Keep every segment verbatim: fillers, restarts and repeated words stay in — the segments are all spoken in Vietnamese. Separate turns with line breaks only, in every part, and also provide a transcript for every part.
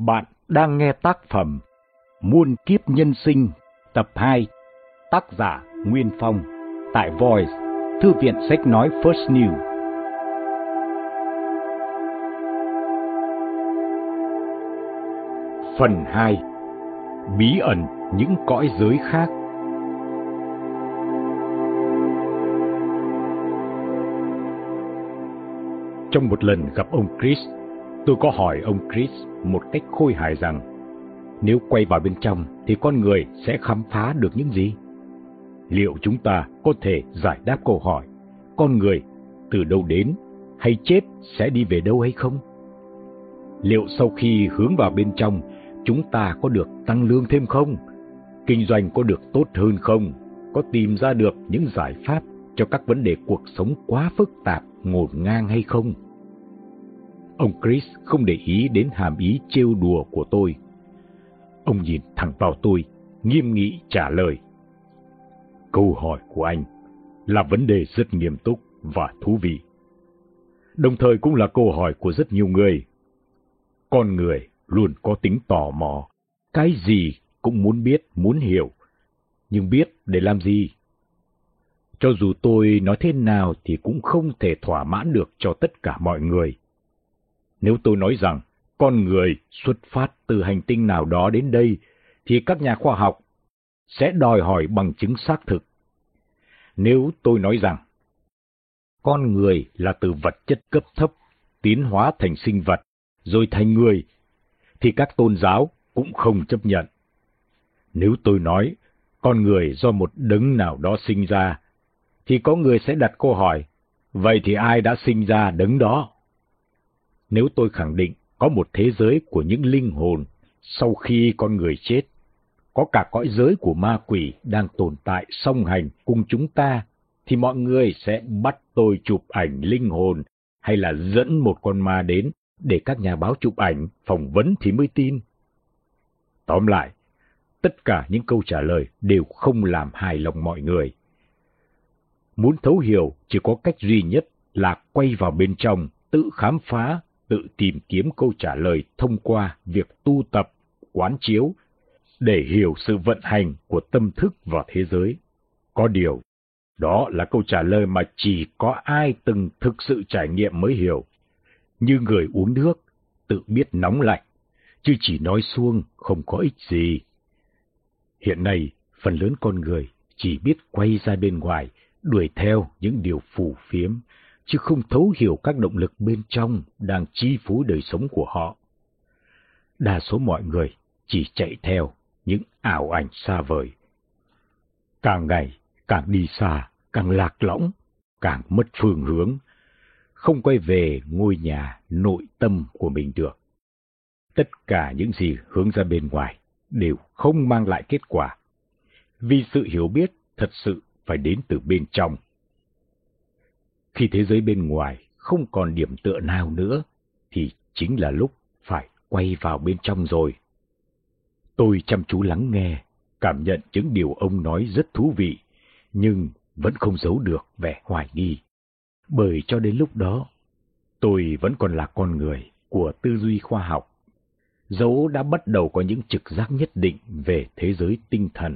Bạn đang nghe tác phẩm Muôn kiếp nhân sinh tập hai, tác giả Nguyên Phong, tại Voice, Thư viện Sách Nói First New. Phần hai. Bí ẩn những cõi giới khác. Trong một lần gặp ông Chris, tôi có hỏi ông Chris một cách khôi hài rằng nếu quay vào bên trong thì con người sẽ khám phá được những gì? Liệu chúng ta có thể giải đáp câu hỏi con người từ đâu đến hay chết sẽ đi về đâu hay không? Liệu sau khi hướng vào bên trong, chúng ta có được tăng lương thêm không? Kinh doanh có được tốt hơn không? Có tìm ra được những giải pháp cho các vấn đề cuộc sống quá phức tạp, ngổn ngang hay không? Ông Chris không để ý đến hàm ý trêu đùa của tôi. Ông nhìn thẳng vào tôi, nghiêm nghị trả lời. Câu hỏi của anh là vấn đề rất nghiêm túc và thú vị. Đồng thời cũng là câu hỏi của rất nhiều người. Con người luôn có tính tò mò, cái gì cũng muốn biết, muốn hiểu. Nhưng biết để làm gì? Cho dù tôi nói thế nào thì cũng không thể thỏa mãn được cho tất cả mọi người. Nếu tôi nói rằng con người xuất phát từ hành tinh nào đó đến đây, thì các nhà khoa học sẽ đòi hỏi bằng chứng xác thực. Nếu tôi nói rằng con người là từ vật chất cấp thấp tiến hóa thành sinh vật, rồi thành người, thì các tôn giáo cũng không chấp nhận. Nếu tôi nói con người do một đấng nào đó sinh ra, thì có người sẽ đặt câu hỏi, vậy thì ai đã sinh ra đấng đó? Nếu tôi khẳng định có một thế giới của những linh hồn sau khi con người chết, có cả cõi giới của ma quỷ đang tồn tại song hành cùng chúng ta, thì mọi người sẽ bắt tôi chụp ảnh linh hồn hay là dẫn một con ma đến để các nhà báo chụp ảnh, phỏng vấn thì mới tin. Tóm lại, tất cả những câu trả lời đều không làm hài lòng mọi người. Muốn thấu hiểu chỉ có cách duy nhất là quay vào bên trong, tự khám phá, tự tìm kiếm câu trả lời thông qua việc tu tập, quán chiếu, để hiểu sự vận hành của tâm thức và thế giới. Có điều, đó là câu trả lời mà chỉ có ai từng thực sự trải nghiệm mới hiểu. Như người uống nước, tự biết nóng lạnh, chứ chỉ nói suông không có ích gì. Hiện nay, phần lớn con người chỉ biết quay ra bên ngoài, đuổi theo những điều phù phiếm, chứ không thấu hiểu các động lực bên trong đang chi phối đời sống của họ. Đa số mọi người chỉ chạy theo những ảo ảnh xa vời. Càng ngày càng đi xa, càng lạc lõng, càng mất phương hướng, không quay về ngôi nhà nội tâm của mình được. Tất cả những gì hướng ra bên ngoài đều không mang lại kết quả, vì sự hiểu biết thật sự phải đến từ bên trong. Khi thế giới bên ngoài không còn điểm tựa nào nữa, thì chính là lúc phải quay vào bên trong rồi. Tôi chăm chú lắng nghe, cảm nhận những điều ông nói rất thú vị, nhưng vẫn không giấu được vẻ hoài nghi. Bởi cho đến lúc đó, tôi vẫn còn là con người của tư duy khoa học, dẫu đã bắt đầu có những trực giác nhất định về thế giới tinh thần.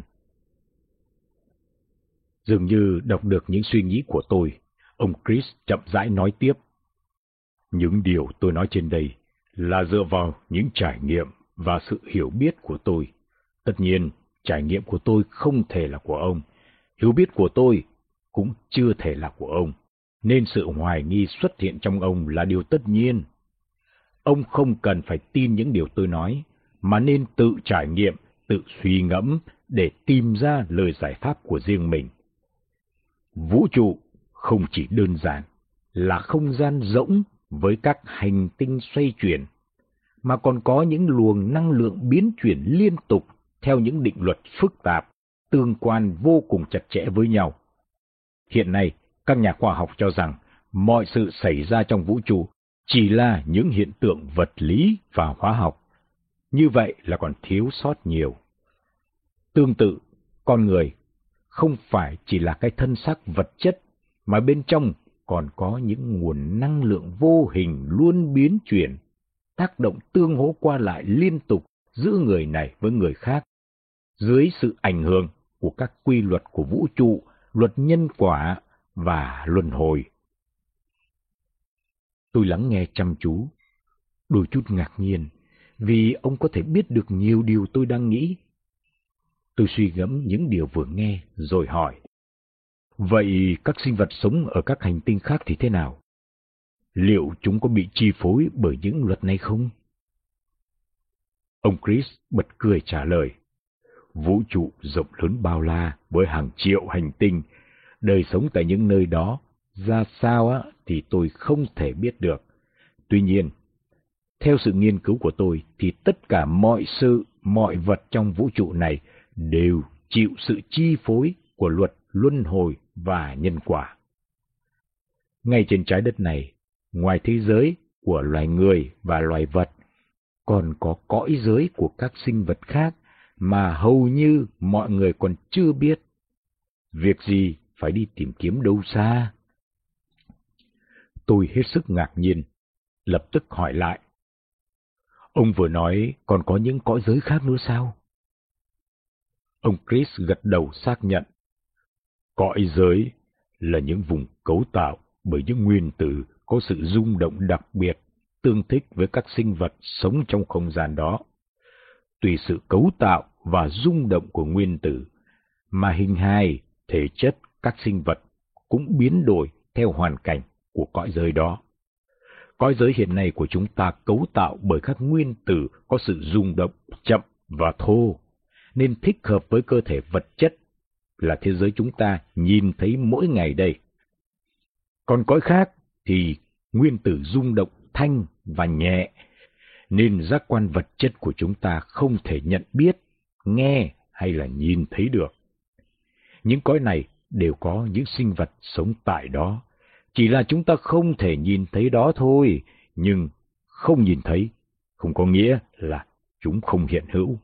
Dường như đọc được những suy nghĩ của tôi, ông Chris chậm rãi nói tiếp. Những điều tôi nói trên đây là dựa vào những trải nghiệm và sự hiểu biết của tôi. Tất nhiên, trải nghiệm của tôi không thể là của ông, hiểu biết của tôi cũng chưa thể là của ông, nên sự hoài nghi xuất hiện trong ông là điều tất nhiên. Ông không cần phải tin những điều tôi nói, mà nên tự trải nghiệm, tự suy ngẫm để tìm ra lời giải pháp của riêng mình. Vũ trụ không chỉ đơn giản là không gian rỗng với các hành tinh xoay chuyển, mà còn có những luồng năng lượng biến chuyển liên tục theo những định luật phức tạp, tương quan vô cùng chặt chẽ với nhau. Hiện nay, các nhà khoa học cho rằng mọi sự xảy ra trong vũ trụ chỉ là những hiện tượng vật lý và hóa học. Như vậy là còn thiếu sót nhiều. Tương tự, con người không phải chỉ là cái thân xác vật chất, mà bên trong còn có những nguồn năng lượng vô hình luôn biến chuyển, tác động tương hỗ qua lại liên tục giữa người này với người khác, dưới sự ảnh hưởng của các quy luật của vũ trụ, luật nhân quả và luân hồi. Tôi lắng nghe chăm chú, đôi chút ngạc nhiên, vì ông có thể biết được nhiều điều tôi đang nghĩ. Tôi suy ngẫm những điều vừa nghe, rồi hỏi, vậy các sinh vật sống ở các hành tinh khác thì thế nào? Liệu chúng có bị chi phối bởi những luật này không? Ông Chris bật cười trả lời, vũ trụ rộng lớn bao la với hàng triệu hành tinh, đời sống tại những nơi đó ra sao á thì tôi không thể biết được. Tuy nhiên, theo sự nghiên cứu của tôi thì tất cả mọi sự, mọi vật trong vũ trụ này đều chịu sự chi phối của luật luân hồi và nhân quả. Ngay trên trái đất này, ngoài thế giới của loài người và loài vật, còn có cõi giới của các sinh vật khác mà hầu như mọi người còn chưa biết. Việc gì phải đi tìm kiếm đâu xa? Tôi hết sức ngạc nhiên, lập tức hỏi lại. Ông vừa nói còn có những cõi giới khác nữa sao? Ông Chris gật đầu xác nhận. Cõi giới là những vùng cấu tạo bởi những nguyên tử có sự rung động đặc biệt, tương thích với các sinh vật sống trong không gian đó. Tùy sự cấu tạo và rung động của nguyên tử, mà hình hài, thể chất các sinh vật cũng biến đổi theo hoàn cảnh của cõi giới đó. Cõi giới hiện nay của chúng ta cấu tạo bởi các nguyên tử có sự rung động chậm và thô, nên thích hợp với cơ thể vật chất là thế giới chúng ta nhìn thấy mỗi ngày đây. Còn cõi khác thì nguyên tử rung động thanh và nhẹ, nên giác quan vật chất của chúng ta không thể nhận biết, nghe hay là nhìn thấy được. Những cõi này đều có những sinh vật sống tại đó, chỉ là chúng ta không thể nhìn thấy đó thôi, nhưng không nhìn thấy không có nghĩa là chúng không hiện hữu.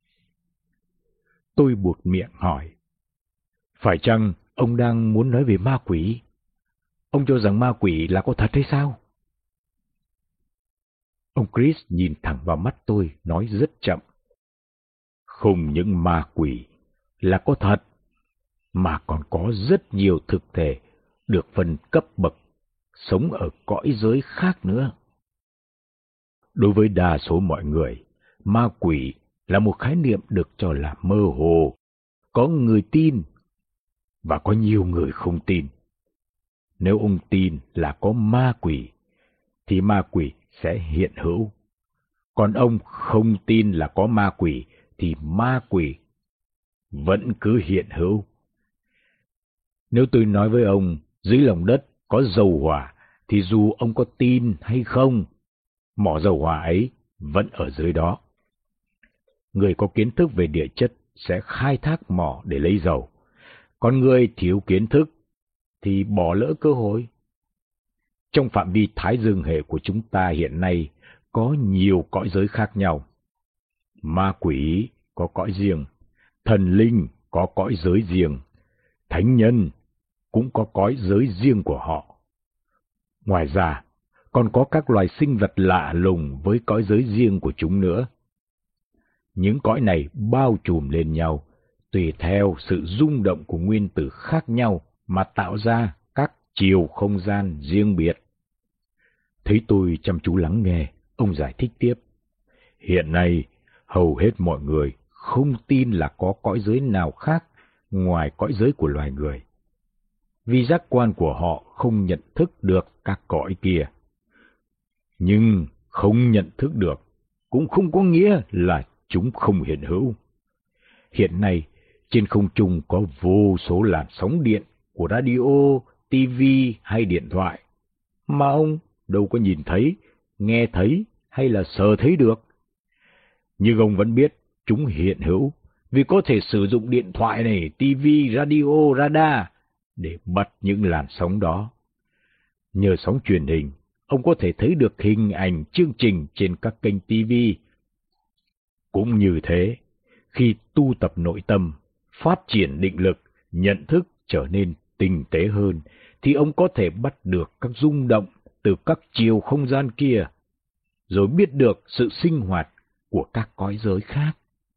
Tôi buột miệng hỏi, phải chăng ông đang muốn nói về ma quỷ? Ông cho rằng ma quỷ là có thật hay sao? Ông Chris nhìn thẳng vào mắt tôi, nói rất chậm. Không những ma quỷ là có thật, mà còn có rất nhiều thực thể được phân cấp bậc, sống ở cõi giới khác nữa. Đối với đa số mọi người, ma quỷ là một khái niệm được cho là mơ hồ. Có người tin, và có nhiều người không tin. Nếu ông tin là có ma quỷ, thì ma quỷ sẽ hiện hữu. Còn ông không tin là có ma quỷ, thì ma quỷ vẫn cứ hiện hữu. Nếu tôi nói với ông, dưới lòng đất có dầu hỏa, thì dù ông có tin hay không, mỏ dầu hỏa ấy vẫn ở dưới đó. Người có kiến thức về địa chất sẽ khai thác mỏ để lấy dầu, còn người thiếu kiến thức thì bỏ lỡ cơ hội. Trong phạm vi Thái Dương hệ của chúng ta hiện nay có nhiều cõi giới khác nhau. Ma quỷ có cõi riêng, thần linh có cõi giới riêng, thánh nhân cũng có cõi giới riêng của họ. Ngoài ra, còn có các loài sinh vật lạ lùng với cõi giới riêng của chúng nữa. Những cõi này bao trùm lên nhau, tùy theo sự rung động của nguyên tử khác nhau mà tạo ra các chiều không gian riêng biệt. Thấy tôi chăm chú lắng nghe, ông giải thích tiếp. Hiện nay, hầu hết mọi người không tin là có cõi giới nào khác ngoài cõi giới của loài người, vì giác quan của họ không nhận thức được các cõi kia. Nhưng không nhận thức được cũng không có nghĩa là chúng không hiện hữu. Hiện nay, trên không trung có vô số làn sóng điện của radio, ti vi hay điện thoại, mà ông đâu có nhìn thấy, nghe thấy hay là sờ thấy được. Nhưng ông vẫn biết chúng hiện hữu, vì có thể sử dụng điện thoại này, ti vi, radio, radar để bật những làn sóng đó. Nhờ sóng truyền hình, ông có thể thấy được hình ảnh chương trình trên các kênh ti vi. Cũng như thế, khi tu tập nội tâm, phát triển định lực, nhận thức trở nên tinh tế hơn, thì ông có thể bắt được các rung động từ các chiều không gian kia. rồi biết được sự sinh hoạt của các cõi giới khác.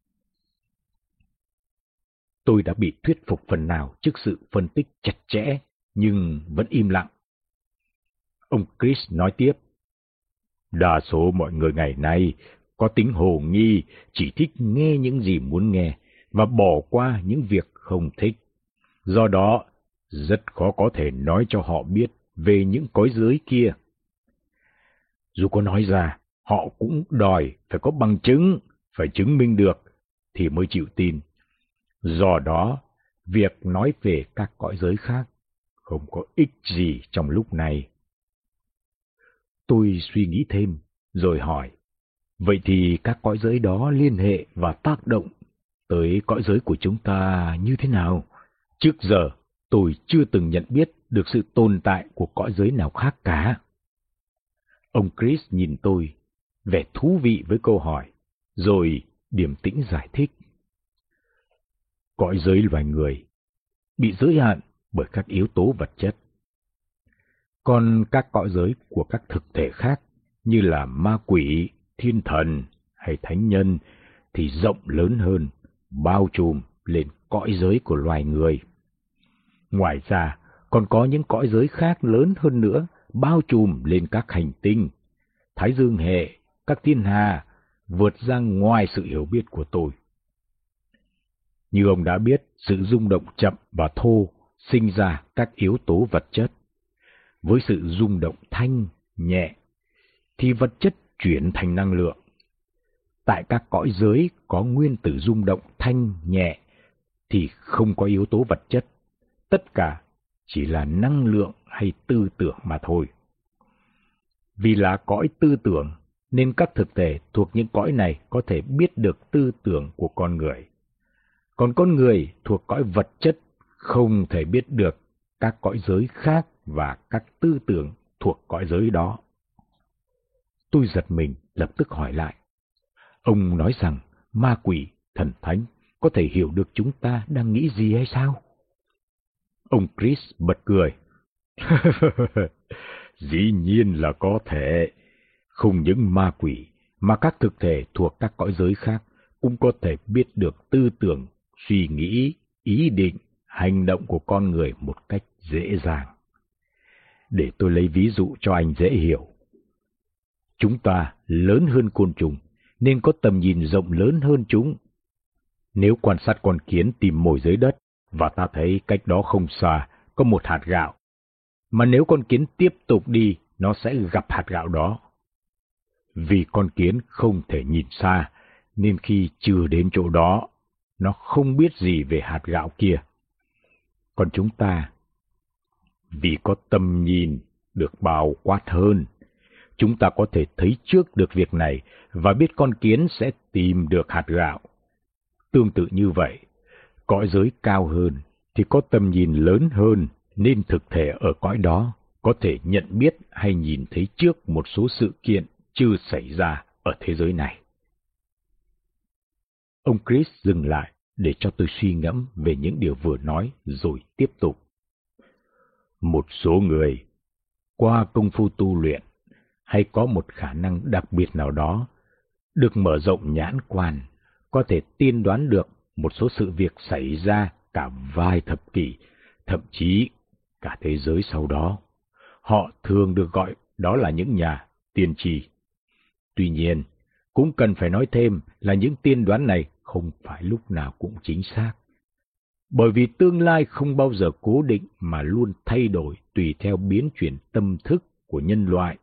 Tôi đã bị thuyết phục phần nào trước sự phân tích chặt chẽ, nhưng vẫn im lặng. Ông Chris nói tiếp, đa số mọi người ngày nay có tính hồ nghi, chỉ thích nghe những gì muốn nghe và bỏ qua những việc không thích. Do đó, rất khó có thể nói cho họ biết về những cõi giới kia. Dù có nói ra, họ cũng đòi phải có bằng chứng, phải chứng minh được thì mới chịu tin. Do đó, việc nói về các cõi giới khác không có ích gì trong lúc này. Tôi suy nghĩ thêm, rồi hỏi, vậy thì các cõi giới đó liên hệ và tác động tới cõi giới của chúng ta như thế nào? Trước giờ, tôi chưa từng nhận biết được sự tồn tại của cõi giới nào khác cả. Ông Chris nhìn tôi, vẻ thú vị với câu hỏi, rồi điềm tĩnh giải thích. Cõi giới loài người bị giới hạn bởi các yếu tố vật chất. Còn các cõi giới của các thực thể khác như là ma quỷ, thiên thần hay thánh nhân thì rộng lớn hơn, bao trùm lên cõi giới của loài người. Ngoài ra, còn có những cõi giới khác lớn hơn nữa, bao trùm lên các hành tinh, thái dương hệ, các thiên hà, vượt ra ngoài sự hiểu biết của tôi. Như ông đã biết, sự rung động chậm và thô sinh ra các yếu tố vật chất. Với sự rung động thanh, nhẹ, thì vật chất chuyển thành năng lượng. Tại các cõi giới có nguyên tử rung động thanh, nhẹ, thì không có yếu tố vật chất. Tất cả chỉ là năng lượng hay tư tưởng mà thôi. Vì là cõi tư tưởng, nên các thực thể thuộc những cõi này có thể biết được tư tưởng của con người. Còn con người thuộc cõi vật chất không thể biết được các cõi giới khác và các tư tưởng thuộc cõi giới đó. Tôi giật mình, lập tức hỏi lại. Ông nói rằng ma quỷ, thần thánh có thể hiểu được chúng ta đang nghĩ gì hay sao? Ông Chris bật cười. Dĩ nhiên là có thể. Không những ma quỷ, mà các thực thể thuộc các cõi giới khác cũng có thể biết được tư tưởng, suy nghĩ, ý định, hành động của con người một cách dễ dàng. Để tôi lấy ví dụ cho anh dễ hiểu. Chúng ta lớn hơn côn trùng, nên có tầm nhìn rộng lớn hơn chúng. Nếu quan sát con kiến tìm mồi dưới đất, và ta thấy cách đó không xa có một hạt gạo, mà nếu con kiến tiếp tục đi, nó sẽ gặp hạt gạo đó. Vì con kiến không thể nhìn xa, nên khi chưa đến chỗ đó, nó không biết gì về hạt gạo kia. Còn chúng ta, vì có tầm nhìn được bao quát hơn, chúng ta có thể thấy trước được việc này và biết con kiến sẽ tìm được hạt gạo. Tương tự như vậy, cõi giới cao hơn thì có tầm nhìn lớn hơn, nên thực thể ở cõi đó có thể nhận biết hay nhìn thấy trước một số sự kiện chưa xảy ra ở thế giới này. Ông Chris dừng lại để cho tôi suy ngẫm về những điều vừa nói rồi tiếp tục. Một số người, qua công phu tu luyện hay có một khả năng đặc biệt nào đó, được mở rộng nhãn quan, có thể tiên đoán được một số sự việc xảy ra cả vài thập kỷ, thậm chí cả thế giới sau đó. Họ thường được gọi đó là những nhà tiên tri. Tuy nhiên, cũng cần phải nói thêm là những tiên đoán này không phải lúc nào cũng chính xác. Bởi vì tương lai không bao giờ cố định mà luôn thay đổi tùy theo biến chuyển tâm thức của nhân loại.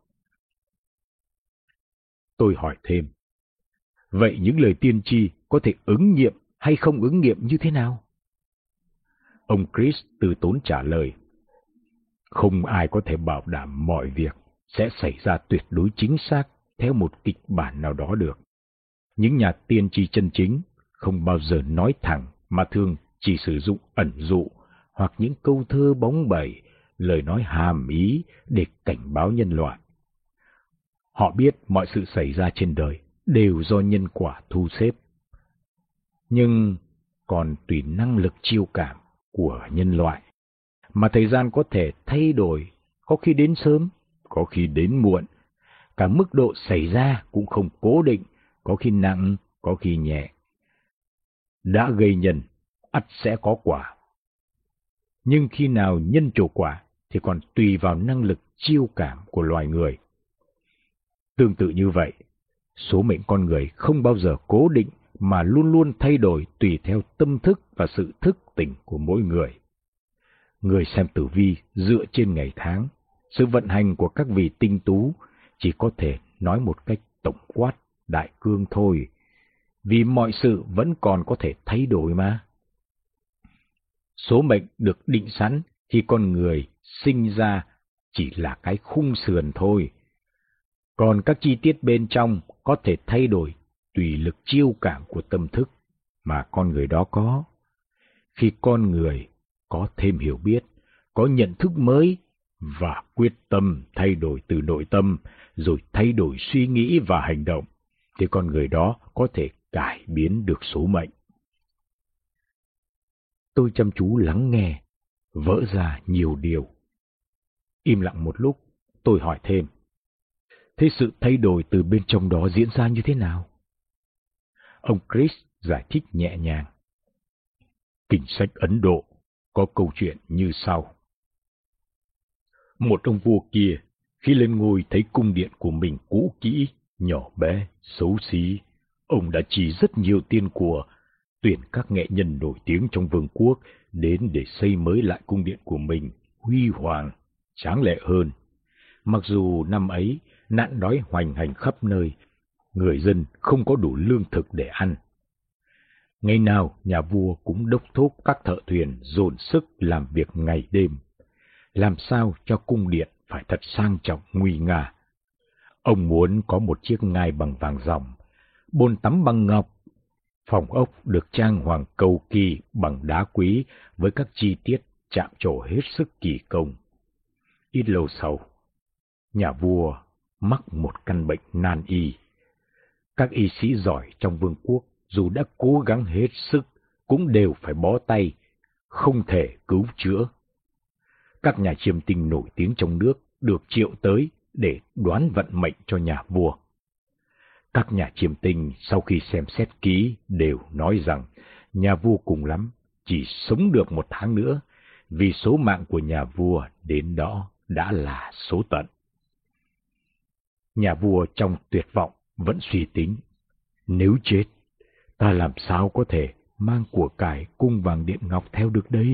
Tôi hỏi thêm, vậy những lời tiên tri có thể ứng nghiệm hay không ứng nghiệm như thế nào? Ông Chris từ tốn trả lời, không ai có thể bảo đảm mọi việc sẽ xảy ra tuyệt đối chính xác theo một kịch bản nào đó được. Những nhà tiên tri chân chính không bao giờ nói thẳng mà thường chỉ sử dụng ẩn dụ hoặc những câu thơ bóng bẩy, lời nói hàm ý để cảnh báo nhân loại. Họ biết mọi sự xảy ra trên đời đều do nhân quả thu xếp. Nhưng còn tùy năng lực chiêu cảm của nhân loại, mà thời gian có thể thay đổi, có khi đến sớm, có khi đến muộn, cả mức độ xảy ra cũng không cố định, có khi nặng, có khi nhẹ. Đã gây nhân, ắt sẽ có quả. Nhưng khi nào nhân trổ quả thì còn tùy vào năng lực chiêu cảm của loài người. Tương tự như vậy, số mệnh con người không bao giờ cố định mà luôn luôn thay đổi tùy theo tâm thức và sự thức tỉnh của mỗi người. Người xem tử vi dựa trên ngày tháng, sự vận hành của các vị tinh tú chỉ có thể nói một cách tổng quát, đại cương thôi, vì mọi sự vẫn còn có thể thay đổi mà. Số mệnh được định sẵn khi con người sinh ra chỉ là cái khung sườn thôi, còn các chi tiết bên trong có thể thay đổi tùy lực chiêu cảm của tâm thức mà con người đó có. Khi con người có thêm hiểu biết, có nhận thức mới và quyết tâm thay đổi từ nội tâm, rồi thay đổi suy nghĩ và hành động, thì con người đó có thể cải biến được số mệnh. Tôi chăm chú lắng nghe, vỡ ra nhiều điều. Im lặng một lúc, tôi hỏi thêm. Thế sự thay đổi từ bên trong đó diễn ra như thế nào? Ông Chris giải thích nhẹ nhàng. Kinh sách Ấn Độ có câu chuyện như sau. Một ông vua kia, khi lên ngôi thấy cung điện của mình cũ kỹ, nhỏ bé, xấu xí, ông đã chi rất nhiều tiền của, tuyển các nghệ nhân nổi tiếng trong vương quốc đến để xây mới lại cung điện của mình, huy hoàng, tráng lệ hơn. Mặc dù năm ấy, nạn đói hoành hành khắp nơi, người dân không có đủ lương thực để ăn. Ngày nào, nhà vua cũng đốc thúc các thợ thuyền dồn sức làm việc ngày đêm, làm sao cho cung điện phải thật sang trọng nguy nga. Ông muốn có một chiếc ngai bằng vàng ròng, bồn tắm bằng ngọc, phòng ốc được trang hoàng cầu kỳ bằng đá quý với các chi tiết chạm trổ hết sức kỳ công. Ít lâu sau, nhà vua mắc một căn bệnh nan y. Các y sĩ giỏi trong vương quốc dù đã cố gắng hết sức cũng đều phải bó tay, không thể cứu chữa. Các nhà chiêm tinh nổi tiếng trong nước được triệu tới để đoán vận mệnh cho nhà vua. Các nhà chiêm tinh sau khi xem xét kỹ đều nói rằng nhà vua cùng lắm chỉ sống được một tháng nữa, vì số mạng của nhà vua đến đó đã là số tận. Nhà vua trong tuyệt vọng vẫn suy tính, nếu chết, ta làm sao có thể mang của cải cung vàng điện ngọc theo được đây?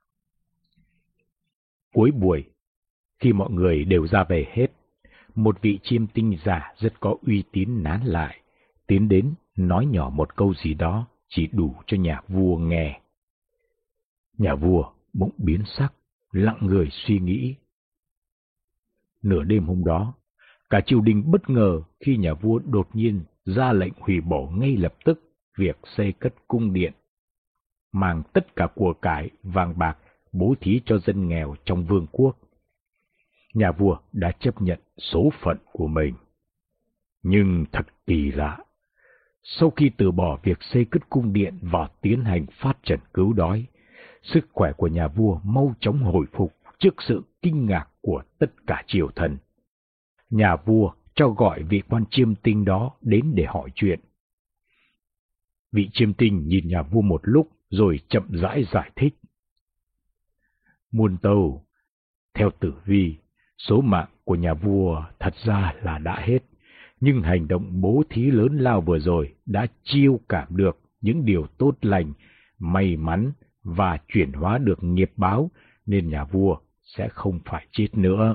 Cuối buổi, khi mọi người đều ra về hết, một vị chiêm tinh già rất có uy tín nán lại, tiến đến nói nhỏ một câu gì đó chỉ đủ cho nhà vua nghe. Nhà vua bỗng biến sắc, lặng người suy nghĩ. Nửa đêm hôm đó, cả triều đình bất ngờ khi nhà vua đột nhiên ra lệnh hủy bỏ ngay lập tức việc xây cất cung điện, mang tất cả của cải vàng bạc bố thí cho dân nghèo trong vương quốc. Nhà vua đã chấp nhận số phận của mình. Nhưng thật kỳ lạ, sau khi từ bỏ việc xây cất cung điện và tiến hành phát trận cứu đói, sức khỏe của nhà vua mau chóng hồi phục trước sự kinh ngạc của tất cả triều thần. Nhà vua cho gọi vị quan chiêm tinh đó đến để hỏi chuyện. Vị chiêm tinh nhìn nhà vua một lúc rồi chậm rãi giải thích. Muôn tâu, theo tử vi, số mạng của nhà vua thật ra là đã hết, nhưng hành động bố thí lớn lao vừa rồi đã chiêu cảm được những điều tốt lành, may mắn và chuyển hóa được nghiệp báo, nên nhà vua sẽ không phải chết nữa.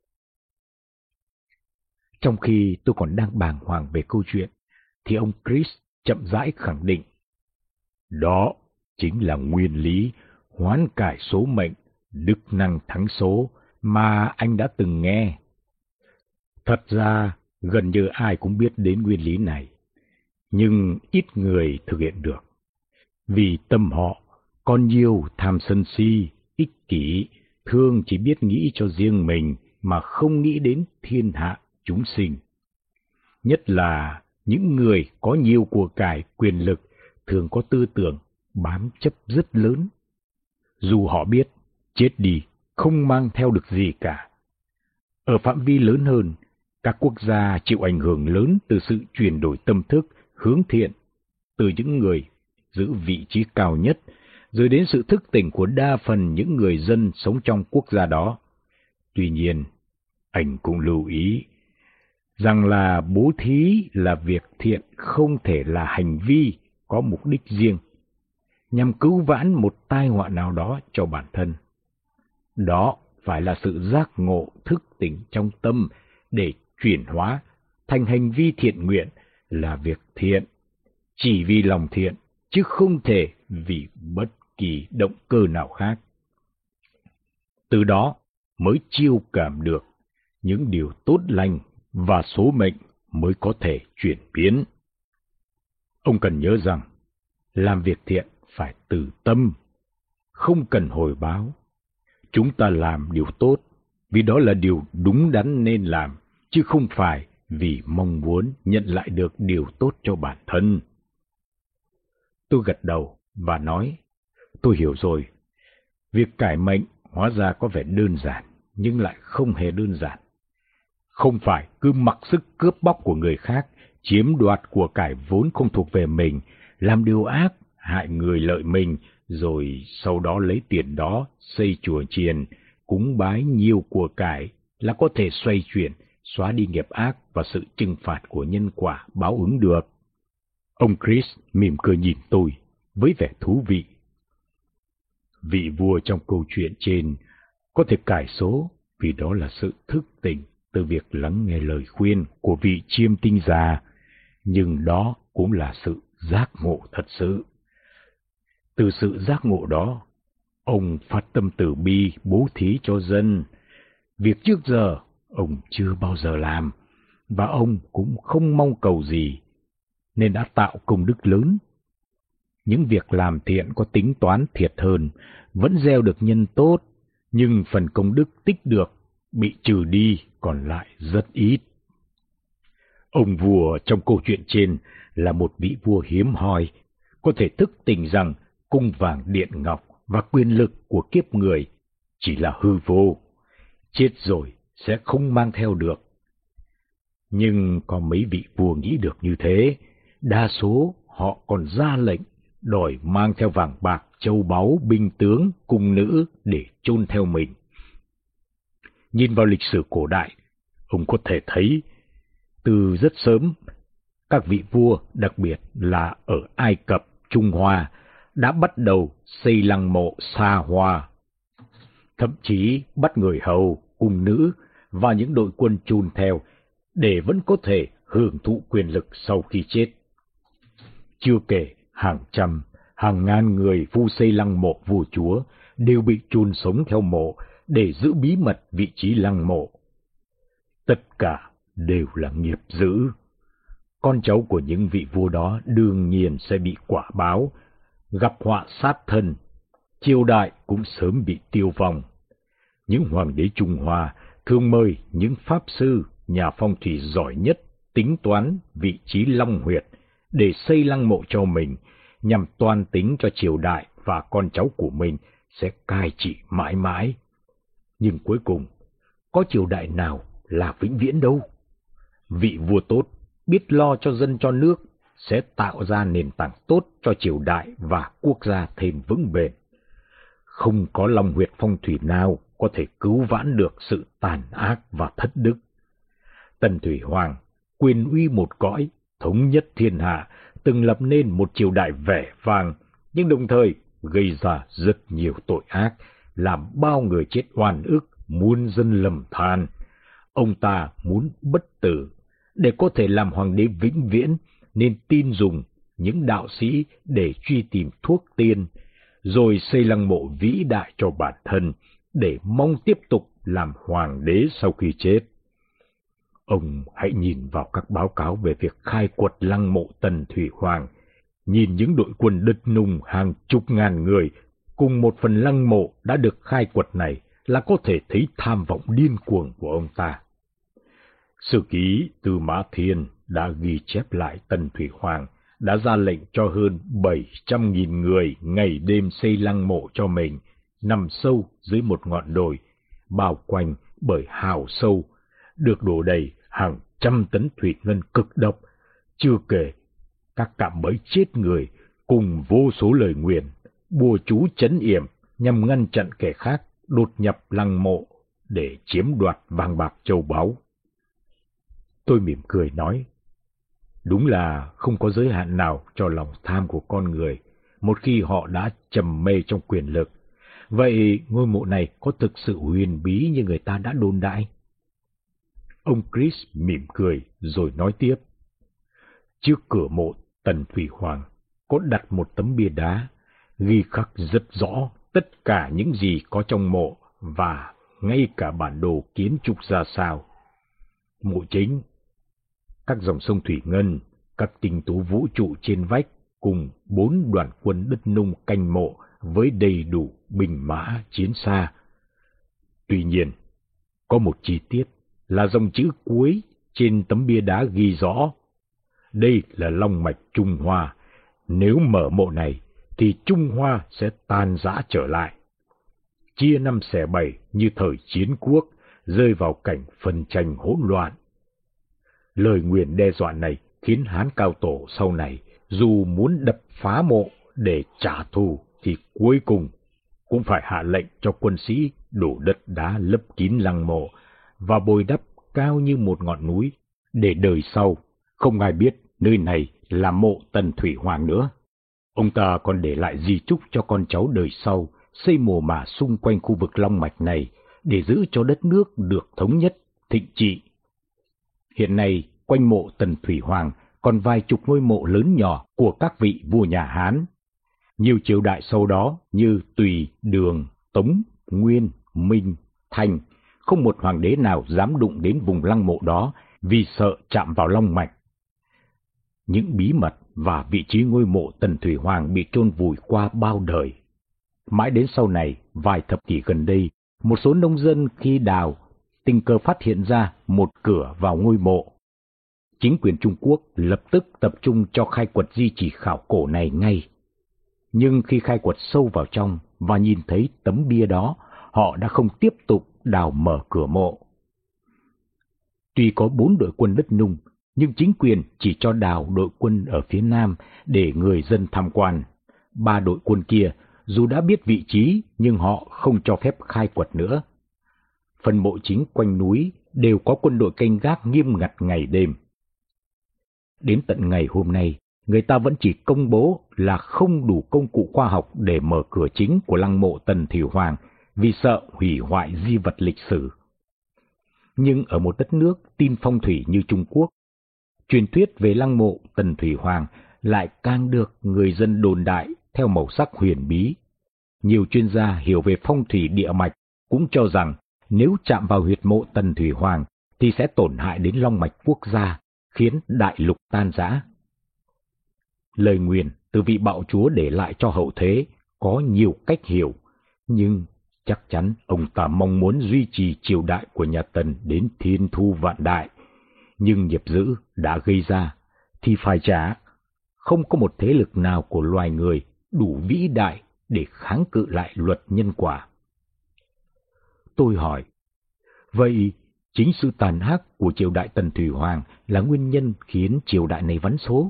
Trong khi tôi còn đang bàng hoàng về câu chuyện, thì ông Chris chậm rãi khẳng định. Đó chính là nguyên lý hoán cải số mệnh, đức năng thắng số mà anh đã từng nghe. Thật ra, gần như ai cũng biết đến nguyên lý này, nhưng ít người thực hiện được. Vì tâm họ còn nhiều tham sân si, ích kỷ, thường chỉ biết nghĩ cho riêng mình mà không nghĩ đến thiên hạ chúng sinh. Nhất là những người có nhiều của cải quyền lực thường có tư tưởng bám chấp rất lớn. Dù họ biết chết đi không mang theo được gì cả. Ở phạm vi lớn hơn, Các quốc gia chịu ảnh hưởng lớn từ sự chuyển đổi tâm thức hướng thiện, từ những người giữ vị trí cao nhất, rồi đến sự thức tỉnh của đa phần những người dân sống trong quốc gia đó. Tuy nhiên, anh cũng lưu ý rằng là bố thí là việc thiện, không thể là hành vi có mục đích riêng, nhằm cứu vãn một tai họa nào đó cho bản thân. Đó phải là sự giác ngộ thức tỉnh trong tâm để chuyển hóa thành hành vi thiện nguyện, là việc thiện chỉ vì lòng thiện, chứ không thể vì bất kỳ động cơ nào khác. Từ đó mới chiêu cảm được những điều tốt lành và số mệnh mới có thể chuyển biến. Ông cần nhớ rằng, làm việc thiện phải từ tâm, không cần hồi báo. Chúng ta làm điều tốt vì đó là điều đúng đắn nên làm, chứ không phải vì mong muốn nhận lại được điều tốt cho bản thân. Tôi gật đầu và nói, tôi hiểu rồi. Việc cải mệnh hóa ra có vẻ đơn giản, nhưng lại không hề đơn giản. Không phải cứ mặc sức cướp bóc của người khác, chiếm đoạt của cải vốn không thuộc về mình, làm điều ác, hại người lợi mình, rồi sau đó lấy tiền đó xây chùa chiền, cúng bái nhiều của cải là có thể xoay chuyển, xóa đi nghiệp ác và sự trừng phạt của nhân quả báo ứng được. Ông Chris mỉm cười nhìn tôi với vẻ thú vị. Vị vua trong câu chuyện trên có thể cải số vì đó là sự thức tỉnh từ việc lắng nghe lời khuyên của vị chiêm tinh già, nhưng đó cũng là sự giác ngộ thật sự. Từ sự giác ngộ đó, ông phát tâm từ bi bố thí cho dân, việc trước giờ ông chưa bao giờ làm, và ông cũng không mong cầu gì, nên đã tạo công đức lớn. Những việc làm thiện có tính toán thiệt hơn, vẫn gieo được nhân tốt, nhưng phần công đức tích được bị trừ đi còn lại rất ít. Ông vua trong câu chuyện trên là một vị vua hiếm hoi, có thể thức tỉnh rằng cung vàng điện ngọc và quyền lực của kiếp người chỉ là hư vô, chết rồi sẽ không mang theo được. Nhưng có mấy vị vua nghĩ được như thế, đa số họ còn ra lệnh đòi mang theo vàng bạc, châu báu, binh tướng, cung nữ để chôn theo mình. Nhìn vào lịch sử cổ đại, ông có thể thấy từ rất sớm, các vị vua, đặc biệt là ở Ai Cập, Trung Hoa, đã bắt đầu xây lăng mộ xa hoa. Thậm chí bắt người hầu, cung nữ và những đội quân chôn theo để vẫn có thể hưởng thụ quyền lực sau khi chết. Chưa kể hàng trăm, hàng ngàn người phu xây lăng mộ vua chúa đều bị chôn sống theo mộ để giữ bí mật vị trí lăng mộ. Tất cả đều là nghiệp dữ. Con cháu của những vị vua đó đương nhiên sẽ bị quả báo, gặp họa sát thân, triều đại cũng sớm bị tiêu vong. Những hoàng đế Trung Hoa thường mời những pháp sư, nhà phong thủy giỏi nhất tính toán vị trí long huyệt để xây lăng mộ cho mình, nhằm toan tính cho triều đại và con cháu của mình sẽ cai trị mãi mãi. Nhưng cuối cùng, có triều đại nào là vĩnh viễn đâu. Vị vua tốt, biết lo cho dân cho nước, sẽ tạo ra nền tảng tốt cho triều đại và quốc gia thêm vững bền. Không có long huyệt phong thủy nào có thể cứu vãn được sự tàn ác và thất đức. Tần Thủy Hoàng, quyền uy một cõi, thống nhất thiên hạ, từng lập nên một triều đại vẻ vang, nhưng đồng thời gây ra rất nhiều tội ác, làm bao người chết oan ức, muôn dân lầm than. Ông ta muốn bất tử, để có thể làm hoàng đế vĩnh viễn, nên tin dùng những đạo sĩ để truy tìm thuốc tiên, rồi xây lăng mộ vĩ đại cho bản thân, để mong tiếp tục làm hoàng đế sau khi chết. Ông hãy nhìn vào các báo cáo về việc khai quật lăng mộ Tần Thủy Hoàng, nhìn những đội quân đất Nùng hàng chục ngàn người cùng một phần lăng mộ đã được khai quật này là có thể thấy tham vọng điên cuồng của ông ta. Sử ký Tư Mã Thiên đã ghi chép lại Tần Thủy Hoàng đã ra lệnh cho hơn bảy trăm nghìn người ngày đêm xây lăng mộ cho mình, nằm sâu dưới một ngọn đồi, bao quanh bởi hào sâu, được đổ đầy hàng trăm tấn thủy ngân cực độc, chưa kể các cạm bẫy chết người cùng vô số lời nguyền, bùa chú trấn yểm nhằm ngăn chặn kẻ khác đột nhập lăng mộ để chiếm đoạt vàng bạc châu báu. Tôi mỉm cười nói, đúng là không có giới hạn nào cho lòng tham của con người một khi họ đã trầm mê trong quyền lực. Vậy ngôi mộ này có thực sự huyền bí như người ta đã đồn đại? Ông Chris mỉm cười rồi nói tiếp. Trước cửa mộ Tần Thủy Hoàng có đặt một tấm bia đá, ghi khắc rất rõ tất cả những gì có trong mộ và ngay cả bản đồ kiến trúc ra sao. Mộ chính, các dòng sông thủy ngân, các tinh tú vũ trụ trên vách cùng bốn đoàn quân đất Nung canh mộ với đầy đủ binh mã chiến xa. Tuy nhiên, có một chi tiết là dòng chữ cuối trên tấm bia đá ghi rõ. Đây là long mạch Trung Hoa. Nếu mở mộ này, thì Trung Hoa sẽ tan rã trở lại. Chia năm xẻ bảy như thời chiến quốc, rơi vào cảnh phân tranh hỗn loạn. Lời nguyền đe dọa này khiến Hán Cao Tổ sau này dù muốn đập phá mộ để trả thù thì cuối cùng cũng phải hạ lệnh cho quân sĩ đổ đất đá lấp kín lăng mộ và bồi đắp cao như một ngọn núi, để đời sau không ai biết nơi này là mộ Tần Thủy Hoàng nữa. Ông ta còn để lại di chúc cho con cháu đời sau xây mồ mả xung quanh khu vực long mạch này để giữ cho đất nước được thống nhất, thịnh trị. Hiện nay, quanh mộ Tần Thủy Hoàng còn vài chục ngôi mộ lớn nhỏ của các vị vua nhà Hán. Nhiều triều đại sau đó như Tùy, Đường, Tống, Nguyên, Minh, Thanh, không một hoàng đế nào dám đụng đến vùng lăng mộ đó vì sợ chạm vào long mạch. Những bí mật và vị trí ngôi mộ Tần Thủy Hoàng bị chôn vùi qua bao đời. Mãi đến sau này, vài thập kỷ gần đây, một số nông dân khi đào tình cờ phát hiện ra một cửa vào ngôi mộ. Chính quyền Trung Quốc lập tức tập trung cho khai quật di chỉ khảo cổ này ngay. Nhưng khi khai quật sâu vào trong và nhìn thấy tấm bia đó, họ đã không tiếp tục đào mở cửa mộ. Tuy có bốn đội quân đất Nung, nhưng chính quyền chỉ cho đào đội quân ở phía nam để người dân tham quan. Ba đội quân kia, dù đã biết vị trí, nhưng họ không cho phép khai quật nữa. Phần mộ chính quanh núi đều có quân đội canh gác nghiêm ngặt ngày đêm. Đến tận ngày hôm nay, người ta vẫn chỉ công bố là không đủ công cụ khoa học để mở cửa chính của lăng mộ Tần Thủy Hoàng vì sợ hủy hoại di vật lịch sử. Nhưng ở một đất nước tin phong thủy như Trung Quốc, truyền thuyết về lăng mộ Tần Thủy Hoàng lại càng được người dân đồn đại theo màu sắc huyền bí. Nhiều chuyên gia hiểu về phong thủy địa mạch cũng cho rằng nếu chạm vào huyệt mộ Tần Thủy Hoàng thì sẽ tổn hại đến long mạch quốc gia, khiến đại lục tan rã. Lời nguyền từ vị bạo chúa để lại cho hậu thế có nhiều cách hiểu, nhưng chắc chắn ông ta mong muốn duy trì triều đại của nhà Tần đến thiên thu vạn đại. Nhưng nghiệp dữ đã gây ra thì phải trả. Không có một thế lực nào của loài người đủ vĩ đại để kháng cự lại luật nhân quả. Tôi hỏi, vậy chính sự tàn ác của triều đại Tần Thủy Hoàng là nguyên nhân khiến triều đại này vắn số?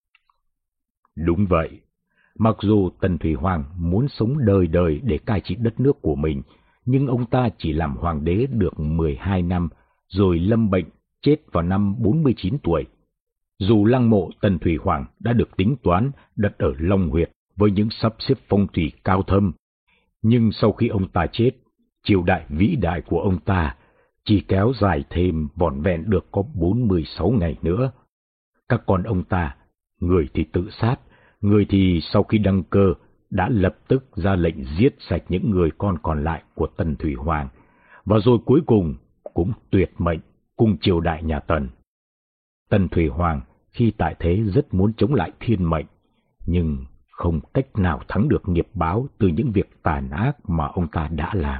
Đúng vậy. Mặc dù Tần Thủy Hoàng muốn sống đời đời để cai trị đất nước của mình, nhưng ông ta chỉ làm hoàng đế được mười hai năm, rồi lâm bệnh, chết vào năm bốn mươi chín tuổi. Dù lăng mộ Tần Thủy Hoàng đã được tính toán đặt ở Long Huyệt với những sắp xếp phong thủy cao thâm, nhưng sau khi ông ta chết, triều đại vĩ đại của ông ta chỉ kéo dài thêm vỏn vẹn được có bốn mươi sáu ngày nữa. Các con ông ta, người thì tự sát, người thì sau khi đăng cơ đã lập tức ra lệnh giết sạch những người con còn lại của Tần Thủy Hoàng, và rồi cuối cùng cũng tuyệt mệnh cùng triều đại nhà Tần. Tần Thủy Hoàng khi tại thế rất muốn chống lại thiên mệnh, nhưng không cách nào thắng được nghiệp báo từ những việc tàn ác mà ông ta đã làm.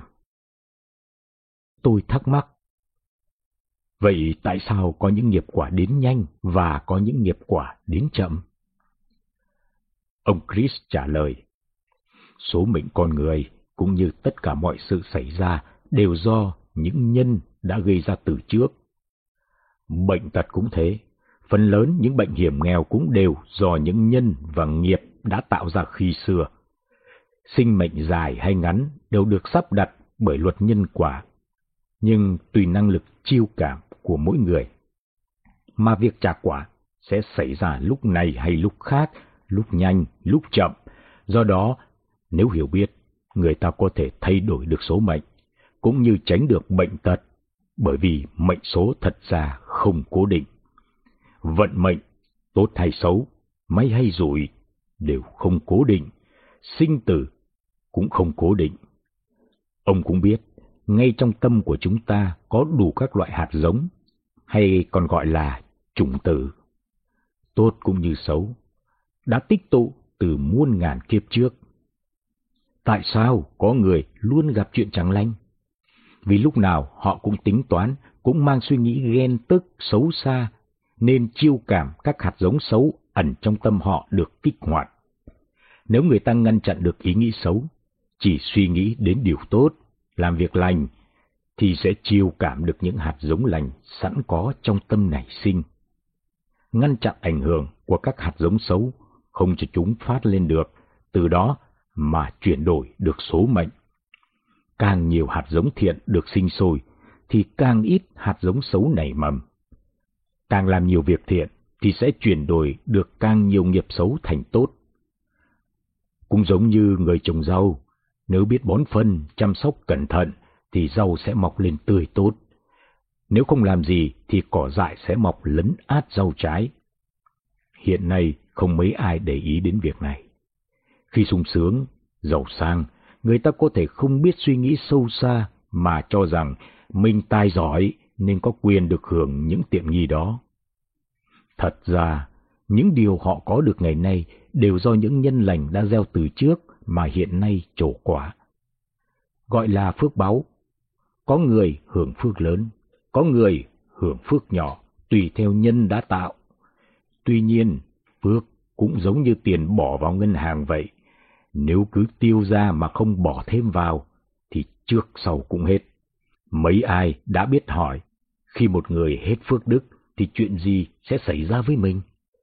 Tôi thắc mắc, vậy tại sao có những nghiệp quả đến nhanh và có những nghiệp quả đến chậm? Ông Chris trả lời, số mệnh con người cũng như tất cả mọi sự xảy ra đều do những nhân đã gây ra từ trước. Bệnh tật cũng thế, phần lớn những bệnh hiểm nghèo cũng đều do những nhân và nghiệp đã tạo ra khi xưa. Sinh mệnh dài hay ngắn đều được sắp đặt bởi luật nhân quả, nhưng tùy năng lực chiêu cảm của mỗi người, mà việc trả quả sẽ xảy ra lúc này hay lúc khác, lúc nhanh, lúc chậm. Do đó, nếu hiểu biết, người ta có thể thay đổi được số mệnh, cũng như tránh được bệnh tật, bởi vì mệnh số thật ra không cố định. Vận mệnh, tốt hay xấu, may hay rủi, đều không cố định, sinh tử cũng không cố định. Ông cũng biết, ngay trong tâm của chúng ta có đủ các loại hạt giống, hay còn gọi là chủng tử, tốt cũng như xấu, đã tích tụ từ muôn ngàn kiếp trước. Tại sao có người luôn gặp chuyện chẳng lành? Vì lúc nào họ cũng tính toán, cũng mang suy nghĩ ghen tức xấu xa, nên chiêu cảm các hạt giống xấu ẩn trong tâm họ được kích hoạt. Nếu người ta ngăn chặn được ý nghĩ xấu, chỉ suy nghĩ đến điều tốt, làm việc lành, thì sẽ chiêu cảm được những hạt giống lành sẵn có trong tâm nảy sinh. Ngăn chặn ảnh hưởng của các hạt giống xấu, không cho chúng phát lên được, từ đó mà chuyển đổi được số mệnh. Càng nhiều hạt giống thiện được sinh sôi, thì càng ít hạt giống xấu nảy mầm. Càng làm nhiều việc thiện, thì sẽ chuyển đổi được càng nhiều nghiệp xấu thành tốt. Cũng giống như người trồng rau, nếu biết bón phân, chăm sóc cẩn thận, thì rau sẽ mọc lên tươi tốt. Nếu không làm gì, thì cỏ dại sẽ mọc lấn át rau trái. Hiện nay không mấy ai để ý đến việc này. Khi sung sướng, giàu sang, người ta có thể không biết suy nghĩ sâu xa mà cho rằng mình tài giỏi nên có quyền được hưởng những tiện nghi đó. Thật ra, những điều họ có được ngày nay đều do những nhân lành đã gieo từ trước mà hiện nay trổ quả. Gọi là phước báu. Có người hưởng phước lớn, có người hưởng phước nhỏ, tùy theo nhân đã tạo. Tuy nhiên, phước cũng giống như tiền bỏ vào ngân hàng vậy. Nếu cứ tiêu ra mà không bỏ thêm vào, thì trước sau cũng hết. Mấy ai đã biết hỏi, khi một người hết phước đức, thì chuyện gì sẽ xảy ra với mình?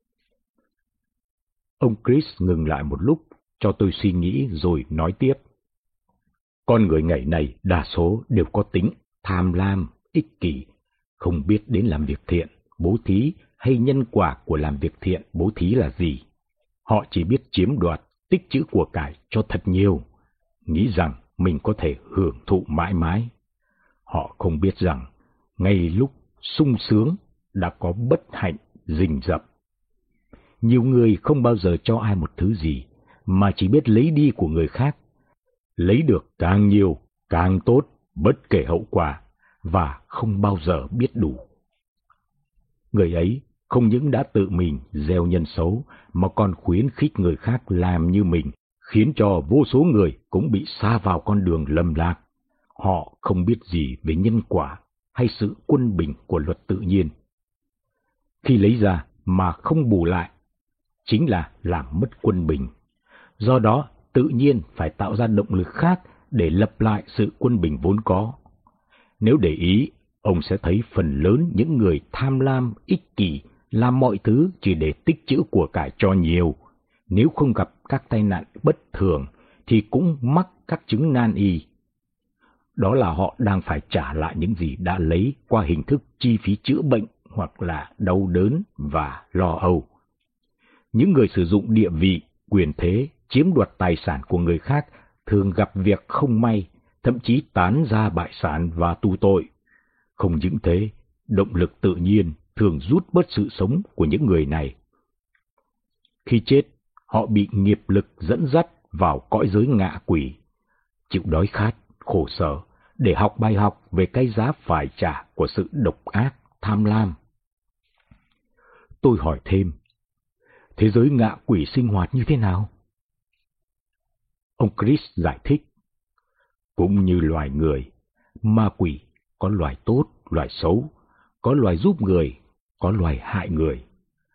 Ông Chris ngừng lại một lúc, cho tôi suy nghĩ rồi nói tiếp. Con người ngày này đa số đều có tính tham lam, ích kỷ, không biết đến làm việc thiện, bố thí hay nhân quả của làm việc thiện, bố thí là gì. Họ chỉ biết chiếm đoạt, tích trữ của cải cho thật nhiều, nghĩ rằng mình có thể hưởng thụ mãi mãi. Họ không biết rằng, ngay lúc sung sướng đã có bất hạnh rình rập. Nhiều người không bao giờ cho ai một thứ gì, mà chỉ biết lấy đi của người khác. Lấy được càng nhiều, càng tốt, bất kể hậu quả, và không bao giờ biết đủ. Người ấy không những đã tự mình gieo nhân xấu, mà còn khuyến khích người khác làm như mình, khiến cho vô số người cũng bị sa vào con đường lầm lạc. Họ không biết gì về nhân quả hay sự quân bình của luật tự nhiên. Khi lấy ra mà không bù lại, chính là làm mất quân bình. Do đó, tự nhiên phải tạo ra động lực khác để lập lại sự quân bình vốn có. Nếu để ý, ông sẽ thấy phần lớn những người tham lam, ích kỷ, làm mọi thứ chỉ để tích trữ của cải cho nhiều. Nếu không gặp các tai nạn bất thường, thì cũng mắc các chứng nan y. Đó là họ đang phải trả lại những gì đã lấy qua hình thức chi phí chữa bệnh hoặc là đau đớn và lo âu. Những người sử dụng địa vị, quyền thế, chiếm đoạt tài sản của người khác thường gặp việc không may, thậm chí tán gia bại sản và tù tội. Không những thế, động lực tự nhiên thường rút bớt sự sống của những người này. Khi chết, họ bị nghiệp lực dẫn dắt vào cõi giới ngạ quỷ, chịu đói khát, khổ sở, để học bài học về cái giá phải trả của sự độc ác, tham lam. Tôi hỏi thêm, thế giới ngạ quỷ sinh hoạt như thế nào? Ông Chris giải thích, cũng như loài người, ma quỷ có loài tốt, loài xấu, có loài giúp người, có loài hại người.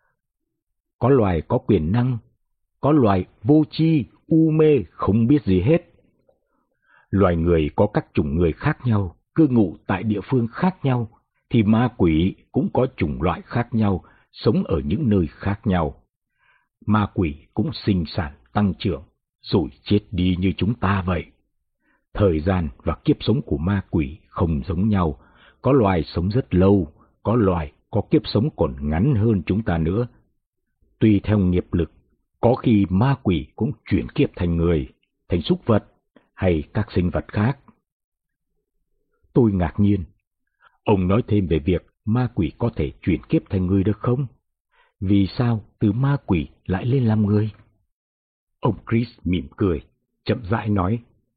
Có loài có quyền năng, có loài vô tri, u mê, không biết gì hết. Loài người có các chủng người khác nhau, cư ngụ tại địa phương khác nhau, thì ma quỷ cũng có chủng loại khác nhau, sống ở những nơi khác nhau. Ma quỷ cũng sinh sản, tăng trưởng, rồi chết đi như chúng ta vậy. Thời gian và kiếp sống của ma quỷ không giống nhau, có loài sống rất lâu, có loài có kiếp sống còn ngắn hơn chúng ta nữa. Tùy theo nghiệp lực, có khi ma quỷ cũng chuyển kiếp thành người, thành súc vật hay các sinh vật khác. Tôi ngạc nhiên. Ông nói thêm về việc ma quỷ có thể chuyển kiếp thành người được không? Vì sao từ ma quỷ lại lên làm người? Ông Chris mỉm cười, chậm rãi nói.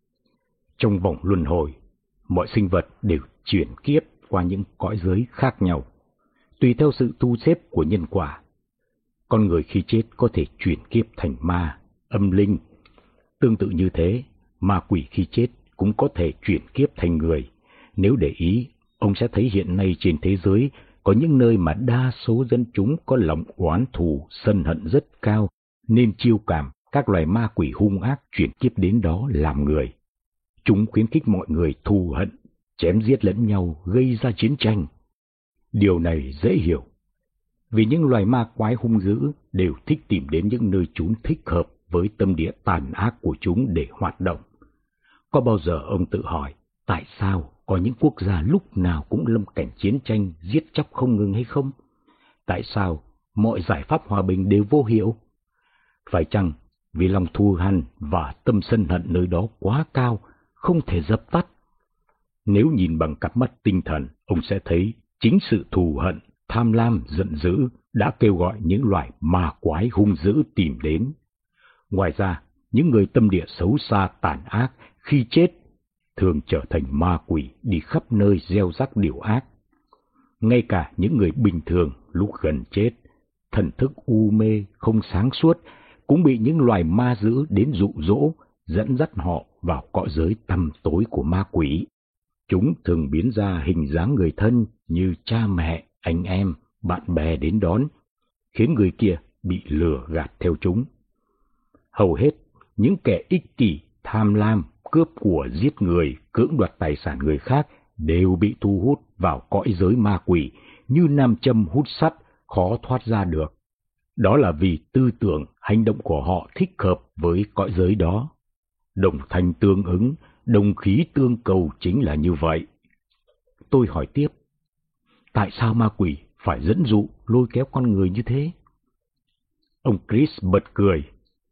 Trong vòng luân hồi, mọi sinh vật đều chuyển kiếp qua những cõi giới khác nhau, tùy theo sự thu xếp của nhân quả. Con người khi chết có thể chuyển kiếp thành ma, âm linh. Tương tự như thế, ma quỷ khi chết cũng có thể chuyển kiếp thành người. Nếu để ý, ông sẽ thấy hiện nay trên thế giới có những nơi mà đa số dân chúng có lòng oán thù, sân hận rất cao, nên chiêu cảm các loài ma quỷ hung ác chuyển kiếp đến đó làm người. Chúng khuyến khích mọi người thù hận, chém giết lẫn nhau, gây ra chiến tranh. Điều này dễ hiểu, vì những loài ma quái hung dữ đều thích tìm đến những nơi trốn thích hợp với tâm địa tàn ác của chúng để hoạt động. Có bao giờ ông tự hỏi, tại sao có những quốc gia lúc nào cũng lâm cảnh chiến tranh, giết chóc không ngừng hay không? Tại sao mọi giải pháp hòa bình đều vô hiệu? Phải chăng vì lòng thù hằn và tâm sân hận nơi đó quá cao, không thể dập tắt? Nếu nhìn bằng cặp mắt tinh thần, ông sẽ thấy chính sự thù hận, tham lam, giận dữ đã kêu gọi những loài ma quái hung dữ tìm đến. Ngoài ra, những người tâm địa xấu xa tàn ác khi chết thường trở thành ma quỷ đi khắp nơi gieo rắc điều ác. Ngay cả những người bình thường lúc gần chết, thần thức u mê không sáng suốt cũng bị những loài ma dữ đến dụ dỗ, dẫn dắt họ vào cõi giới tăm tối của ma quỷ. Chúng thường biến ra hình dáng người thân như cha mẹ, anh em, bạn bè đến đón, khiến người kia bị lừa gạt theo chúng. Hầu hết, những kẻ ích kỷ, tham lam, cướp của, giết người, cưỡng đoạt tài sản người khác đều bị thu hút vào cõi giới ma quỷ như nam châm hút sắt, khó thoát ra được. Đó là vì tư tưởng, hành động của họ thích hợp với cõi giới đó. Đồng thanh tương ứng, đồng khí tương cầu chính là như vậy. Tôi hỏi tiếp, tại sao ma quỷ phải dẫn dụ, lôi kéo con người như thế? Ông Chris bật cười.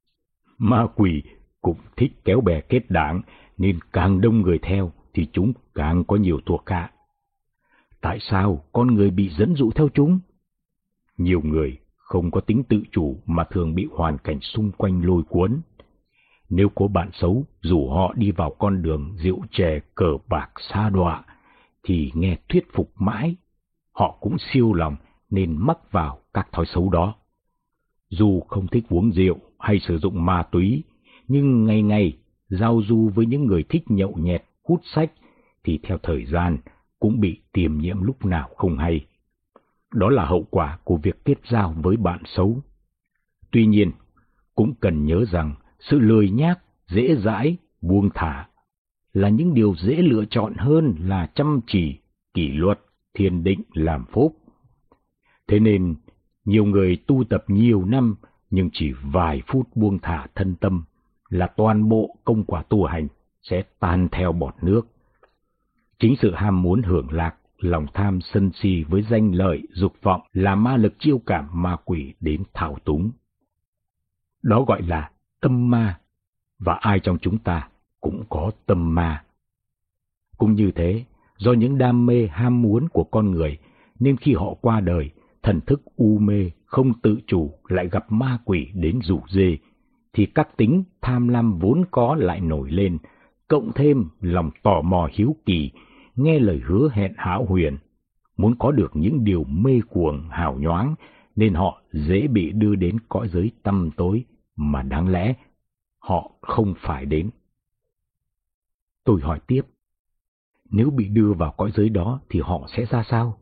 Ma quỷ cũng thích kéo bè kết đảng, nên càng đông người theo thì chúng càng có nhiều thuộc hạ. Tại sao con người bị dẫn dụ theo chúng? Nhiều người không có tính tự chủ mà thường bị hoàn cảnh xung quanh lôi cuốn. Nếu có bạn xấu rủ họ đi vào con đường rượu chè cờ bạc sa đọa, thì nghe thuyết phục mãi, họ cũng siêu lòng nên mắc vào các thói xấu đó. Dù không thích uống rượu hay sử dụng ma túy, nhưng ngày ngày giao du với những người thích nhậu nhẹt, hút sách, thì theo thời gian cũng bị tiềm nhiễm lúc nào không hay. Đó là hậu quả của việc kết giao với bạn xấu. Tuy nhiên, cũng cần nhớ rằng sự lười nhác, dễ dãi, buông thả là những điều dễ lựa chọn hơn là chăm chỉ, kỷ luật, thiền định làm phúc. Thế nên, nhiều người tu tập nhiều năm nhưng chỉ vài phút buông thả thân tâm là toàn bộ công quả tu hành sẽ tan theo bọt nước. Chính sự ham muốn hưởng lạc, lòng tham sân si với danh lợi, dục vọng là ma lực chiêu cảm ma quỷ đến thao túng. Đó gọi là tâm ma, và ai trong chúng ta cũng có tâm ma. Cũng như thế, do những đam mê ham muốn của con người nên khi họ qua đời, thần thức u mê không tự chủ lại gặp ma quỷ đến rủ rê, thì các tính tham lam vốn có lại nổi lên, cộng thêm lòng tò mò hiếu kỳ, nghe lời hứa hẹn hão huyền, muốn có được những điều mê cuồng hào nhoáng, nên họ dễ bị đưa đến cõi giới tăm tối mà đáng lẽ họ không phải đến. Tôi hỏi tiếp, nếu bị đưa vào cõi giới đó thì họ sẽ ra sao?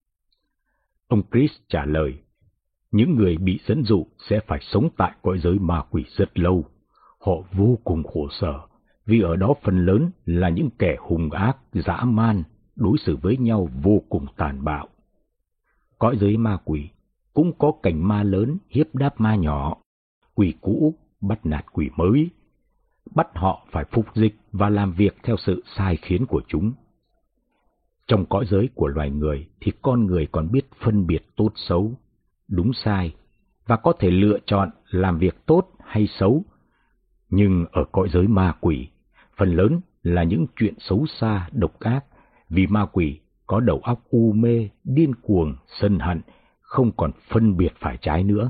Ông Chris trả lời, những người bị dẫn dụ sẽ phải sống tại cõi giới ma quỷ rất lâu. Họ vô cùng khổ sở, vì ở đó phần lớn là những kẻ hung ác, dã man, đối xử với nhau vô cùng tàn bạo. Cõi giới ma quỷ cũng có cảnh ma lớn hiếp đáp ma nhỏ, quỷ cũ bắt nạt quỷ mới, bắt họ phải phục dịch và làm việc theo sự sai khiến của chúng. Trong cõi giới của loài người thì con người còn biết phân biệt tốt xấu, đúng sai, và có thể lựa chọn làm việc tốt hay xấu. Nhưng ở cõi giới ma quỷ, phần lớn là những chuyện xấu xa, độc ác, vì ma quỷ có đầu óc u mê, điên cuồng, sân hận, không còn phân biệt phải trái nữa.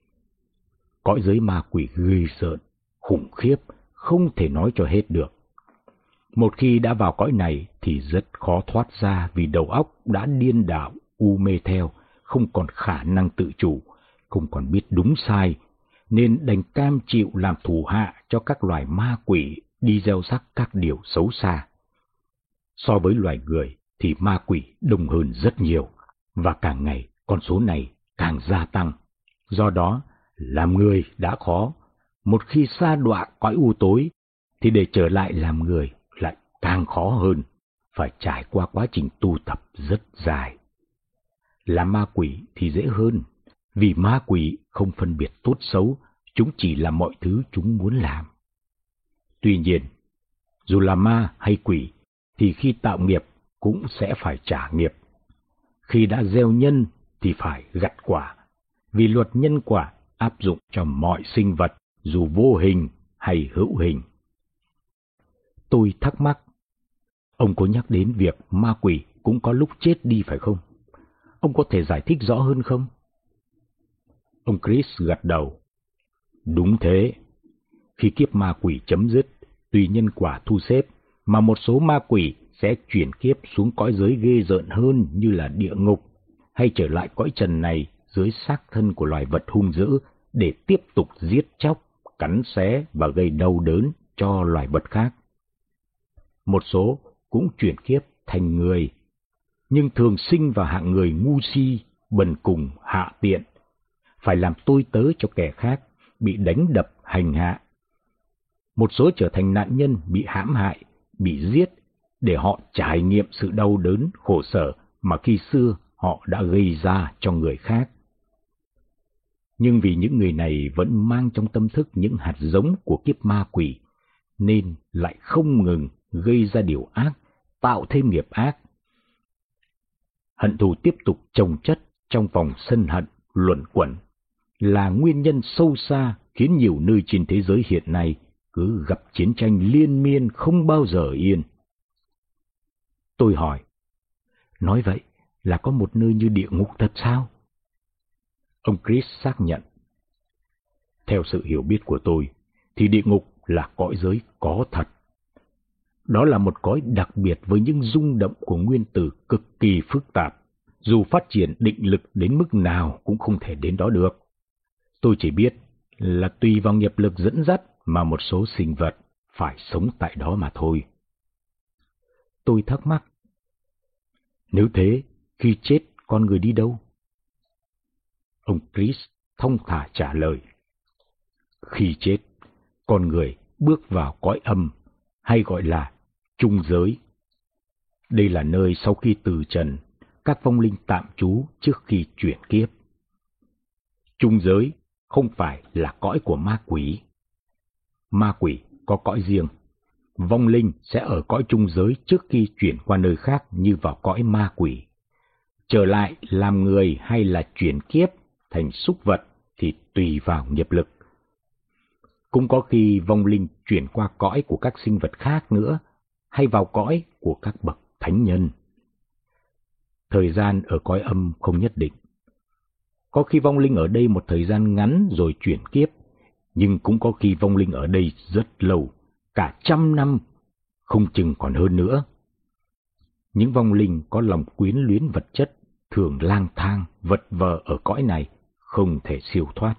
Cõi giới ma quỷ ghê rợn, khủng khiếp, không thể nói cho hết được. Một khi đã vào cõi này thì rất khó thoát ra, vì đầu óc đã điên đảo, u mê theo, không còn khả năng tự chủ, không còn biết đúng sai, nên đành cam chịu làm thủ hạ cho các loài ma quỷ đi gieo rắc các điều xấu xa. So với loài người thì ma quỷ đông hơn rất nhiều, và càng ngày con số này càng gia tăng. Do đó, làm người đã khó, một khi sa đọa cõi u tối thì để trở lại làm người lại càng khó hơn, phải trải qua quá trình tu tập rất dài. Làm ma quỷ thì dễ hơn, vì ma quỷ không phân biệt tốt xấu, chúng chỉ làm mọi thứ chúng muốn làm. Tuy nhiên, dù là ma hay quỷ, thì khi tạo nghiệp cũng sẽ phải trả nghiệp. Khi đã gieo nhân thì phải gặt quả, vì luật nhân quả áp dụng cho mọi sinh vật, dù vô hình hay hữu hình. Tôi thắc mắc, ông có nhắc đến việc ma quỷ cũng có lúc chết đi phải không? Ông có thể giải thích rõ hơn không? Ông Chris gật đầu. Đúng thế. Khi kiếp ma quỷ chấm dứt, tùy nhân quả thu xếp, mà một số ma quỷ sẽ chuyển kiếp xuống cõi giới ghê rợn hơn như là địa ngục, hay trở lại cõi trần này dưới xác thân của loài vật hung dữ để tiếp tục giết chóc, cắn xé và gây đau đớn cho loài vật khác. Một số cũng chuyển kiếp thành người, nhưng thường sinh vào hạng người ngu si, bần cùng, hạ tiện, phải làm tôi tớ cho kẻ khác, bị đánh đập, hành hạ. Một số trở thành nạn nhân bị hãm hại, bị giết, để họ trải nghiệm sự đau đớn, khổ sở mà khi xưa họ đã gây ra cho người khác. Nhưng vì những người này vẫn mang trong tâm thức những hạt giống của kiếp ma quỷ, nên lại không ngừng gây ra điều ác, tạo thêm nghiệp ác. Hận thù tiếp tục chồng chất trong vòng sân hận, luẩn quẩn, là nguyên nhân sâu xa khiến nhiều nơi trên thế giới hiện nay cứ gặp chiến tranh liên miên không bao giờ yên. Tôi hỏi, nói vậy là có một nơi như địa ngục thật sao? Ông Chris xác nhận. Theo sự hiểu biết của tôi, thì địa ngục là cõi giới có thật. Đó là một cõi đặc biệt với những rung động của nguyên tử cực kỳ phức tạp, dù phát triển định lực đến mức nào cũng không thể đến đó được. Tôi chỉ biết là tùy vào nghiệp lực dẫn dắt mà một số sinh vật phải sống tại đó mà thôi. Tôi thắc mắc, nếu thế, khi chết con người đi đâu? Ông Chris thong thả trả lời, khi chết, con người bước vào cõi âm, hay gọi là trung giới. Đây là nơi sau khi từ trần, các vong linh tạm trú trước khi chuyển kiếp. Trung giới không phải là cõi của ma quỷ. Ma quỷ có cõi riêng. Vong linh sẽ ở cõi trung giới trước khi chuyển qua nơi khác như vào cõi ma quỷ. Trở lại làm người hay là chuyển kiếp thành súc vật thì tùy vào nghiệp lực. Cũng có khi vong linh chuyển qua cõi của các sinh vật khác nữa, hay vào cõi của các bậc thánh nhân. Thời gian ở cõi âm không nhất định. Có khi vong linh ở đây một thời gian ngắn rồi chuyển kiếp, nhưng cũng có khi vong linh ở đây rất lâu, cả trăm năm, không chừng còn hơn nữa. Những vong linh có lòng quyến luyến vật chất, thường lang thang, vật vờ ở cõi này, không thể siêu thoát.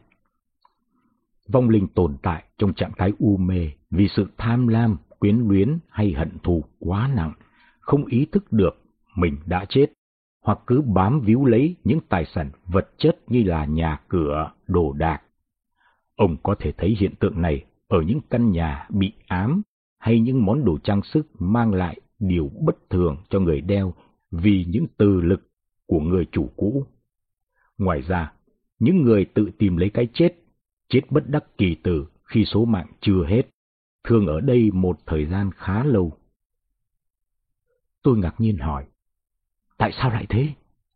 Vong linh tồn tại trong trạng thái u mê vì sự tham lam, quyến luyến hay hận thù quá nặng, không ý thức được mình đã chết, hoặc cứ bám víu lấy những tài sản vật chất như là nhà cửa, đồ đạc. Ông có thể thấy hiện tượng này ở những căn nhà bị ám hay những món đồ trang sức mang lại điều bất thường cho người đeo vì những từ lực của người chủ cũ. Ngoài ra, những người tự tìm lấy cái chết, chết bất đắc kỳ tử khi số mạng chưa hết, thường ở đây một thời gian khá lâu. Tôi ngạc nhiên hỏi, tại sao lại thế?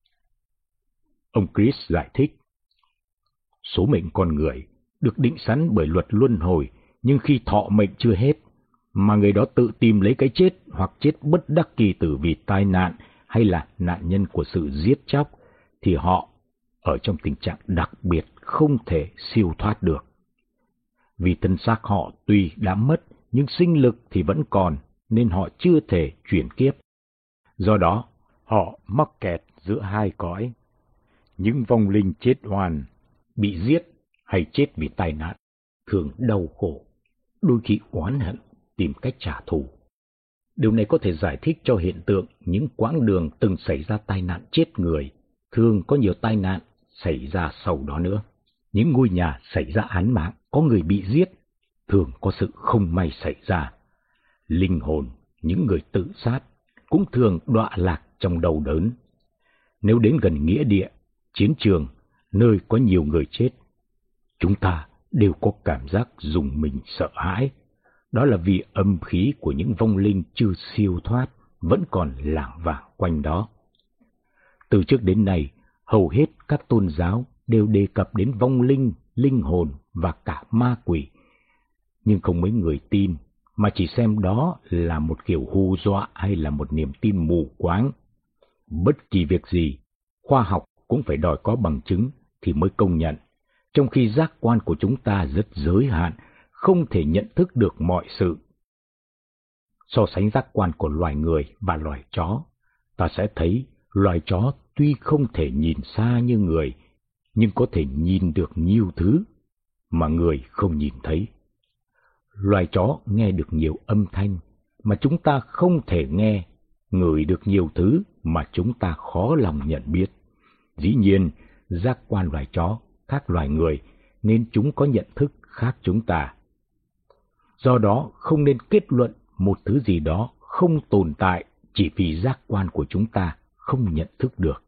Ông Chris giải thích, số mệnh con người được định sẵn bởi luật luân hồi, nhưng khi thọ mệnh chưa hết, mà người đó tự tìm lấy cái chết hoặc chết bất đắc kỳ tử vì tai nạn hay là nạn nhân của sự giết chóc, thì họ ở trong tình trạng đặc biệt không thể siêu thoát được. Vì thân xác họ tuy đã mất, nhưng sinh lực thì vẫn còn, nên họ chưa thể chuyển kiếp. Do đó, họ mắc kẹt giữa hai cõi. Những vong linh chết oan, bị giết hay chết vì tai nạn, thường đau khổ, đôi khi oán hận, tìm cách trả thù. Điều này có thể giải thích cho hiện tượng những quãng đường từng xảy ra tai nạn chết người, thường có nhiều tai nạn xảy ra sau đó nữa. Những ngôi nhà xảy ra án mạng, có người bị giết, thường có sự không may xảy ra. Linh hồn những người tự sát cũng thường đọa lạc trong đau đớn. Nếu đến gần nghĩa địa, chiến trường, nơi có nhiều người chết, chúng ta đều có cảm giác rùng mình sợ hãi. Đó là vì âm khí của những vong linh chưa siêu thoát vẫn còn lảng vảng quanh đó. Từ trước đến nay, hầu hết các tôn giáo đều đề cập đến vong linh, linh hồn và cả ma quỷ. Nhưng không mấy người tin, mà chỉ xem đó là một kiểu hù dọa hay là một niềm tin mù quáng. Bất kỳ việc gì, khoa học cũng phải đòi có bằng chứng thì mới công nhận, trong khi giác quan của chúng ta rất giới hạn, không thể nhận thức được mọi sự. So sánh giác quan của loài người và loài chó, ta sẽ thấy loài chó tuy không thể nhìn xa như người, nhưng có thể nhìn được nhiều thứ mà người không nhìn thấy. Loài chó nghe được nhiều âm thanh mà chúng ta không thể nghe, ngửi được nhiều thứ mà chúng ta khó lòng nhận biết. Dĩ nhiên, giác quan loài chó khác loài người nên chúng có nhận thức khác chúng ta. Do đó, không nên kết luận một thứ gì đó không tồn tại chỉ vì giác quan của chúng ta không nhận thức được.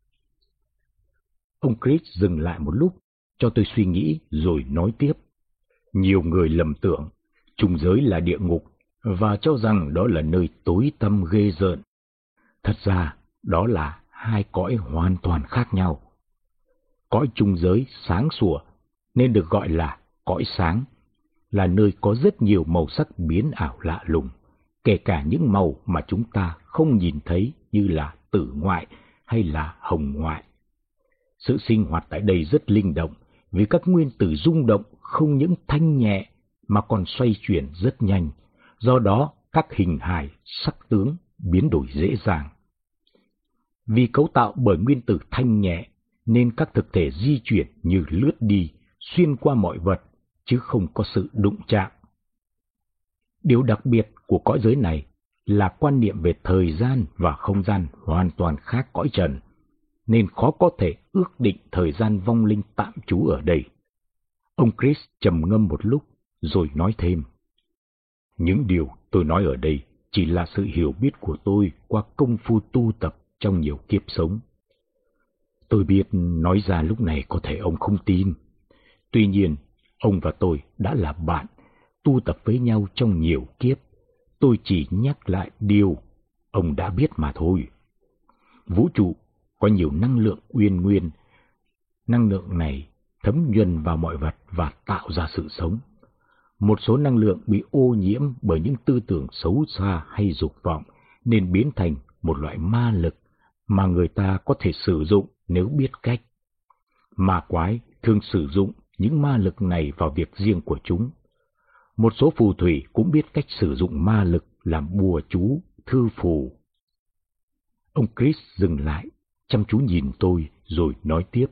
Ông Chris dừng lại một lúc, cho tôi suy nghĩ rồi nói tiếp. Nhiều người lầm tưởng trùng giới là địa ngục và cho rằng đó là nơi tối tăm ghê rợn. Thật ra, đó là hai cõi hoàn toàn khác nhau. Cõi trùng giới sáng sủa nên được gọi là cõi sáng, là nơi có rất nhiều màu sắc biến ảo lạ lùng, kể cả những màu mà chúng ta không nhìn thấy như là tử ngoại hay là hồng ngoại. Sự sinh hoạt tại đây rất linh động vì các nguyên tử rung động không những thanh nhẹ mà còn xoay chuyển rất nhanh, do đó các hình hài, sắc tướng biến đổi dễ dàng. Vì cấu tạo bởi nguyên tử thanh nhẹ nên các thực thể di chuyển như lướt đi, xuyên qua mọi vật, chứ không có sự đụng chạm. Điều đặc biệt của cõi giới này là quan niệm về thời gian và không gian hoàn toàn khác cõi trần, nên khó có thể ước định thời gian vong linh tạm trú ở đây. Ông Chris trầm ngâm một lúc, rồi nói thêm. Những điều tôi nói ở đây chỉ là sự hiểu biết của tôi qua công phu tu tập trong nhiều kiếp sống. Tôi biết nói ra lúc này có thể ông không tin. Tuy nhiên, ông và tôi đã là bạn, tu tập với nhau trong nhiều kiếp. Tôi chỉ nhắc lại điều ông đã biết mà thôi. Vũ trụ có nhiều năng lượng uyên nguyên. Năng lượng này thấm nhuần vào mọi vật và tạo ra sự sống. Một số năng lượng bị ô nhiễm bởi những tư tưởng xấu xa hay dục vọng nên biến thành một loại ma lực mà người ta có thể sử dụng nếu biết cách. Ma quái thường sử dụng những ma lực này vào việc riêng của chúng. Một số phù thủy cũng biết cách sử dụng ma lực làm bùa chú, thư phù. Ông Chris dừng lại, chăm chú nhìn tôi rồi nói tiếp.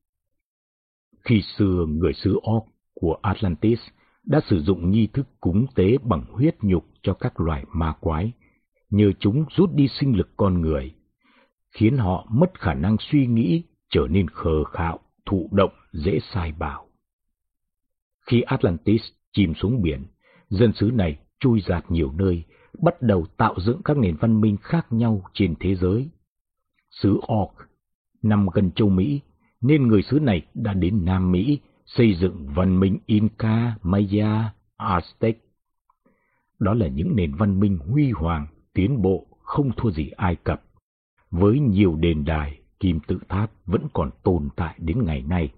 Khi xưa người xứ Orc của Atlantis đã sử dụng nghi thức cúng tế bằng huyết nhục cho các loài ma quái, nhờ chúng rút đi sinh lực con người, khiến họ mất khả năng suy nghĩ, trở nên khờ khạo, thụ động, dễ sai bảo. Khi Atlantis chìm xuống biển, dân xứ này trôi dạt nhiều nơi, bắt đầu tạo dựng các nền văn minh khác nhau trên thế giới. Xứ Orc nằm gần châu Mỹ, nên người xứ này đã đến Nam Mỹ xây dựng văn minh Inca, Maya, Aztec. Đó là những nền văn minh huy hoàng, tiến bộ không thua gì Ai Cập, với nhiều đền đài, kim tự tháp vẫn còn tồn tại đến ngày nay.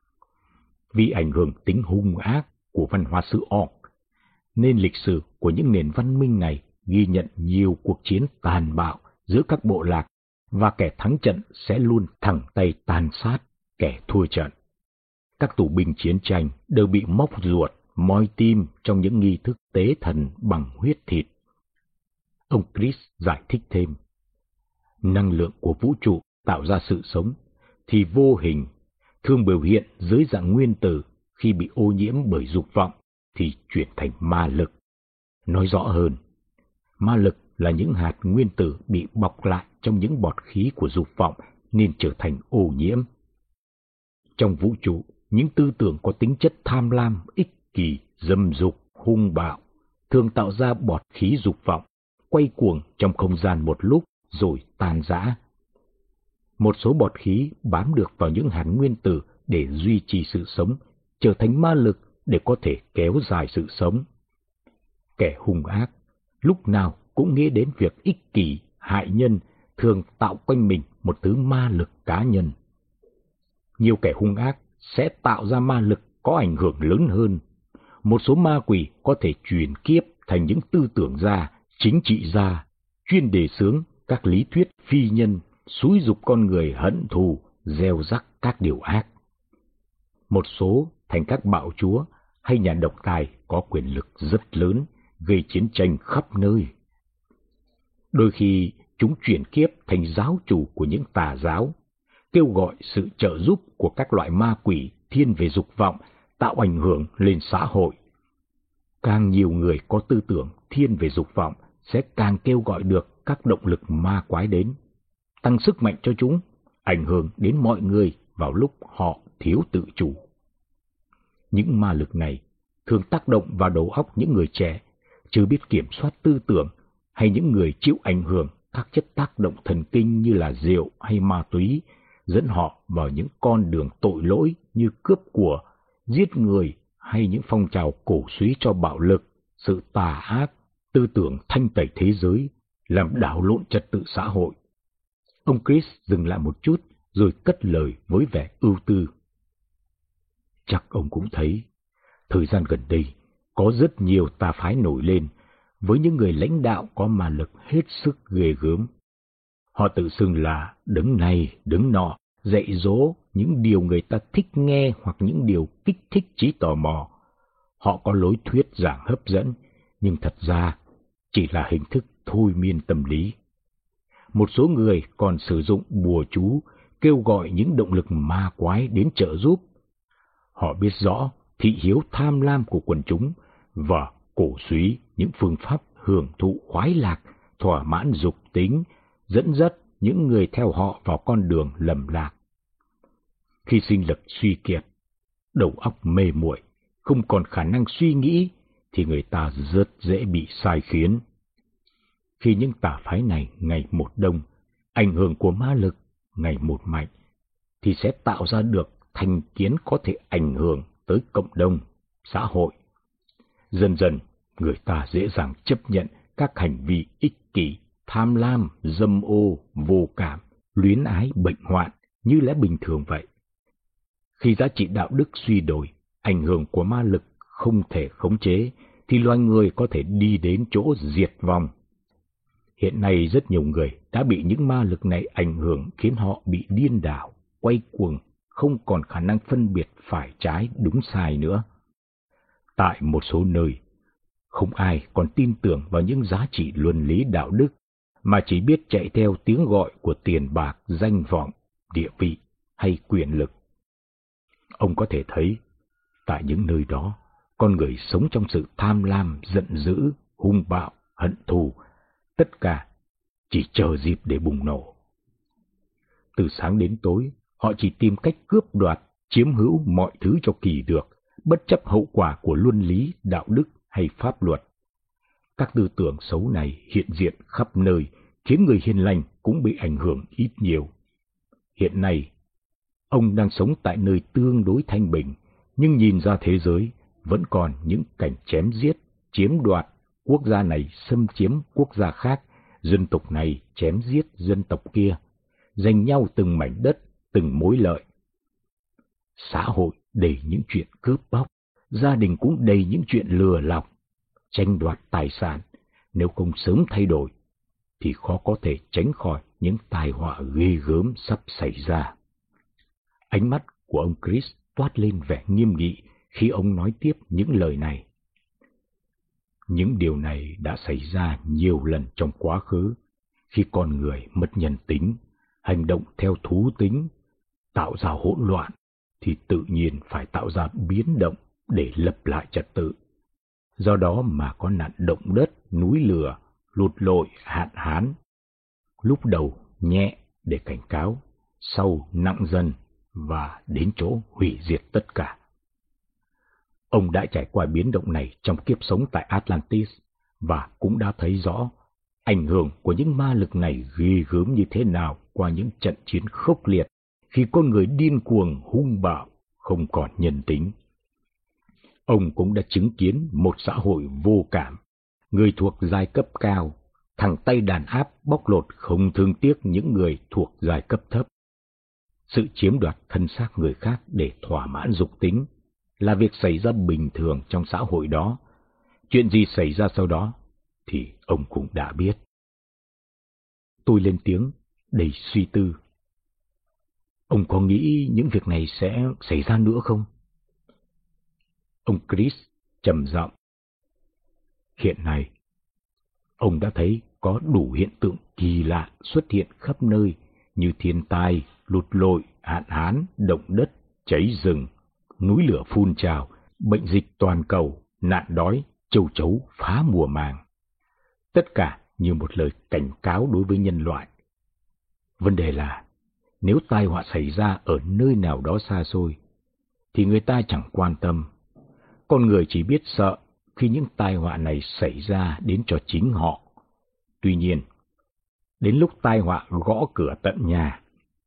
Vì ảnh hưởng tính hung ác của văn hóa xứ Orc, nên lịch sử của những nền văn minh này ghi nhận nhiều cuộc chiến tàn bạo giữa các bộ lạc, và kẻ thắng trận sẽ luôn thẳng tay tàn sát kẻ thua trận. Các tù binh chiến tranh đều bị móc ruột, moi tim trong những nghi thức tế thần bằng huyết thịt. Ông Chris giải thích thêm, năng lượng của vũ trụ tạo ra sự sống thì vô hình, thường biểu hiện dưới dạng nguyên tử, khi bị ô nhiễm bởi dục vọng thì chuyển thành ma lực. Nói rõ hơn, ma lực là những hạt nguyên tử bị bọc lại trong những bọt khí của dục vọng nên trở thành ô nhiễm. Trong vũ trụ, những tư tưởng có tính chất tham lam, ích kỷ, dâm dục, hung bạo thường tạo ra bọt khí dục vọng, quay cuồng trong không gian một lúc rồi tan rã. Một số bọt khí bám được vào những hạt nguyên tử để duy trì sự sống, trở thành ma lực để có thể kéo dài sự sống. Kẻ hung ác lúc nào cũng nghĩ đến việc ích kỷ, hại nhân, thường tạo quanh mình một thứ ma lực cá nhân. Nhiều kẻ hung ác sẽ tạo ra ma lực có ảnh hưởng lớn hơn. Một số ma quỷ có thể chuyển kiếp thành những tư tưởng gia, chính trị gia, chuyên đề xướng các lý thuyết phi nhân, xúi giục con người hận thù, gieo rắc các điều ác. Một số thành các bạo chúa hay nhà độc tài có quyền lực rất lớn, gây chiến tranh khắp nơi. Đôi khi chúng chuyển kiếp thành giáo chủ của những tà giáo, kêu gọi sự trợ giúp của các loại ma quỷ thiên về dục vọng, tạo ảnh hưởng lên xã hội. Càng nhiều người có tư tưởng thiên về dục vọng sẽ càng kêu gọi được các động lực ma quái đến, tăng sức mạnh cho chúng, ảnh hưởng đến mọi người vào lúc họ thiếu tự chủ. Những ma lực này thường tác động vào đầu óc những người trẻ, chưa biết kiểm soát tư tưởng, hay những người chịu ảnh hưởng các chất tác động thần kinh như là rượu hay ma túy, dẫn họ vào những con đường tội lỗi như cướp của, giết người hay những phong trào cổ suý cho bạo lực, sự tà ác, tư tưởng thanh tẩy thế giới, làm đảo lộn trật tự xã hội. Ông Chris dừng lại một chút rồi cất lời với vẻ ưu tư. Chắc ông cũng thấy, thời gian gần đây có rất nhiều tà phái nổi lên với những người lãnh đạo có ma lực hết sức ghê gớm. Họ tự xưng là đấng này, đấng nọ, dạy dỗ những điều người ta thích nghe hoặc những điều kích thích trí tò mò. Họ có lối thuyết giảng hấp dẫn, nhưng thật ra chỉ là hình thức thôi miên tâm lý. Một số người còn sử dụng bùa chú, kêu gọi những động lực ma quái đến trợ giúp. Họ biết rõ thị hiếu tham lam của quần chúng và cổ suý những phương pháp hưởng thụ khoái lạc, thỏa mãn dục tính, dẫn dắt những người theo họ vào con đường lầm lạc. Khi sinh lực suy kiệt, đầu óc mê muội, không còn khả năng suy nghĩ, thì người ta rất dễ bị sai khiến. Khi những tà phái này ngày một đông, ảnh hưởng của ma lực ngày một mạnh, thì sẽ tạo ra được thành kiến có thể ảnh hưởng tới cộng đồng, xã hội. Dần dần, người ta dễ dàng chấp nhận các hành vi ích kỷ, tham lam, dâm ô, vô cảm, luyến ái, bệnh hoạn như lẽ bình thường vậy. Khi giá trị đạo đức suy đồi, ảnh hưởng của ma lực không thể khống chế, thì loài người có thể đi đến chỗ diệt vong. Hiện nay rất nhiều người đã bị những ma lực này ảnh hưởng, khiến họ bị điên đảo, quay cuồng, không còn khả năng phân biệt phải trái đúng sai nữa. Tại một số nơi, không ai còn tin tưởng vào những giá trị luân lý đạo đức, mà chỉ biết chạy theo tiếng gọi của tiền bạc, danh vọng, địa vị hay quyền lực. Ông có thể thấy, tại những nơi đó, con người sống trong sự tham lam, giận dữ, hung bạo, hận thù, tất cả chỉ chờ dịp để bùng nổ. Từ sáng đến tối, họ chỉ tìm cách cướp đoạt, chiếm hữu mọi thứ cho kỳ được, bất chấp hậu quả của luân lý, đạo đức hay pháp luật. Các tư tưởng xấu này hiện diện khắp nơi, khiến người hiền lành cũng bị ảnh hưởng ít nhiều. Hiện nay, ông đang sống tại nơi tương đối thanh bình, nhưng nhìn ra thế giới vẫn còn những cảnh chém giết, chiếm đoạt, quốc gia này xâm chiếm quốc gia khác, dân tộc này chém giết dân tộc kia, giành nhau từng mảnh đất, từng mối lợi. Xã hội đầy những chuyện cướp bóc, gia đình cũng đầy những chuyện lừa lọc, tranh đoạt tài sản. Nếu không sớm thay đổi, thì khó có thể tránh khỏi những tai họa ghê gớm sắp xảy ra. Ánh mắt của ông Chris toát lên vẻ nghiêm nghị khi ông nói tiếp những lời này. Những điều này đã xảy ra nhiều lần trong quá khứ, khi con người mất nhân tính, hành động theo thú tính, tạo ra hỗn loạn, thì tự nhiên phải tạo ra biến động để lập lại trật tự. Do đó mà có nạn động đất, núi lửa, lụt lội, hạn hán. Lúc đầu nhẹ để cảnh cáo, sau nặng dần và đến chỗ hủy diệt tất cả. Ông đã trải qua biến động này trong kiếp sống tại Atlantis và cũng đã thấy rõ ảnh hưởng của những ma lực này ghê gớm như thế nào qua những trận chiến khốc liệt khi con người điên cuồng, hung bạo, không còn nhân tính. Ông cũng đã chứng kiến một xã hội vô cảm, người thuộc giai cấp cao, thẳng tay đàn áp bóc lột không thương tiếc những người thuộc giai cấp thấp. Sự chiếm đoạt thân xác người khác để thỏa mãn dục tính là việc xảy ra bình thường trong xã hội đó. Chuyện gì xảy ra sau đó thì ông cũng đã biết. Tôi lên tiếng đầy suy tư. Ông có nghĩ những việc này sẽ xảy ra nữa không? Ông Chris trầm giọng. Hiện nay, ông đã thấy có đủ hiện tượng kỳ lạ xuất hiện khắp nơi như thiên tai, lụt lội, hạn hán, động đất, cháy rừng, núi lửa phun trào, bệnh dịch toàn cầu, nạn đói, châu chấu phá mùa màng. Tất cả như một lời cảnh cáo đối với nhân loại. Vấn đề là, nếu tai họa xảy ra ở nơi nào đó xa xôi, thì người ta chẳng quan tâm. Con người chỉ biết sợ khi những tai họa này xảy ra đến cho chính họ. Tuy nhiên, đến lúc tai họa gõ cửa tận nhà,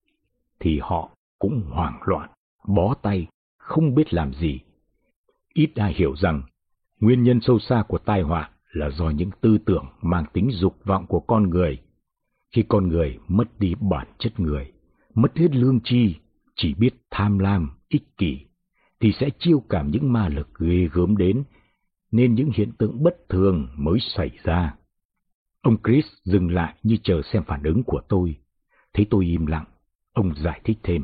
thì họ cũng hoảng loạn, bó tay, không biết làm gì. Ít ai hiểu rằng, nguyên nhân sâu xa của tai họa là do những tư tưởng mang tính dục vọng của con người. Khi con người mất đi bản chất người, mất hết lương tri, chỉ biết tham lam, ích kỷ, thì sẽ chiêu cảm những ma lực ghê gớm đến, nên những hiện tượng bất thường mới xảy ra. Ông Chris dừng lại như chờ xem phản ứng của tôi. Thấy tôi im lặng, ông giải thích thêm.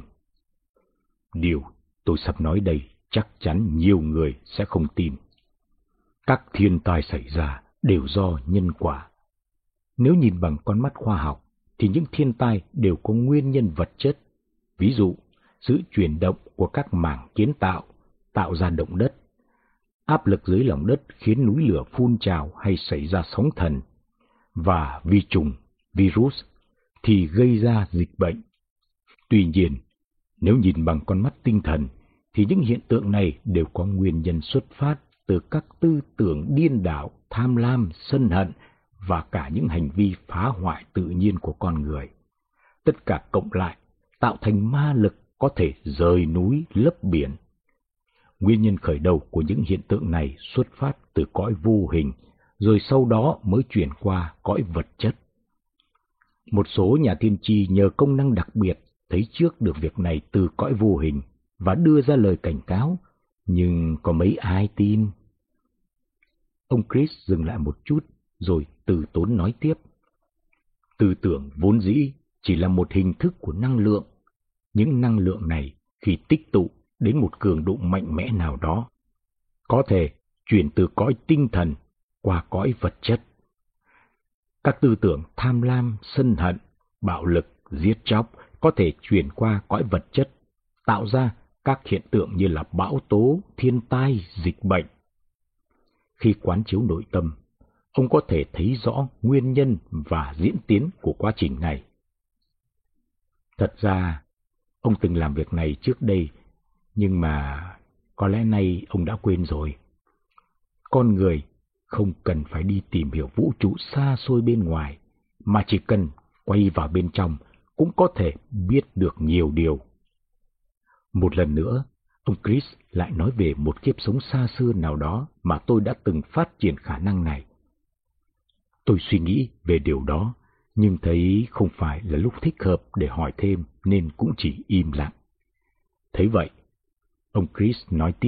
Điều tôi sắp nói đây chắc chắn nhiều người sẽ không tin. Các thiên tai xảy ra đều do nhân quả. Nếu nhìn bằng con mắt khoa học, thì những thiên tai đều có nguyên nhân vật chất. Ví dụ, sự chuyển động của các mảng kiến tạo, tạo ra động đất. Áp lực dưới lòng đất khiến núi lửa phun trào hay xảy ra sóng thần. Và vi trùng, virus, thì gây ra dịch bệnh. Tuy nhiên, nếu nhìn bằng con mắt tinh thần, thì những hiện tượng này đều có nguyên nhân xuất phát từ các tư tưởng điên đảo, tham lam, sân hận và cả những hành vi phá hoại tự nhiên của con người. Tất cả cộng lại tạo thành ma lực có thể rời núi lấp biển. Nguyên nhân khởi đầu của những hiện tượng này xuất phát từ cõi vô hình, rồi sau đó mới chuyển qua cõi vật chất. Một số nhà tiên tri nhờ công năng đặc biệt thấy trước được việc này từ cõi vô hình và đưa ra lời cảnh cáo, nhưng có mấy ai tin? Ông Chris dừng lại một chút, rồi từ tốn nói tiếp. Tư tưởng vốn dĩ chỉ là một hình thức của năng lượng. Những năng lượng này khi tích tụ đến một cường độ mạnh mẽ nào đó, có thể chuyển từ cõi tinh thần qua cõi vật chất. Các tư tưởng tham lam, sân hận, bạo lực, giết chóc có thể chuyển qua cõi vật chất, tạo ra các hiện tượng như là bão tố, thiên tai, dịch bệnh. Khi quán chiếu nội tâm, ông có thể thấy rõ nguyên nhân và diễn tiến của quá trình này. Thật ra, ông từng làm việc này trước đây, nhưng mà có lẽ nay ông đã quên rồi. Con người không cần phải đi tìm hiểu vũ trụ xa xôi bên ngoài, mà chỉ cần quay vào bên trong cũng có thể biết được nhiều điều. Một lần nữa, ông Chris lại nói về một kiếp sống xa xưa nào đó mà tôi đã từng phát triển khả năng này. Tôi suy nghĩ về điều đó, nhưng thấy không phải là lúc thích hợp để hỏi thêm nên cũng chỉ im lặng. Thấy vậy, ông Chris nói tiếp.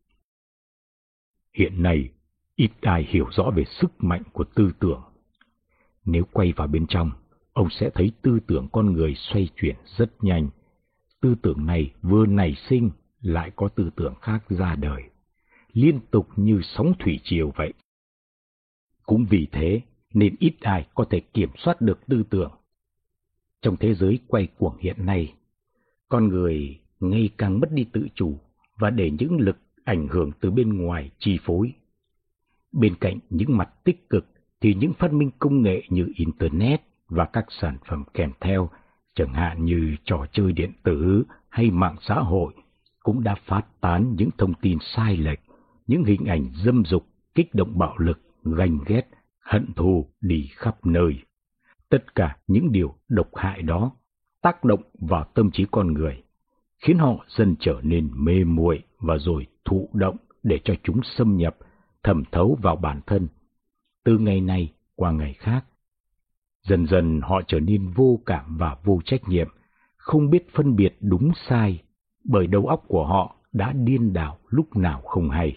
Hiện nay, ít ai hiểu rõ về sức mạnh của tư tưởng. Nếu quay vào bên trong, ông sẽ thấy tư tưởng con người xoay chuyển rất nhanh. Tư tưởng này vừa nảy sinh, lại có tư tưởng khác ra đời, liên tục như sóng thủy triều vậy. Cũng vì thế nên ít ai có thể kiểm soát được tư tưởng. Trong thế giới quay cuồng hiện nay, con người ngày càng mất đi tự chủ và để những lực ảnh hưởng từ bên ngoài chi phối. Bên cạnh những mặt tích cực thì những phát minh công nghệ như Internet và các sản phẩm kèm theo, chẳng hạn như trò chơi điện tử hay mạng xã hội, cũng đã phát tán những thông tin sai lệch, những hình ảnh dâm dục, kích động bạo lực, ganh ghét, hận thù đi khắp nơi. Tất cả những điều độc hại đó tác động vào tâm trí con người, khiến họ dần trở nên mê muội và rồi thụ động để cho chúng xâm nhập, thẩm thấu vào bản thân, từ ngày này qua ngày khác. Dần dần họ trở nên vô cảm và vô trách nhiệm, không biết phân biệt đúng sai, bởi đầu óc của họ đã điên đảo lúc nào không hay.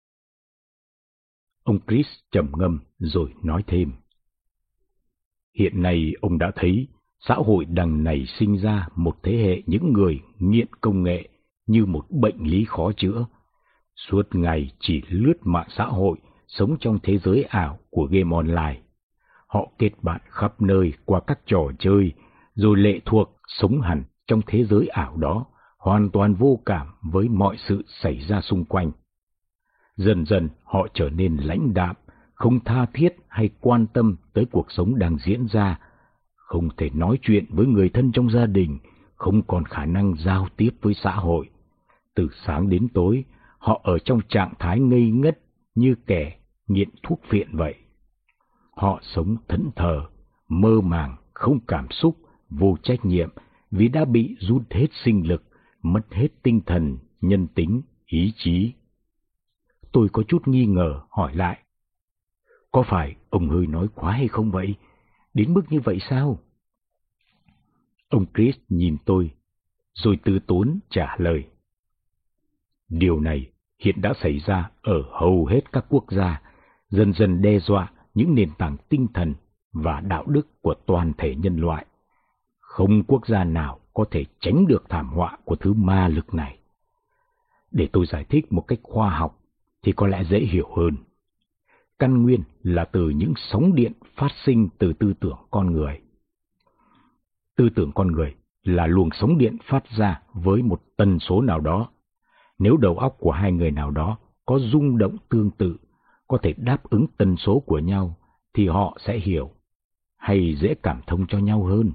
Ông Chris trầm ngâm rồi nói thêm. Hiện nay ông đã thấy xã hội đang nảy sinh ra một thế hệ những người nghiện công nghệ như một bệnh lý khó chữa. Suốt ngày chỉ lướt mạng xã hội, sống trong thế giới ảo của game online. Họ kết bạn khắp nơi qua các trò chơi, rồi lệ thuộc sống hẳn trong thế giới ảo đó, hoàn toàn vô cảm với mọi sự xảy ra xung quanh. Dần dần họ trở nên lãnh đạm, không tha thiết hay quan tâm tới cuộc sống đang diễn ra, không thể nói chuyện với người thân trong gia đình, không còn khả năng giao tiếp với xã hội. Từ sáng đến tối, họ ở trong trạng thái ngây ngất như kẻ nghiện thuốc phiện vậy. Họ sống thẫn thờ, mơ màng, không cảm xúc, vô trách nhiệm vì đã bị rút hết sinh lực, mất hết tinh thần, nhân tính, ý chí. Tôi có chút nghi ngờ hỏi lại. Có phải ông hơi nói quá hay không vậy? Đến mức như vậy sao? Ông Chris nhìn tôi, rồi từ tốn trả lời. Điều này hiện đã xảy ra ở hầu hết các quốc gia, dần dần đe dọa những nền tảng tinh thần và đạo đức của toàn thể nhân loại. Không quốc gia nào có thể tránh được thảm họa của thứ ma lực này. Để tôi giải thích một cách khoa học thì có lẽ dễ hiểu hơn. Căn nguyên là từ những sóng điện phát sinh từ tư tưởng con người. Tư tưởng con người là luồng sóng điện phát ra với một tần số nào đó. Nếu đầu óc của hai người nào đó có rung động tương tự, có thể đáp ứng tần số của nhau, thì họ sẽ hiểu, hay dễ cảm thông cho nhau hơn.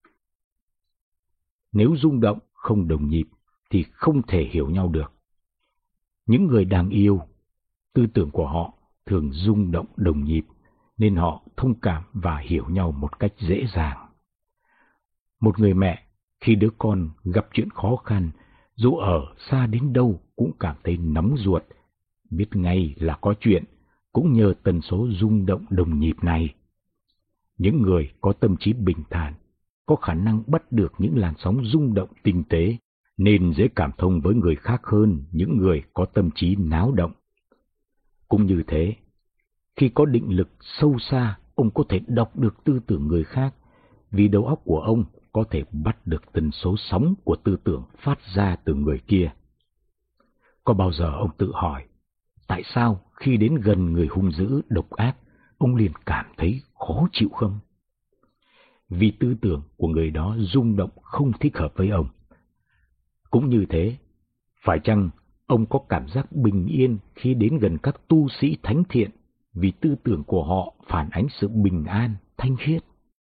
Nếu rung động không đồng nhịp, thì không thể hiểu nhau được. Những người đang yêu, tư tưởng của họ thường rung động đồng nhịp, nên họ thông cảm và hiểu nhau một cách dễ dàng. Một người mẹ, khi đứa con gặp chuyện khó khăn, dù ở xa đến đâu cũng cảm thấy nóng ruột, biết ngay là có chuyện, cũng nhờ tần số rung động đồng nhịp này. Những người có tâm trí bình thản, có khả năng bắt được những làn sóng rung động tinh tế, nên dễ cảm thông với người khác hơn những người có tâm trí náo động. Cũng như thế, khi có định lực sâu xa, ông có thể đọc được tư tưởng người khác, vì đầu óc của ông có thể bắt được tần số sóng của tư tưởng phát ra từ người kia. Có bao giờ ông tự hỏi, tại sao khi đến gần người hung dữ, độc ác, ông liền cảm thấy khó chịu không? Vì tư tưởng của người đó rung động không thích hợp với ông. Cũng như thế, phải chăng ông có cảm giác bình yên khi đến gần các tu sĩ thánh thiện, vì tư tưởng của họ phản ánh sự bình an, thanh khiết?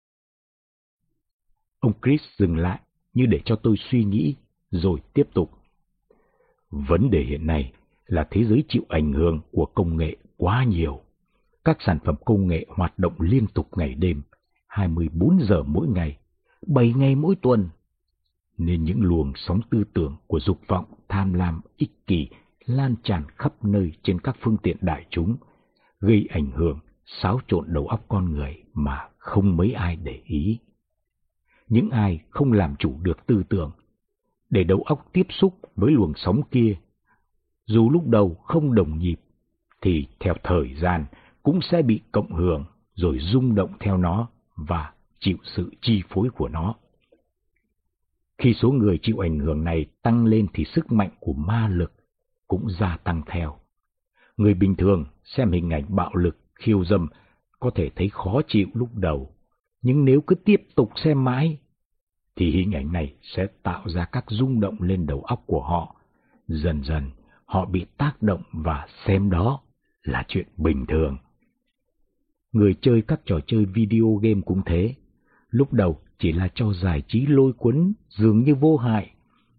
Ông Chris dừng lại như để cho tôi suy nghĩ, rồi tiếp tục. Vấn đề hiện nay là thế giới chịu ảnh hưởng của công nghệ quá nhiều. Các sản phẩm công nghệ hoạt động liên tục ngày đêm, hai mươi bốn giờ mỗi ngày, bảy ngày mỗi tuần, nên những luồng sóng tư tưởng của dục vọng, tham lam, ích kỷ lan tràn khắp nơi trên các phương tiện đại chúng, gây ảnh hưởng, xáo trộn đầu óc con người mà không mấy ai để ý. Những ai không làm chủ được tư tưởng, để đầu óc tiếp xúc với luồng sóng kia, dù lúc đầu không đồng nhịp, thì theo thời gian cũng sẽ bị cộng hưởng rồi rung động theo nó và chịu sự chi phối của nó. Khi số người chịu ảnh hưởng này tăng lên thì sức mạnh của ma lực cũng gia tăng theo. Người bình thường xem hình ảnh bạo lực, khiêu dâm có thể thấy khó chịu lúc đầu, nhưng nếu cứ tiếp tục xem mãi, thì hình ảnh này sẽ tạo ra các rung động lên đầu óc của họ. Dần dần, họ bị tác động và xem đó là chuyện bình thường. Người chơi các trò chơi video game cũng thế. Lúc đầu chỉ là cho giải trí lôi cuốn, dường như vô hại.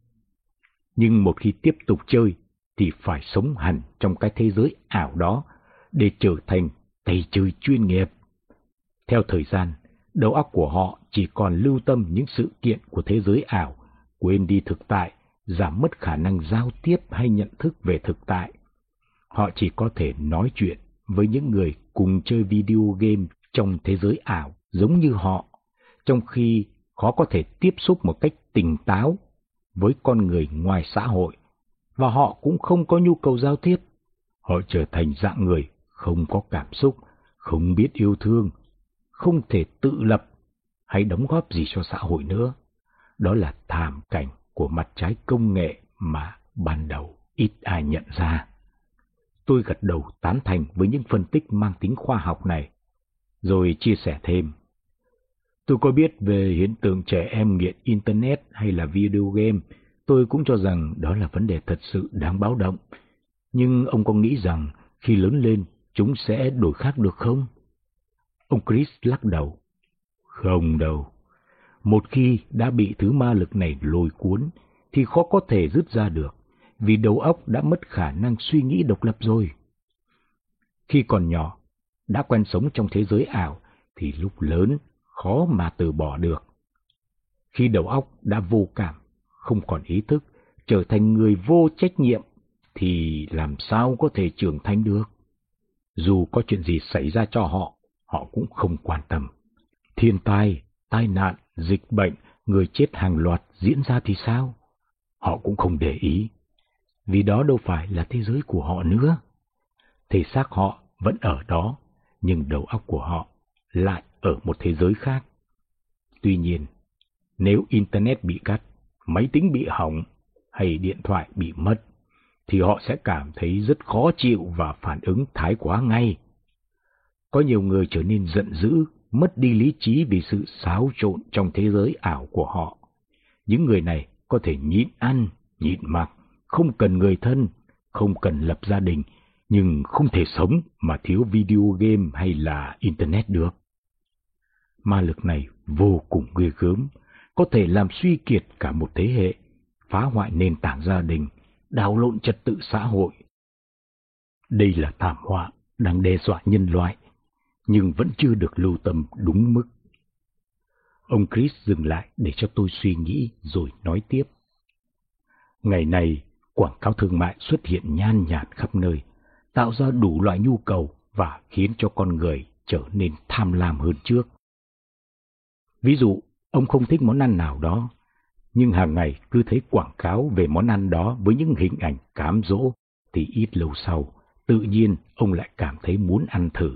Nhưng một khi tiếp tục chơi, thì phải sống hẳn trong cái thế giới ảo đó để trở thành tay chơi chuyên nghiệp. Theo thời gian, đầu óc của họ chỉ còn lưu tâm những sự kiện của thế giới ảo, quên đi thực tại, giảm mất khả năng giao tiếp hay nhận thức về thực tại. Họ chỉ có thể nói chuyện với những người cùng chơi video game trong thế giới ảo giống như họ, trong khi khó có thể tiếp xúc một cách tỉnh táo với con người ngoài xã hội, và họ cũng không có nhu cầu giao tiếp. Họ trở thành dạng người không có cảm xúc, không biết yêu thương, không thể tự lập hay đóng góp gì cho xã hội nữa. Đó là thảm cảnh của mặt trái công nghệ mà ban đầu ít ai nhận ra. Tôi gật đầu tán thành với những phân tích mang tính khoa học này, rồi chia sẻ thêm. Tôi có biết về hiện tượng trẻ em nghiện Internet hay là video game, tôi cũng cho rằng đó là vấn đề thật sự đáng báo động. Nhưng ông có nghĩ rằng khi lớn lên, chúng sẽ đổi khác được không? Ông Chris lắc đầu. Không đâu. Một khi đã bị thứ ma lực này lôi cuốn, thì khó có thể dứt ra được, vì đầu óc đã mất khả năng suy nghĩ độc lập rồi. Khi còn nhỏ, đã quen sống trong thế giới ảo, thì lúc lớn khó mà từ bỏ được. Khi đầu óc đã vô cảm, không còn ý thức, trở thành người vô trách nhiệm, thì làm sao có thể trưởng thành được? Dù có chuyện gì xảy ra cho họ, họ cũng không quan tâm. Thiên tai, tai nạn, dịch bệnh, người chết hàng loạt diễn ra thì sao? Họ cũng không để ý, vì đó đâu phải là thế giới của họ nữa. Thể xác họ vẫn ở đó, nhưng đầu óc của họ lại ở một thế giới khác. Tuy nhiên, nếu Internet bị cắt, máy tính bị hỏng hay điện thoại bị mất, thì họ sẽ cảm thấy rất khó chịu và phản ứng thái quá ngay. Có nhiều người trở nên giận dữ, mất đi lý trí vì sự xáo trộn trong thế giới ảo của họ. Những người này có thể nhịn ăn, nhịn mặc, không cần người thân, không cần lập gia đình, nhưng không thể sống mà thiếu video game hay là Internet được. Ma lực này vô cùng ghê gớm, có thể làm suy kiệt cả một thế hệ, phá hoại nền tảng gia đình, đảo lộn trật tự xã hội. Đây là thảm họa đang đe dọa nhân loại, nhưng vẫn chưa được lưu tâm đúng mức. Ông Chris dừng lại để cho tôi suy nghĩ rồi nói tiếp. Ngày nay, quảng cáo thương mại xuất hiện nhan nhản khắp nơi, tạo ra đủ loại nhu cầu và khiến cho con người trở nên tham lam hơn trước. Ví dụ, ông không thích món ăn nào đó, nhưng hàng ngày cứ thấy quảng cáo về món ăn đó với những hình ảnh cám dỗ, thì ít lâu sau, tự nhiên ông lại cảm thấy muốn ăn thử.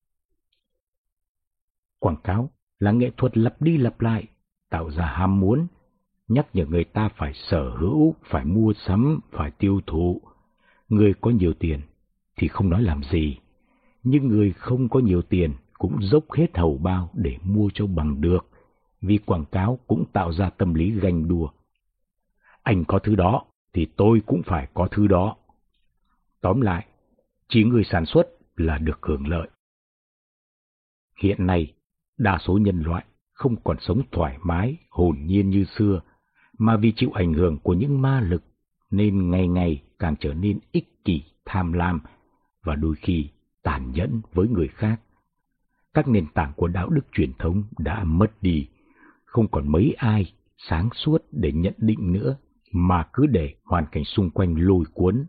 Quảng cáo là nghệ thuật lặp đi lặp lại, tạo ra ham muốn, nhắc nhở người ta phải sở hữu, phải mua sắm, phải tiêu thụ. Người có nhiều tiền thì không nói làm gì, nhưng người không có nhiều tiền cũng dốc hết hầu bao để mua cho bằng được, vì quảng cáo cũng tạo ra tâm lý ganh đua. Anh có thứ đó thì tôi cũng phải có thứ đó. Tóm lại, chỉ người sản xuất là được hưởng lợi. Hiện nay, đa số nhân loại không còn sống thoải mái, hồn nhiên như xưa, mà vì chịu ảnh hưởng của những ma lực nên ngày ngày càng trở nên ích kỷ, tham lam và đôi khi tàn nhẫn với người khác. Các nền tảng của đạo đức truyền thống đã mất đi, không còn mấy ai sáng suốt để nhận định nữa, mà cứ để hoàn cảnh xung quanh lôi cuốn.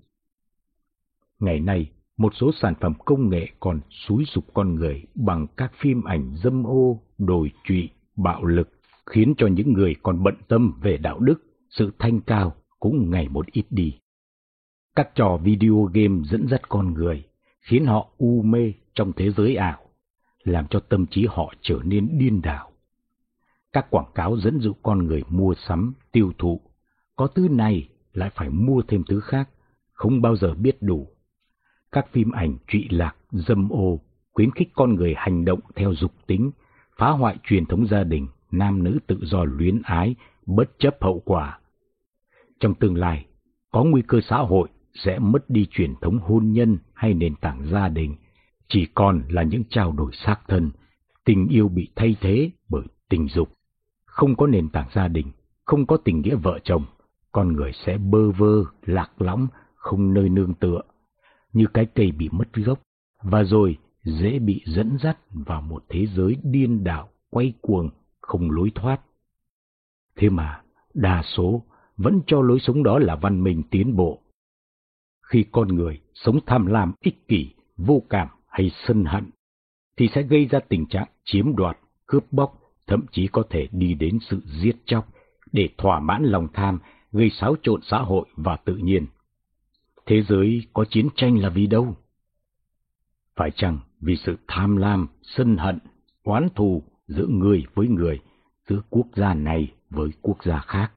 Ngày nay, một số sản phẩm công nghệ còn xúi giục con người bằng các phim ảnh dâm ô, đồi trụy, bạo lực, khiến cho những người còn bận tâm về đạo đức, sự thanh cao cũng ngày một ít đi. Các trò video game dẫn dắt con người, khiến họ u mê trong thế giới ảo, làm cho tâm trí họ trở nên điên đảo. Các quảng cáo dẫn dụ con người mua sắm, tiêu thụ, có thứ này lại phải mua thêm thứ khác, không bao giờ biết đủ. Các phim ảnh trụy lạc, dâm ô, khuyến khích con người hành động theo dục tính, phá hoại truyền thống gia đình, nam nữ tự do luyến ái, bất chấp hậu quả. Trong tương lai, có nguy cơ xã hội sẽ mất đi truyền thống hôn nhân hay nền tảng gia đình, chỉ còn là những trao đổi xác thân, tình yêu bị thay thế bởi tình dục. Không có nền tảng gia đình, không có tình nghĩa vợ chồng, con người sẽ bơ vơ, lạc lõng, không nơi nương tựa, như cái cây bị mất gốc, và rồi dễ bị dẫn dắt vào một thế giới điên đảo, quay cuồng, không lối thoát. Thế mà, đa số vẫn cho lối sống đó là văn minh tiến bộ. Khi con người sống tham lam, ích kỷ, vô cảm hay sân hận, thì sẽ gây ra tình trạng chiếm đoạt, cướp bóc, thậm chí có thể đi đến sự giết chóc để thỏa mãn lòng tham, gây xáo trộn xã hội và tự nhiên. Thế giới có chiến tranh là vì đâu? Phải chăng vì sự tham lam, sân hận, oán thù giữa người với người, giữa quốc gia này với quốc gia khác?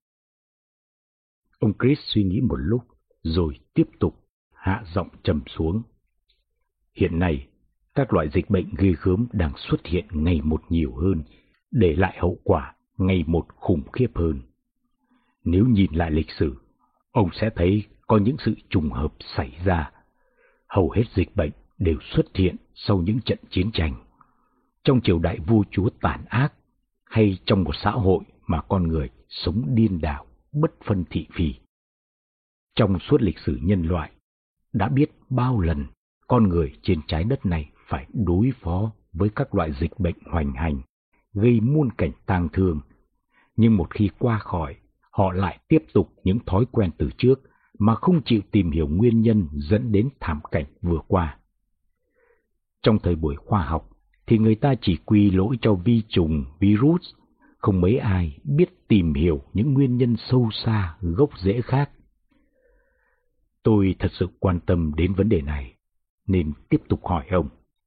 Ông Chris suy nghĩ một lúc, rồi tiếp tục hạ giọng trầm xuống. Hiện nay, các loại dịch bệnh ghê gớm đang xuất hiện ngày một nhiều hơn, để lại hậu quả ngày một khủng khiếp hơn. Nếu nhìn lại lịch sử, ông sẽ thấy có những sự trùng hợp xảy ra. Hầu hết dịch bệnh đều xuất hiện sau những trận chiến tranh, trong triều đại vua chúa tàn ác, hay trong một xã hội mà con người sống điên đảo, bất phân thị phi. Trong suốt lịch sử nhân loại, đã biết bao lần con người trên trái đất này phải đối phó với các loại dịch bệnh hoành hành, gây muôn cảnh tang thương. Nhưng một khi qua khỏi, họ lại tiếp tục những thói quen từ trước mà không chịu tìm hiểu nguyên nhân dẫn đến thảm cảnh vừa qua. Trong thời buổi khoa học thì người ta chỉ quy lỗi cho vi trùng, virus, không mấy ai biết tìm hiểu những nguyên nhân sâu xa, gốc rễ khác. Tôi thật sự quan tâm đến vấn đề này, nên tiếp tục hỏi ông.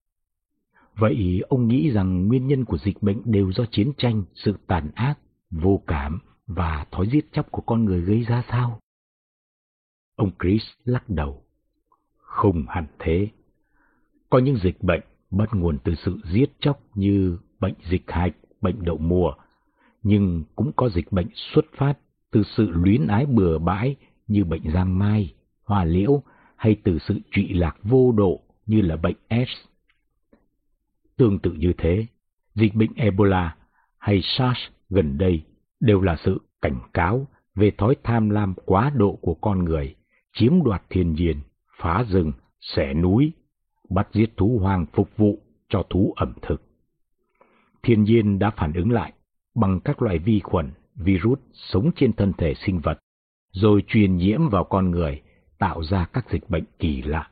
Vậy ông nghĩ rằng nguyên nhân của dịch bệnh đều do chiến tranh, sự tàn ác, vô cảm và thói giết chóc của con người gây ra sao? Ông Chris lắc đầu. Không hẳn thế. Có những dịch bệnh bắt nguồn từ sự giết chóc như bệnh dịch hạch, bệnh đậu mùa, nhưng cũng có dịch bệnh xuất phát từ sự luyến ái bừa bãi như bệnh giang mai, hoa liễu, hay từ sự trụy lạc vô độ như là bệnh AIDS. Tương tự như thế, dịch bệnh Ebola hay SARS gần đây đều là sự cảnh cáo về thói tham lam quá độ của con người, chiếm đoạt thiên nhiên, phá rừng, xẻ núi, bắt giết thú hoang phục vụ cho thú ẩm thực. Thiên nhiên đã phản ứng lại bằng các loại vi khuẩn, virus sống trên thân thể sinh vật, rồi truyền nhiễm vào con người, tạo ra các dịch bệnh kỳ lạ.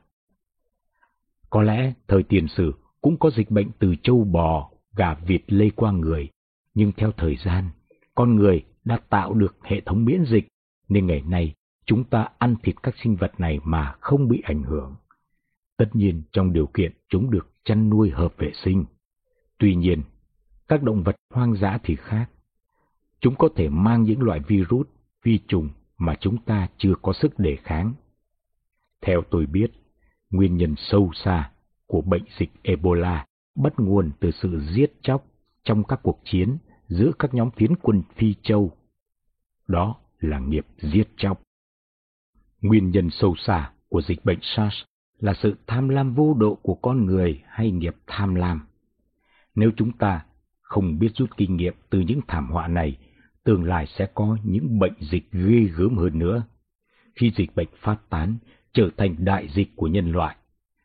Có lẽ thời tiền sử cũng có dịch bệnh từ trâu bò, gà vịt lây qua người, nhưng theo thời gian, con người đã tạo được hệ thống miễn dịch, nên ngày nay chúng ta ăn thịt các sinh vật này mà không bị ảnh hưởng. Tất nhiên trong điều kiện chúng được chăn nuôi hợp vệ sinh. Tuy nhiên, các động vật hoang dã thì khác. Chúng có thể mang những loại virus, vi trùng mà chúng ta chưa có sức đề kháng. Theo tôi biết, nguyên nhân sâu xa của bệnh dịch Ebola bắt nguồn từ sự giết chóc trong các cuộc chiến giữa các nhóm phiến quân Phi Châu. Đó là nghiệp giết chóc. Nguyên nhân sâu xa của dịch bệnh SARS là sự tham lam vô độ của con người hay nghiệp tham lam. Nếu chúng ta không biết rút kinh nghiệm từ những thảm họa này, tương lai sẽ có những bệnh dịch ghê gớm hơn nữa. Khi dịch bệnh phát tán, trở thành đại dịch của nhân loại,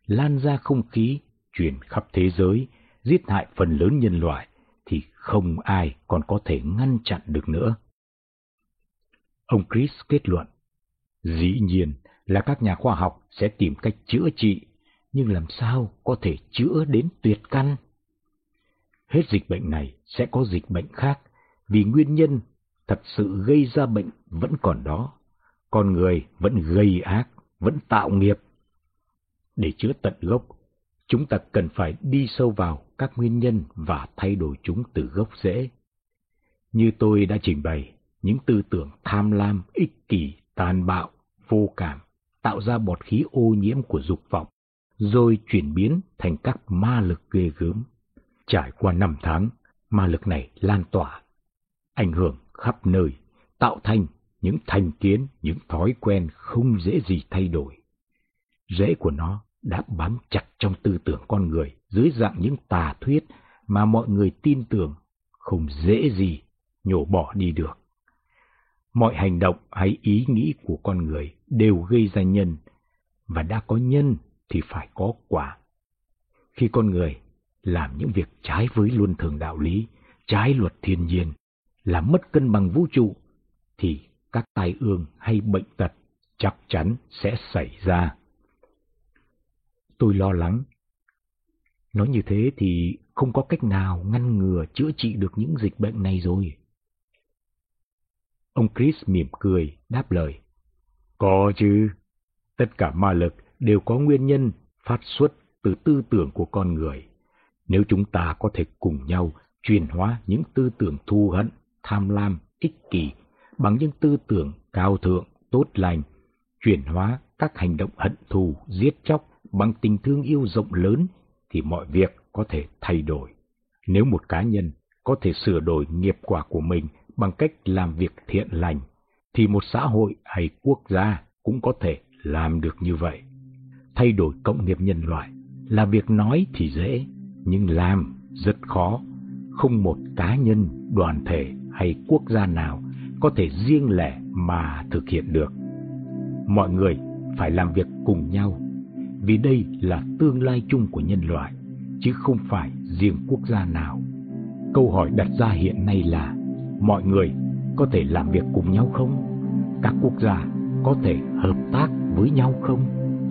lan ra không khí, truyền khắp thế giới, giết hại phần lớn nhân loại, thì không ai còn có thể ngăn chặn được nữa. Ông Chris kết luận, dĩ nhiên là các nhà khoa học sẽ tìm cách chữa trị, nhưng làm sao có thể chữa đến tuyệt căn? Hết dịch bệnh này sẽ có dịch bệnh khác, vì nguyên nhân thật sự gây ra bệnh vẫn còn đó. Con người vẫn gây ác, vẫn tạo nghiệp. Để chữa tận gốc, chúng ta cần phải đi sâu vào các nguyên nhân và thay đổi chúng từ gốc rễ. Như tôi đã trình bày, những tư tưởng tham lam, ích kỷ, tàn bạo, vô cảm tạo ra bọt khí ô nhiễm của dục vọng, rồi chuyển biến thành các ma lực ghê gớm. Trải qua năm tháng, ma lực này lan tỏa, ảnh hưởng khắp nơi, tạo thành những thành kiến, những thói quen không dễ gì thay đổi. Rễ của nó đã bám chặt trong tư tưởng con người dưới dạng những tà thuyết mà mọi người tin tưởng, không dễ gì nhổ bỏ đi được. Mọi hành động hay ý nghĩ của con người đều gây ra nhân, và đã có nhân thì phải có quả. Khi con người làm những việc trái với luân thường đạo lý, trái luật thiên nhiên, làm mất cân bằng vũ trụ, thì các tai ương hay bệnh tật chắc chắn sẽ xảy ra. Tôi lo lắng. Nói như thế thì không có cách nào ngăn ngừa chữa trị được những dịch bệnh này rồi. Ông Chris mỉm cười, đáp lời. Có chứ. Tất cả ma lực đều có nguyên nhân phát xuất từ tư tưởng của con người. Nếu chúng ta có thể cùng nhau chuyển hóa những tư tưởng thù hận, tham lam, ích kỷ bằng những tư tưởng cao thượng, tốt lành, chuyển hóa các hành động hận thù, giết chóc bằng tình thương yêu rộng lớn, thì mọi việc có thể thay đổi. Nếu một cá nhân có thể sửa đổi nghiệp quả của mình bằng cách làm việc thiện lành, thì một xã hội hay quốc gia cũng có thể làm được như vậy. Thay đổi cộng nghiệp nhân loại là việc nói thì dễ, nhưng làm rất khó. Không một cá nhân, đoàn thể hay quốc gia nào có thể riêng lẻ mà thực hiện được. Mọi người phải làm việc cùng nhau, vì đây là tương lai chung của nhân loại, chứ không phải riêng quốc gia nào. Câu hỏi đặt ra hiện nay là, mọi người có thể làm việc cùng nhau không? Các quốc gia có thể hợp tác với nhau không?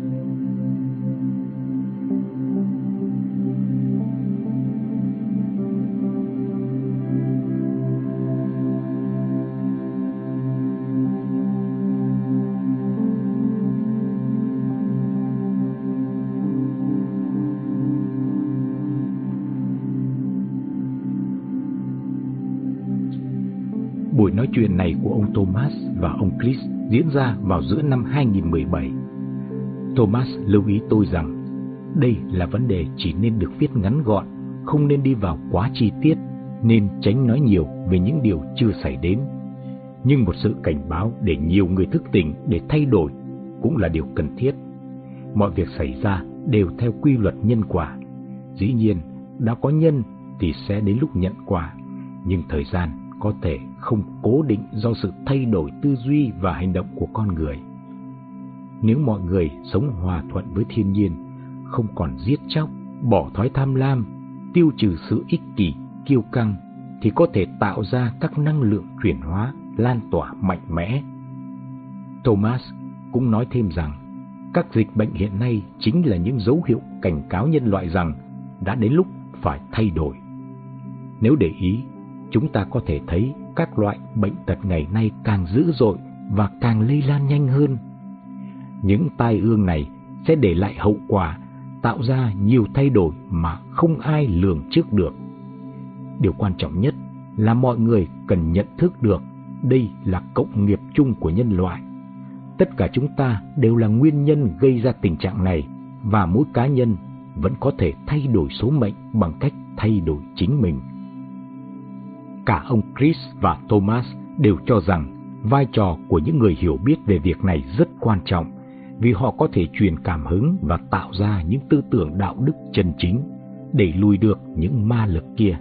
Buổi nói chuyện này của ông Thomas và ông Chris diễn ra vào giữa năm hai nghìn không trăm mười bảy. Thomas lưu ý tôi rằng đây là vấn đề chỉ nên được viết ngắn gọn, không nên đi vào quá chi tiết, nên tránh nói nhiều về những điều chưa xảy đến. Nhưng một sự cảnh báo để nhiều người thức tỉnh để thay đổi cũng là điều cần thiết. Mọi việc xảy ra đều theo quy luật nhân quả. Dĩ nhiên, đã có nhân thì sẽ đến lúc nhận quả, nhưng thời gian có thể không cố định do sự thay đổi tư duy và hành động của con người. Nếu mọi người sống hòa thuận với thiên nhiên, không còn giết chóc, bỏ thói tham lam, tiêu trừ sự ích kỷ, kiêu căng, thì có thể tạo ra các năng lượng chuyển hóa, lan tỏa mạnh mẽ. Thomas cũng nói thêm rằng, các dịch bệnh hiện nay chính là những dấu hiệu cảnh cáo nhân loại rằng đã đến lúc phải thay đổi. Nếu để ý, chúng ta có thể thấy các loại bệnh tật ngày nay càng dữ dội và càng lây lan nhanh hơn. Những tai ương này sẽ để lại hậu quả, tạo ra nhiều thay đổi mà không ai lường trước được. Điều quan trọng nhất là mọi người cần nhận thức được đây là cộng nghiệp chung của nhân loại. Tất cả chúng ta đều là nguyên nhân gây ra tình trạng này, và mỗi cá nhân vẫn có thể thay đổi số mệnh bằng cách thay đổi chính mình. Cả ông Chris và Thomas đều cho rằng vai trò của những người hiểu biết về việc này rất quan trọng, vì họ có thể truyền cảm hứng và tạo ra những tư tưởng đạo đức chân chính, đẩy lùi được những ma lực kia.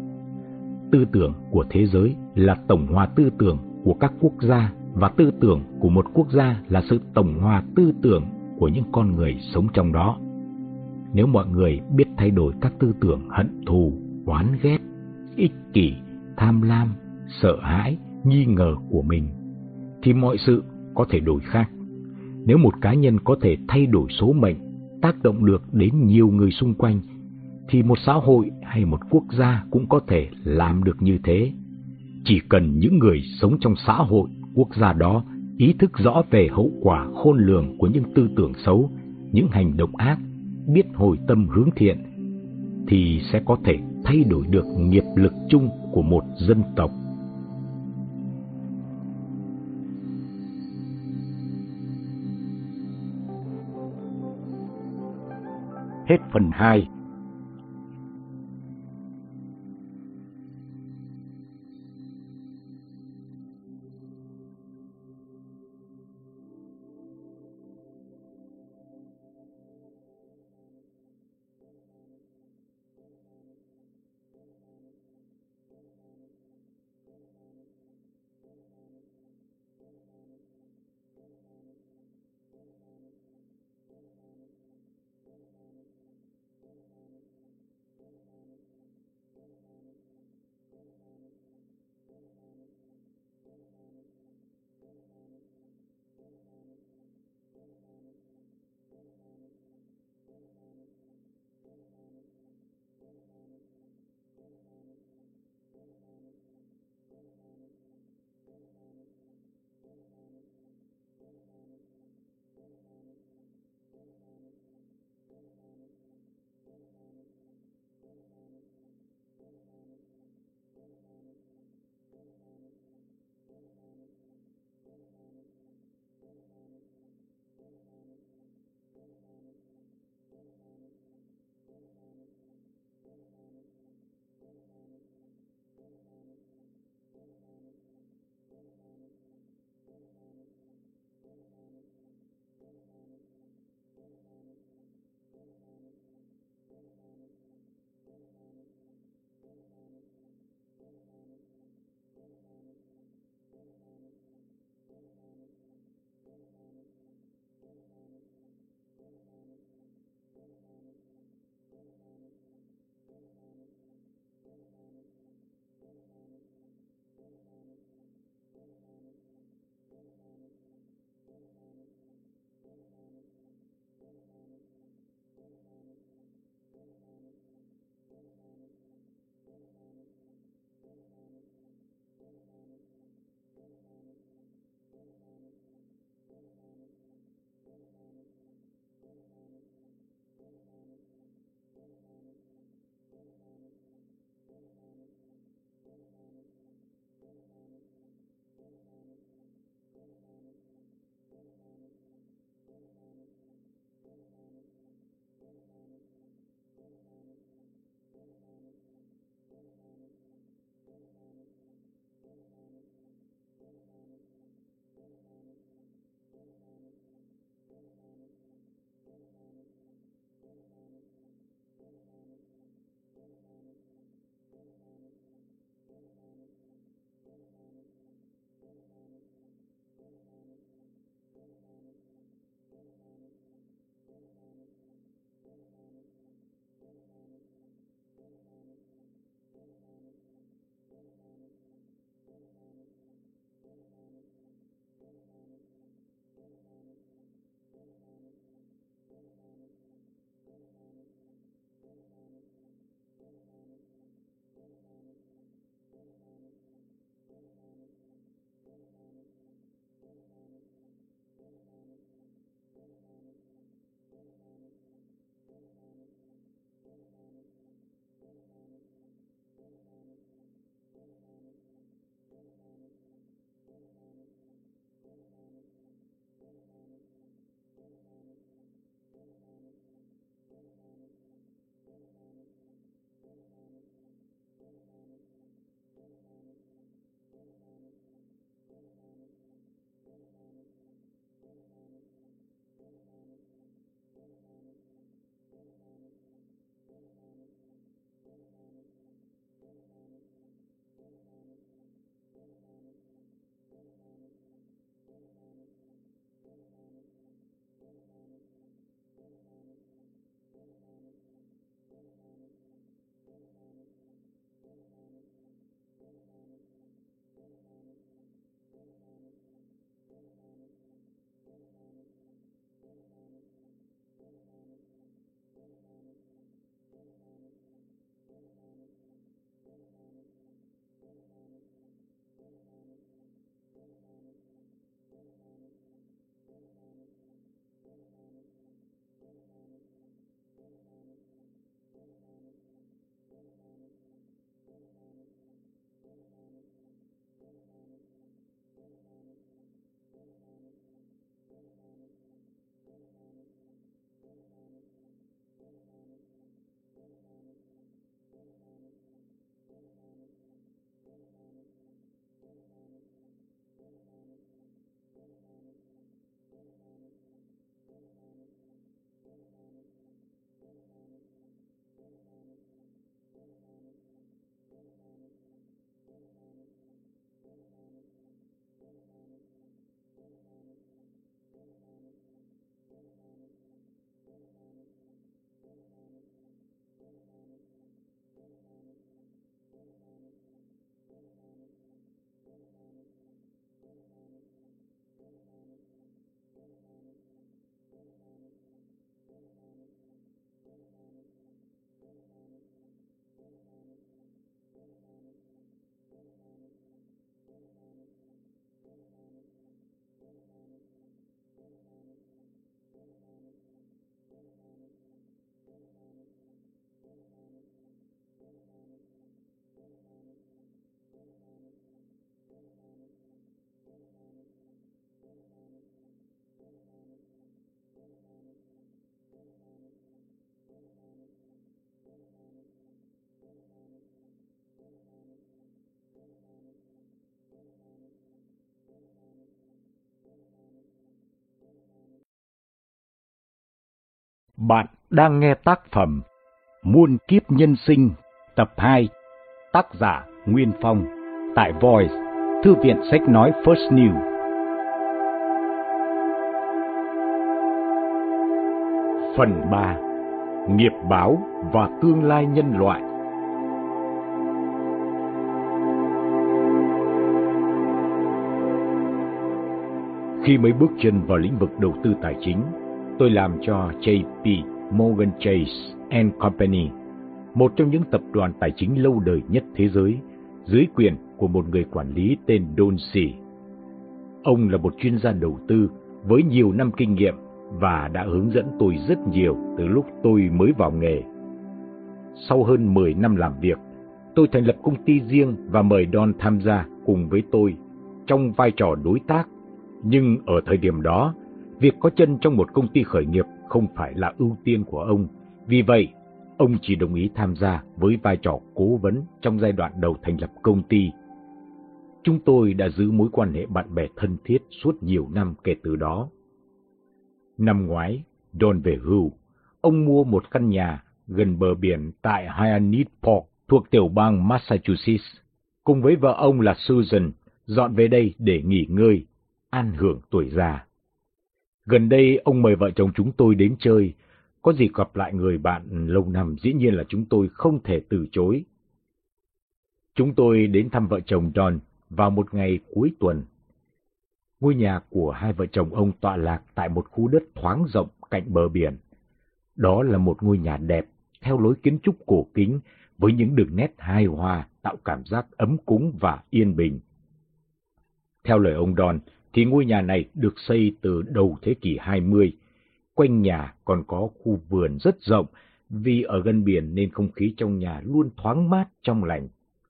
Tư tưởng của thế giới là tổng hòa tư tưởng của các quốc gia, và tư tưởng của một quốc gia là sự tổng hòa tư tưởng của những con người sống trong đó. Nếu mọi người biết thay đổi các tư tưởng hận thù, oán ghét, ích kỷ, tham lam, sợ hãi, nghi ngờ của mình, thì mọi sự có thể đổi khác. Nếu một cá nhân có thể thay đổi số mệnh, tác động được đến nhiều người xung quanh, thì một xã hội hay một quốc gia cũng có thể làm được như thế. Chỉ cần những người sống trong xã hội, quốc gia đó ý thức rõ về hậu quả khôn lường của những tư tưởng xấu, những hành động ác, biết hồi tâm hướng thiện, thì sẽ có thể thay đổi được nghiệp lực chung của một dân tộc. Hết phần hai. Bạn đang nghe tác phẩm Muôn kiếp nhân sinh tập hai, tác giả Nguyên Phong, tại Voice, Thư viện Sách Nói First New. Phần ba, Nghiệp báo và tương lai nhân loại. Khi mới bước chân vào lĩnh vực đầu tư tài chính, tôi làm cho J P Morgan Chase and Company, một trong những tập đoàn tài chính lâu đời nhất thế giới, dưới quyền của một người quản lý tên Don C. Ông là một chuyên gia đầu tư với nhiều năm kinh nghiệm và đã hướng dẫn tôi rất nhiều từ lúc tôi mới vào nghề. Sau hơn mười năm làm việc, tôi thành lập công ty riêng và mời Don tham gia cùng với tôi trong vai trò đối tác. Nhưng ở thời điểm đó, việc có chân trong một công ty khởi nghiệp không phải là ưu tiên của ông. Vì vậy, ông chỉ đồng ý tham gia với vai trò cố vấn trong giai đoạn đầu thành lập công ty. Chúng tôi đã giữ mối quan hệ bạn bè thân thiết suốt nhiều năm kể từ đó. Năm ngoái, Don về hưu. Ông mua một căn nhà gần bờ biển tại Hyannisport thuộc tiểu bang Massachusetts. Cùng với vợ ông là Susan, dọn về đây để nghỉ ngơi, an hưởng tuổi già. Gần đây, ông mời vợ chồng chúng tôi đến chơi. Có dịp gặp lại người bạn lâu năm, dĩ nhiên là chúng tôi không thể từ chối. Chúng tôi đến thăm vợ chồng Don vào một ngày cuối tuần. Ngôi nhà của hai vợ chồng ông tọa lạc tại một khu đất thoáng rộng cạnh bờ biển. Đó là một ngôi nhà đẹp, theo lối kiến trúc cổ kính, với những đường nét hài hòa tạo cảm giác ấm cúng và yên bình. Theo lời ông Don, thì ngôi nhà này được xây từ đầu thế kỷ hai mươi. Quanh nhà còn có khu vườn rất rộng, vì ở gần biển nên không khí trong nhà luôn thoáng mát trong lành.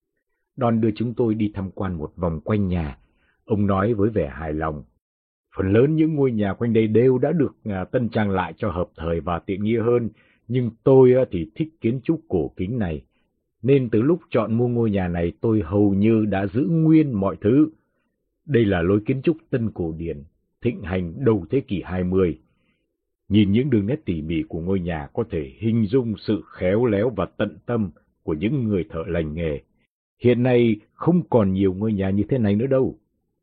Don đưa chúng tôi đi tham quan một vòng quanh nhà. Ông nói với vẻ hài lòng: phần lớn những ngôi nhà quanh đây đều đã được tân trang lại cho hợp thời và tiện nghi hơn, nhưng tôi thì thích kiến trúc cổ kính này. Nên từ lúc chọn mua ngôi nhà này, tôi hầu như đã giữ nguyên mọi thứ. Đây là lối kiến trúc tân cổ điển, thịnh hành đầu thế kỷ hai mươi. Nhìn những đường nét tỉ mỉ của ngôi nhà có thể hình dung sự khéo léo và tận tâm của những người thợ lành nghề. Hiện nay không còn nhiều ngôi nhà như thế này nữa đâu.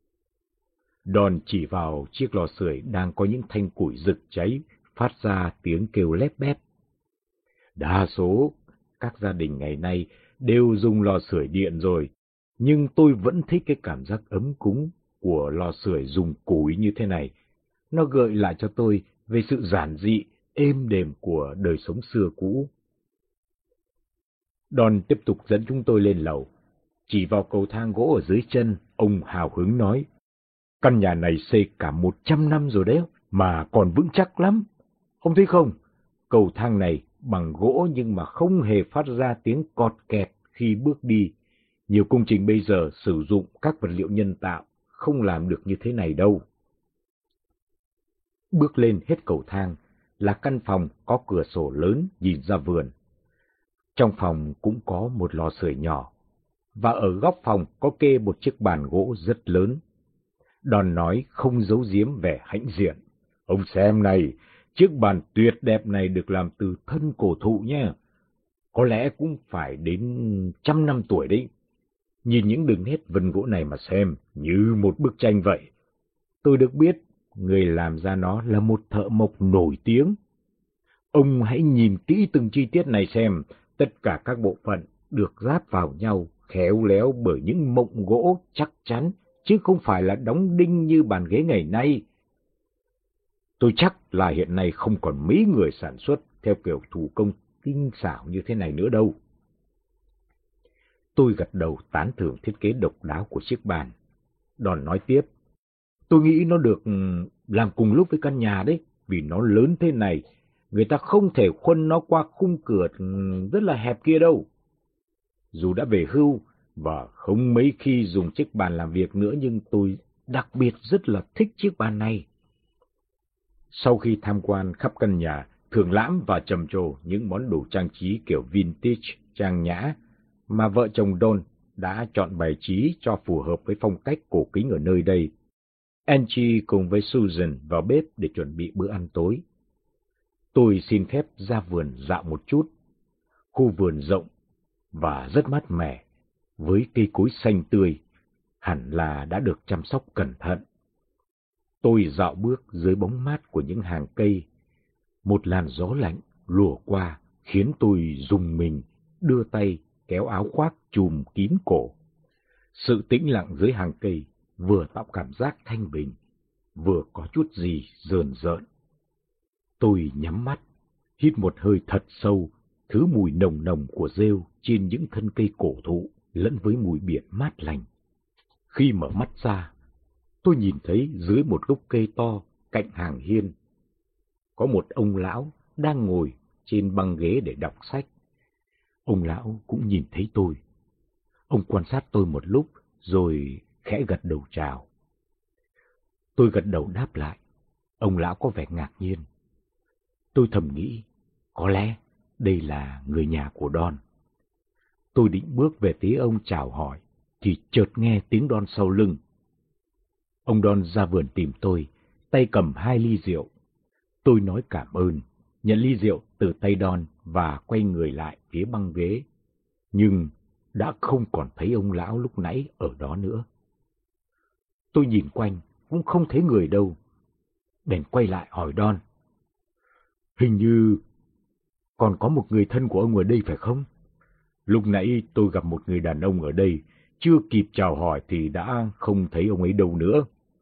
Don chỉ vào chiếc lò sưởi đang có những thanh củi rực cháy, phát ra tiếng kêu lép bép. Đa số các gia đình ngày nay đều dùng lò sưởi điện rồi, nhưng tôi vẫn thích cái cảm giác ấm cúng của lò sưởi dùng củi như thế này. Nó gợi lại cho tôi về sự giản dị, êm đềm của đời sống xưa cũ. Don tiếp tục dẫn chúng tôi lên lầu. Chỉ vào cầu thang gỗ ở dưới chân, ông hào hứng nói: căn nhà này xây cả một trăm năm rồi đấy, mà còn vững chắc lắm. Ông thấy không? Cầu thang này bằng gỗ nhưng mà không hề phát ra tiếng cọt kẹt khi bước đi. Nhiều công trình bây giờ sử dụng các vật liệu nhân tạo, không làm được như thế này đâu. Bước lên hết cầu thang là căn phòng có cửa sổ lớn nhìn ra vườn. Trong phòng cũng có một lò sưởi nhỏ, và ở góc phòng có kê một chiếc bàn gỗ rất lớn. Don nói không giấu giếm vẻ hãnh diện: ông xem này, chiếc bàn tuyệt đẹp này được làm từ thân cổ thụ nhé. Có lẽ cũng phải đến trăm năm tuổi đấy. Nhìn những đường nét vân gỗ này mà xem, như một bức tranh vậy. Tôi được biết, người làm ra nó là một thợ mộc nổi tiếng. Ông hãy nhìn kỹ từng chi tiết này xem, tất cả các bộ phận được ráp vào nhau, khéo léo bởi những mộng gỗ chắc chắn, chứ không phải là đóng đinh như bàn ghế ngày nay. Tôi chắc là hiện nay không còn mấy người sản xuất theo kiểu thủ công tinh xảo như thế này nữa đâu. Tôi gật đầu tán thưởng thiết kế độc đáo của chiếc bàn. Don nói tiếp: tôi nghĩ nó được làm cùng lúc với căn nhà đấy, vì nó lớn thế này, người ta không thể khuân nó qua khung cửa rất là hẹp kia đâu. Dù đã về hưu và không mấy khi dùng chiếc bàn làm việc nữa, nhưng tôi đặc biệt rất là thích chiếc bàn này. Sau khi tham quan khắp căn nhà, thưởng lãm và trầm trồ những món đồ trang trí kiểu vintage, trang nhã, mà vợ chồng Don đã chọn bày trí cho phù hợp với phong cách cổ kính ở nơi đây, Angie cùng với Susan vào bếp để chuẩn bị bữa ăn tối. Tôi xin phép ra vườn dạo một chút. Khu vườn rộng và rất mát mẻ, với cây cối xanh tươi, hẳn là đã được chăm sóc cẩn thận. Tôi dạo bước dưới bóng mát của những hàng cây. Một làn gió lạnh lùa qua khiến tôi rùng mình, đưa tay kéo áo khoác trùm kín cổ. Sự tĩnh lặng dưới hàng cây vừa tạo cảm giác thanh bình, vừa có chút gì rờn rợn. Tôi nhắm mắt, hít một hơi thật sâu, thứ mùi nồng nồng của rêu trên những thân cây cổ thụ lẫn với mùi biển mát lành. Khi mở mắt ra, tôi nhìn thấy dưới một gốc cây to cạnh hàng hiên, có một ông lão đang ngồi trên băng ghế để đọc sách. Ông lão cũng nhìn thấy tôi. Ông quan sát tôi một lúc rồi khẽ gật đầu chào. Tôi gật đầu đáp lại. Ông lão có vẻ ngạc nhiên. Tôi thầm nghĩ, có lẽ đây là người nhà của Don. Tôi định bước về phía ông chào hỏi, thì chợt nghe tiếng Don sau lưng. Ông Don ra vườn tìm tôi, tay cầm hai ly rượu. Tôi nói cảm ơn, nhận ly rượu từ tay Don và quay người lại phía băng ghế. Nhưng đã không còn thấy ông lão lúc nãy ở đó nữa. Tôi nhìn quanh, cũng không thấy người đâu. Bèn quay lại hỏi Don. Hình như còn có một người thân của ông ở đây phải không? Lúc nãy tôi gặp một người đàn ông ở đây, chưa kịp chào hỏi thì đã không thấy ông ấy đâu nữa.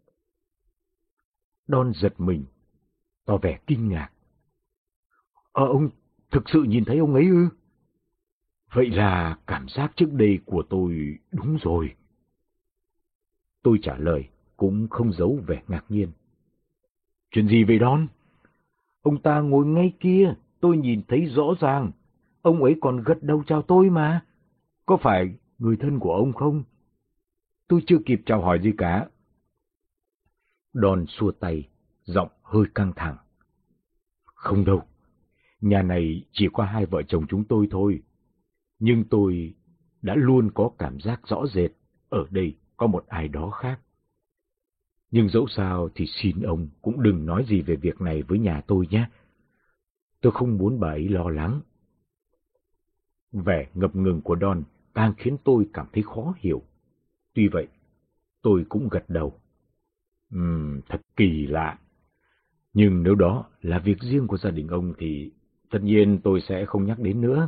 Don giật mình, tỏ vẻ kinh ngạc. Ờ, ông thực sự nhìn thấy ông ấy ư? Vậy là cảm giác trước đây của tôi đúng rồi. Tôi trả lời, cũng không giấu vẻ ngạc nhiên. Chuyện gì vậy Don? Ông ta ngồi ngay kia, tôi nhìn thấy rõ ràng. Ông ấy còn gật đầu chào tôi mà. Có phải người thân của ông không? Tôi chưa kịp chào hỏi gì cả. Don xua tay, giọng hơi căng thẳng. Không đâu, nhà này chỉ có hai vợ chồng chúng tôi thôi. Nhưng tôi đã luôn có cảm giác rõ rệt, ở đây có một ai đó khác. Nhưng dẫu sao thì xin ông cũng đừng nói gì về việc này với nhà tôi nhé. Tôi không muốn bà ấy lo lắng. Vẻ ngập ngừng của Don càng khiến tôi cảm thấy khó hiểu. Tuy vậy, tôi cũng gật đầu. Ừm, thật kỳ lạ. Nhưng nếu đó là việc riêng của gia đình ông thì tất nhiên tôi sẽ không nhắc đến nữa.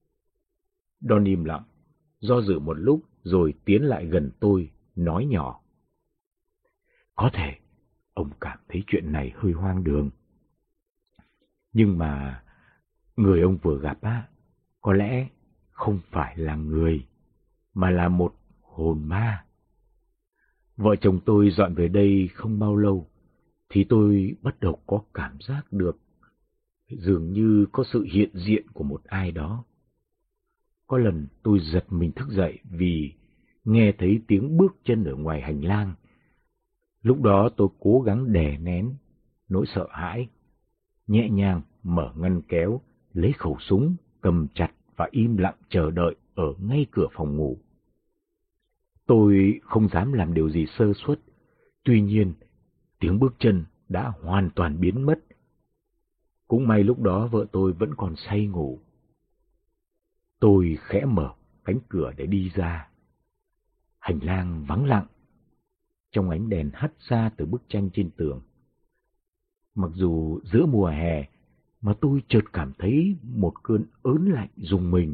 Don im lặng, do dự một lúc rồi tiến lại gần tôi, nói nhỏ. Có thể ông cảm thấy chuyện này hơi hoang đường. Nhưng mà người ông vừa gặp á, có lẽ không phải là người, mà là một hồn ma. Vợ chồng tôi dọn về đây không bao lâu, thì tôi bắt đầu có cảm giác được dường như có sự hiện diện của một ai đó. Có lần tôi giật mình thức dậy vì nghe thấy tiếng bước chân ở ngoài hành lang. Lúc đó tôi cố gắng đè nén nỗi sợ hãi, nhẹ nhàng mở ngăn kéo, lấy khẩu súng, cầm chặt và im lặng chờ đợi ở ngay cửa phòng ngủ. Tôi không dám làm điều gì sơ suất, tuy nhiên tiếng bước chân đã hoàn toàn biến mất. Cũng may lúc đó vợ tôi vẫn còn say ngủ. Tôi khẽ mở cánh cửa để đi ra. Hành lang vắng lặng, trong ánh đèn hắt ra từ bức tranh trên tường. Mặc dù giữa mùa hè, mà tôi chợt cảm thấy một cơn ớn lạnh rùng mình.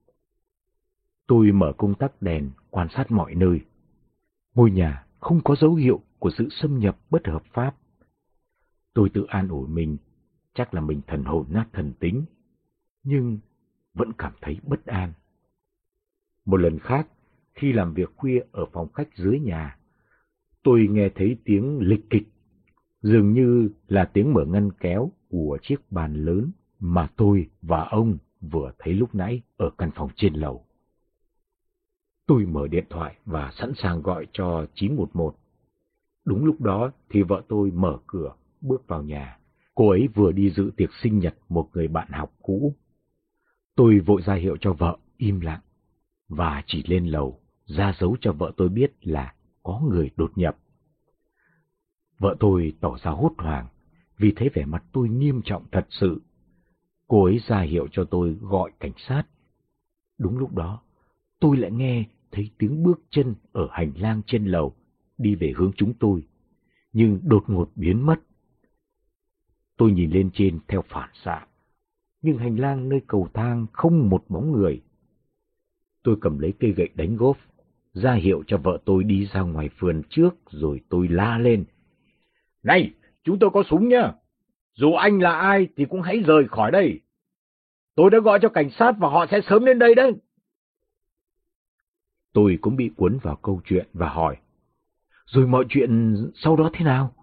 Tôi mở công tắc đèn, quan sát mọi nơi. Ngôi nhà không có dấu hiệu của sự xâm nhập bất hợp pháp. Tôi tự an ủi mình, chắc là mình thần hồn nát thần tính, nhưng vẫn cảm thấy bất an. Một lần khác, khi làm việc khuya ở phòng khách dưới nhà, tôi nghe thấy tiếng lịch kịch, dường như là tiếng mở ngăn kéo của chiếc bàn lớn mà tôi và ông vừa thấy lúc nãy ở căn phòng trên lầu. Tôi mở điện thoại và sẵn sàng gọi cho chín một một. Đúng lúc đó thì vợ tôi mở cửa, bước vào nhà. Cô ấy vừa đi dự tiệc sinh nhật một người bạn học cũ. Tôi vội ra hiệu cho vợ im lặng và chỉ lên lầu, ra dấu cho vợ tôi biết là có người đột nhập. Vợ tôi tỏ ra hốt hoảng vì thấy vẻ mặt tôi nghiêm trọng thật sự
Cô ấy ra hiệu cho tôi gọi cảnh sát. Đúng lúc đó, tôi lại nghe thấy tiếng bước chân ở hành lang trên lầu, đi về hướng chúng tôi, nhưng đột ngột biến mất. Tôi nhìn lên trên theo phản xạ, nhưng hành lang nơi cầu thang không một bóng người. Tôi cầm lấy cây gậy đánh golf, ra hiệu cho vợ tôi đi ra ngoài vườn trước, rồi tôi la lên. Này, chúng tôi có súng nhá! Dù anh là ai thì cũng hãy rời khỏi đây. Tôi đã gọi cho cảnh sát và họ sẽ sớm đến đây đấy. Tôi cũng bị cuốn vào câu chuyện và hỏi, rồi mọi chuyện sau đó thế nào?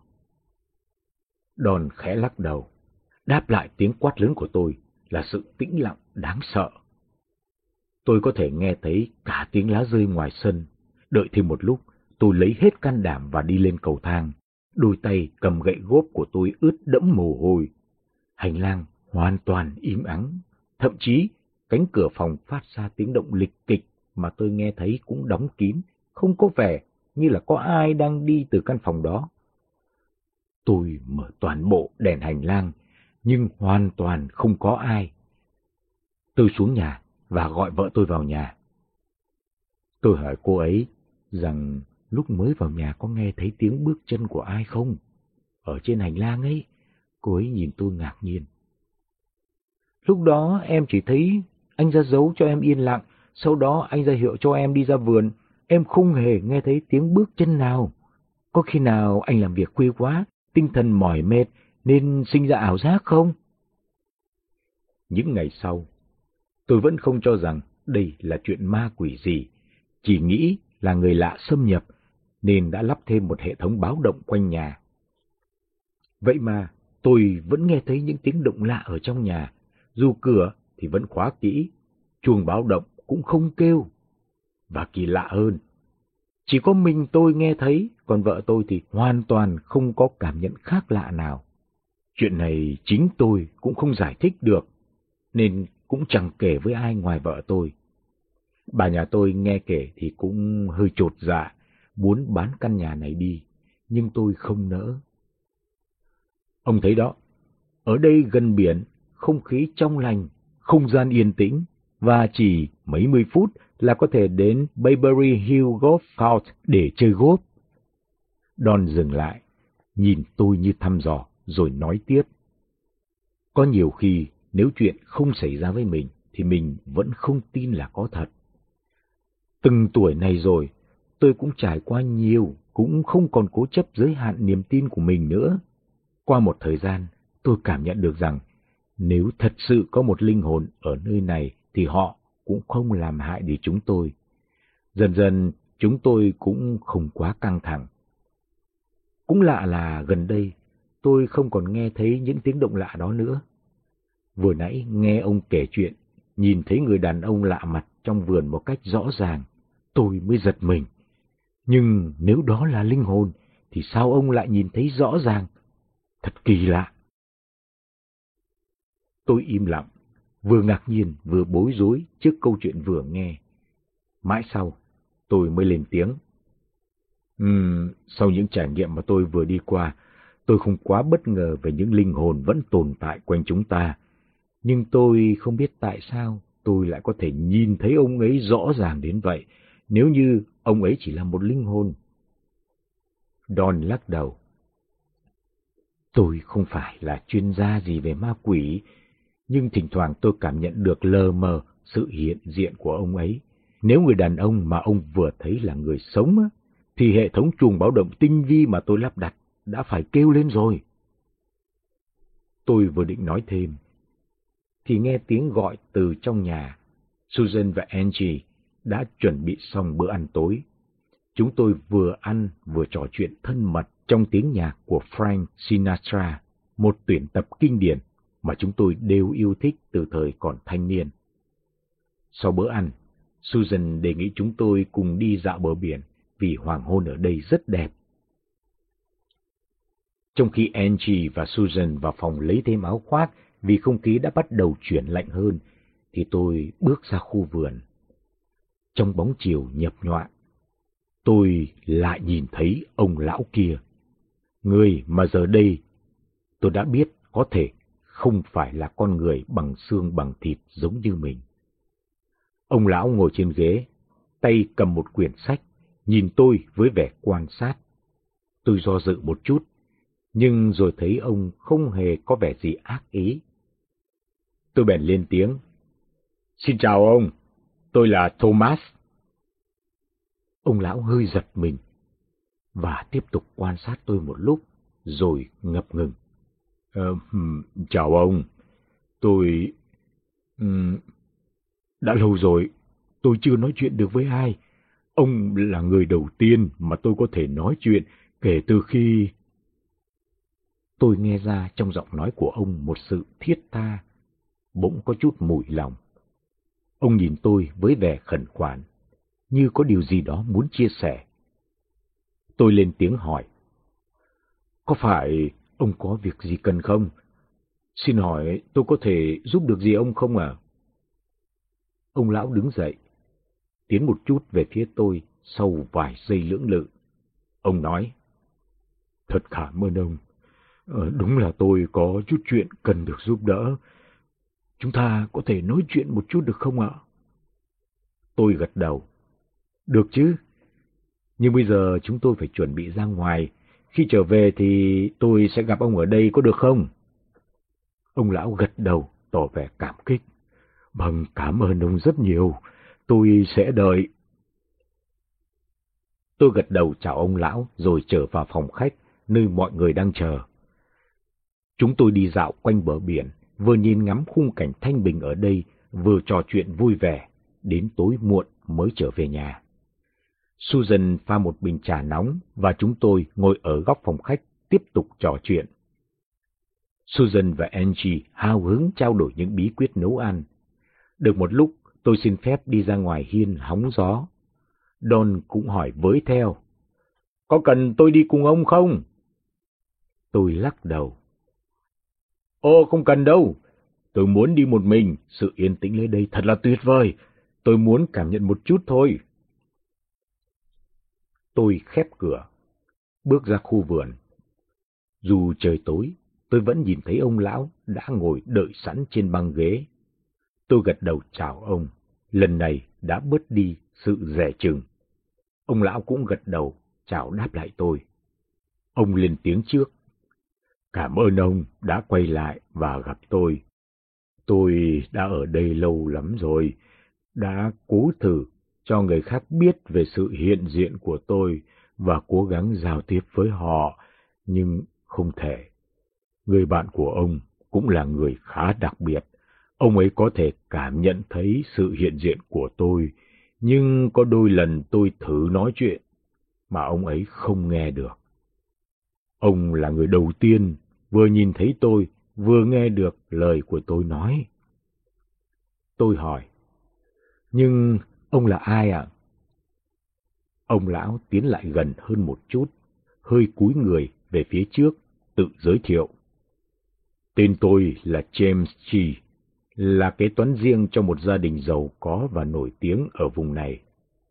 Don khẽ lắc đầu, đáp lại tiếng quát lớn của tôi là sự tĩnh lặng đáng sợ. Tôi có thể nghe thấy cả tiếng lá rơi ngoài sân. Đợi thêm một lúc, tôi lấy hết can đảm và đi lên cầu thang. Đôi tay cầm gậy gốp của tôi ướt đẫm mồ hôi. Hành lang hoàn toàn im ắng. Thậm chí, cánh cửa phòng phát ra tiếng động lịch kịch mà tôi nghe thấy cũng đóng kín, không có vẻ như là có ai đang đi từ căn phòng đó. Tôi mở toàn bộ đèn hành lang, nhưng hoàn toàn không có ai. Tôi xuống nhà và gọi vợ tôi vào nhà. Tôi hỏi cô ấy rằng lúc mới vào nhà có nghe thấy tiếng bước chân của ai không? Ở trên hành lang ấy. Cô ấy nhìn tôi ngạc nhiên. Lúc đó em chỉ thấy anh ra dấu cho em yên lặng, sau đó anh ra hiệu cho em đi ra vườn. Em không hề nghe thấy tiếng bước chân nào. Có khi nào anh làm việc khuya quá, tinh thần mỏi mệt nên sinh ra ảo giác không? Những ngày sau, tôi vẫn không cho rằng đây là chuyện ma quỷ gì, chỉ nghĩ là người lạ xâm nhập nên đã lắp thêm một hệ thống báo động quanh nhà. Vậy mà tôi vẫn nghe thấy những tiếng động lạ ở trong nhà, dù cửa thì vẫn khóa kỹ, chuông báo động cũng không kêu. Và kỳ lạ hơn, chỉ có mình tôi nghe thấy, còn vợ tôi thì hoàn toàn không có cảm nhận khác lạ nào. Chuyện này chính tôi cũng không giải thích được, nên cũng chẳng kể với ai ngoài vợ tôi. Bà nhà tôi nghe kể thì cũng hơi chột dạ, muốn bán căn nhà này đi, nhưng tôi không nỡ. Ông thấy đó, ở đây gần biển, không khí trong lành, không gian yên tĩnh, và chỉ mấy mươi phút là có thể đến Bayberry Hill Golf Course để chơi golf. Don dừng lại, nhìn tôi như thăm dò, rồi nói tiếp. Có nhiều khi, nếu chuyện không xảy ra với mình, thì mình vẫn không tin là có thật. Từng tuổi này rồi, tôi cũng trải qua nhiều, cũng không còn cố chấp giới hạn niềm tin của mình nữa. Qua một thời gian, tôi cảm nhận được rằng, nếu thật sự có một linh hồn ở nơi này, thì họ cũng không làm hại đến chúng tôi. Dần dần, chúng tôi cũng không quá căng thẳng. Cũng lạ là gần đây, tôi không còn nghe thấy những tiếng động lạ đó nữa. Vừa nãy nghe ông kể chuyện, nhìn thấy người đàn ông lạ mặt trong vườn một cách rõ ràng, tôi mới giật mình. Nhưng nếu đó là linh hồn, thì sao ông lại nhìn thấy rõ ràng? Thật kỳ lạ. Tôi im lặng, vừa ngạc nhiên vừa bối rối trước câu chuyện vừa nghe. Mãi sau, tôi mới lên tiếng. Ừm, sau những trải nghiệm mà tôi vừa đi qua, tôi không quá bất ngờ về những linh hồn vẫn tồn tại quanh chúng ta. Nhưng tôi không biết tại sao tôi lại có thể nhìn thấy ông ấy rõ ràng đến vậy, nếu như ông ấy chỉ là một linh hồn. Don lắc đầu. Tôi không phải là chuyên gia gì về ma quỷ, nhưng thỉnh thoảng tôi cảm nhận được lờ mờ sự hiện diện của ông ấy. Nếu người đàn ông mà ông vừa thấy là người sống, thì hệ thống chuông báo động tinh vi mà tôi lắp đặt đã phải kêu lên rồi. Tôi vừa định nói thêm, thì nghe tiếng gọi từ trong nhà. Susan và Angie đã chuẩn bị xong bữa ăn tối. Chúng tôi vừa ăn vừa trò chuyện thân mật trong tiếng nhạc của Frank Sinatra, một tuyển tập kinh điển mà chúng tôi đều yêu thích từ thời còn thanh niên. Sau bữa ăn, Susan đề nghị chúng tôi cùng đi dạo bờ biển vì hoàng hôn ở đây rất đẹp. Trong khi Angie và Susan vào phòng lấy thêm áo khoác vì không khí đã bắt đầu chuyển lạnh hơn, thì tôi bước ra khu vườn. Trong bóng chiều nhập nhọa, tôi lại nhìn thấy ông lão kia, người mà giờ đây tôi đã biết có thể không phải là con người bằng xương bằng thịt giống như mình. Ông lão ngồi trên ghế, tay cầm một quyển sách, nhìn tôi với vẻ quan sát. Tôi do dự một chút, nhưng rồi thấy ông không hề có vẻ gì ác ý. Tôi bèn lên tiếng. Xin chào ông, tôi là Thomas. Ông lão hơi giật mình, và tiếp tục quan sát tôi một lúc, rồi ngập ngừng. Ờ, chào ông, tôi... Um, đã lâu rồi, tôi chưa nói chuyện được với ai. Ông là người đầu tiên mà tôi có thể nói chuyện kể từ khi... Tôi nghe ra trong giọng nói của ông một sự thiết tha, bỗng có chút mùi lòng. Ông nhìn tôi với vẻ khẩn khoản, như có điều gì đó muốn chia sẻ. Tôi lên tiếng hỏi. Có phải ông có việc gì cần không? Xin hỏi tôi có thể giúp được gì ông không ạ? À? Ông lão đứng dậy, tiến một chút về phía tôi sau vài giây lưỡng lự. Ông nói. Thật cảm ơn ông. Ờ, đúng là tôi có chút chuyện cần được giúp đỡ. Chúng ta có thể nói chuyện một chút được không ạ? Tôi gật đầu. Được chứ. Nhưng bây giờ chúng tôi phải chuẩn bị ra ngoài. Khi trở về thì tôi sẽ gặp ông ở đây có được không? Ông lão gật đầu, tỏ vẻ cảm kích. Vâng, cảm ơn ông rất nhiều. Tôi sẽ đợi. Tôi gật đầu chào ông lão rồi trở vào phòng khách, nơi mọi người đang chờ. Chúng tôi đi dạo quanh bờ biển, vừa nhìn ngắm khung cảnh thanh bình ở đây, vừa trò chuyện vui vẻ, đến tối muộn mới trở về nhà. Susan pha một bình trà nóng và chúng tôi ngồi ở góc phòng khách tiếp tục trò chuyện. Susan và Angie hào hứng trao đổi những bí quyết nấu ăn. Được một lúc, tôi xin phép đi ra ngoài hiên hóng gió. Don cũng hỏi với theo. Có cần tôi đi cùng ông không? Tôi lắc đầu. Ô, không cần đâu. Tôi muốn đi một mình, sự yên tĩnh nơi đây thật là tuyệt vời. Tôi muốn cảm nhận một chút thôi. Tôi khép cửa, bước ra khu vườn. Dù trời tối, tôi vẫn nhìn thấy ông lão đã ngồi đợi sẵn trên băng ghế. Tôi gật đầu chào ông, lần này đã bớt đi sự dè chừng. Ông lão cũng gật đầu chào đáp lại tôi. Ông lên tiếng trước. Cảm ơn ông đã quay lại và gặp tôi. Tôi đã ở đây lâu lắm rồi, đã cố thử cho người khác biết về sự hiện diện của tôi và cố gắng giao tiếp với họ, nhưng không thể. Người bạn của ông cũng là người khá đặc biệt. Ông ấy có thể cảm nhận thấy sự hiện diện của tôi, nhưng có đôi lần tôi thử nói chuyện mà ông ấy không nghe được. Ông là người đầu tiên vừa nhìn thấy tôi, vừa nghe được lời của tôi nói. Tôi hỏi, nhưng ông là ai ạ? À? Ông lão tiến lại gần hơn một chút, hơi cúi người về phía trước, tự giới thiệu. Tên tôi là James Chi, là kế toán riêng cho một gia đình giàu có và nổi tiếng ở vùng này.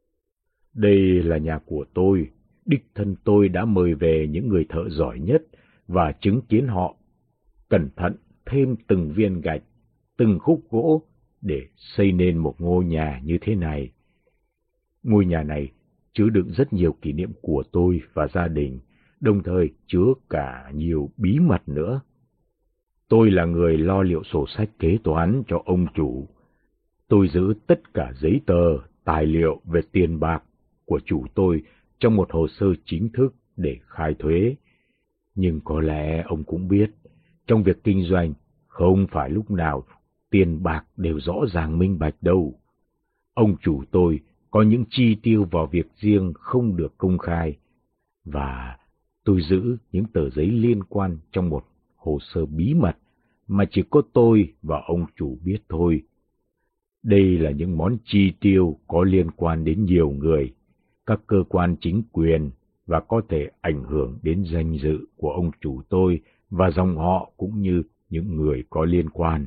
Đây là nhà của tôi, đích thân tôi đã mời về những người thợ giỏi nhất và chứng kiến họ cẩn thận thêm từng viên gạch, từng khúc gỗ để xây nên một ngôi nhà như thế này. Ngôi nhà này chứa đựng rất nhiều kỷ niệm của tôi và gia đình, đồng thời chứa cả nhiều bí mật nữa. Tôi là người lo liệu sổ sách kế toán cho ông chủ. Tôi giữ tất cả giấy tờ, tài liệu về tiền bạc của chủ tôi trong một hồ sơ chính thức để khai thuế. Nhưng có lẽ ông cũng biết, trong việc kinh doanh, không phải lúc nào tiền bạc đều rõ ràng minh bạch đâu. Ông chủ tôi có những chi tiêu vào việc riêng không được công khai, và tôi giữ những tờ giấy liên quan trong một hồ sơ bí mật mà chỉ có tôi và ông chủ biết thôi. Đây là những món chi tiêu có liên quan đến nhiều người, các cơ quan chính quyền, và có thể ảnh hưởng đến danh dự của ông chủ tôi và dòng họ cũng như những người có liên quan.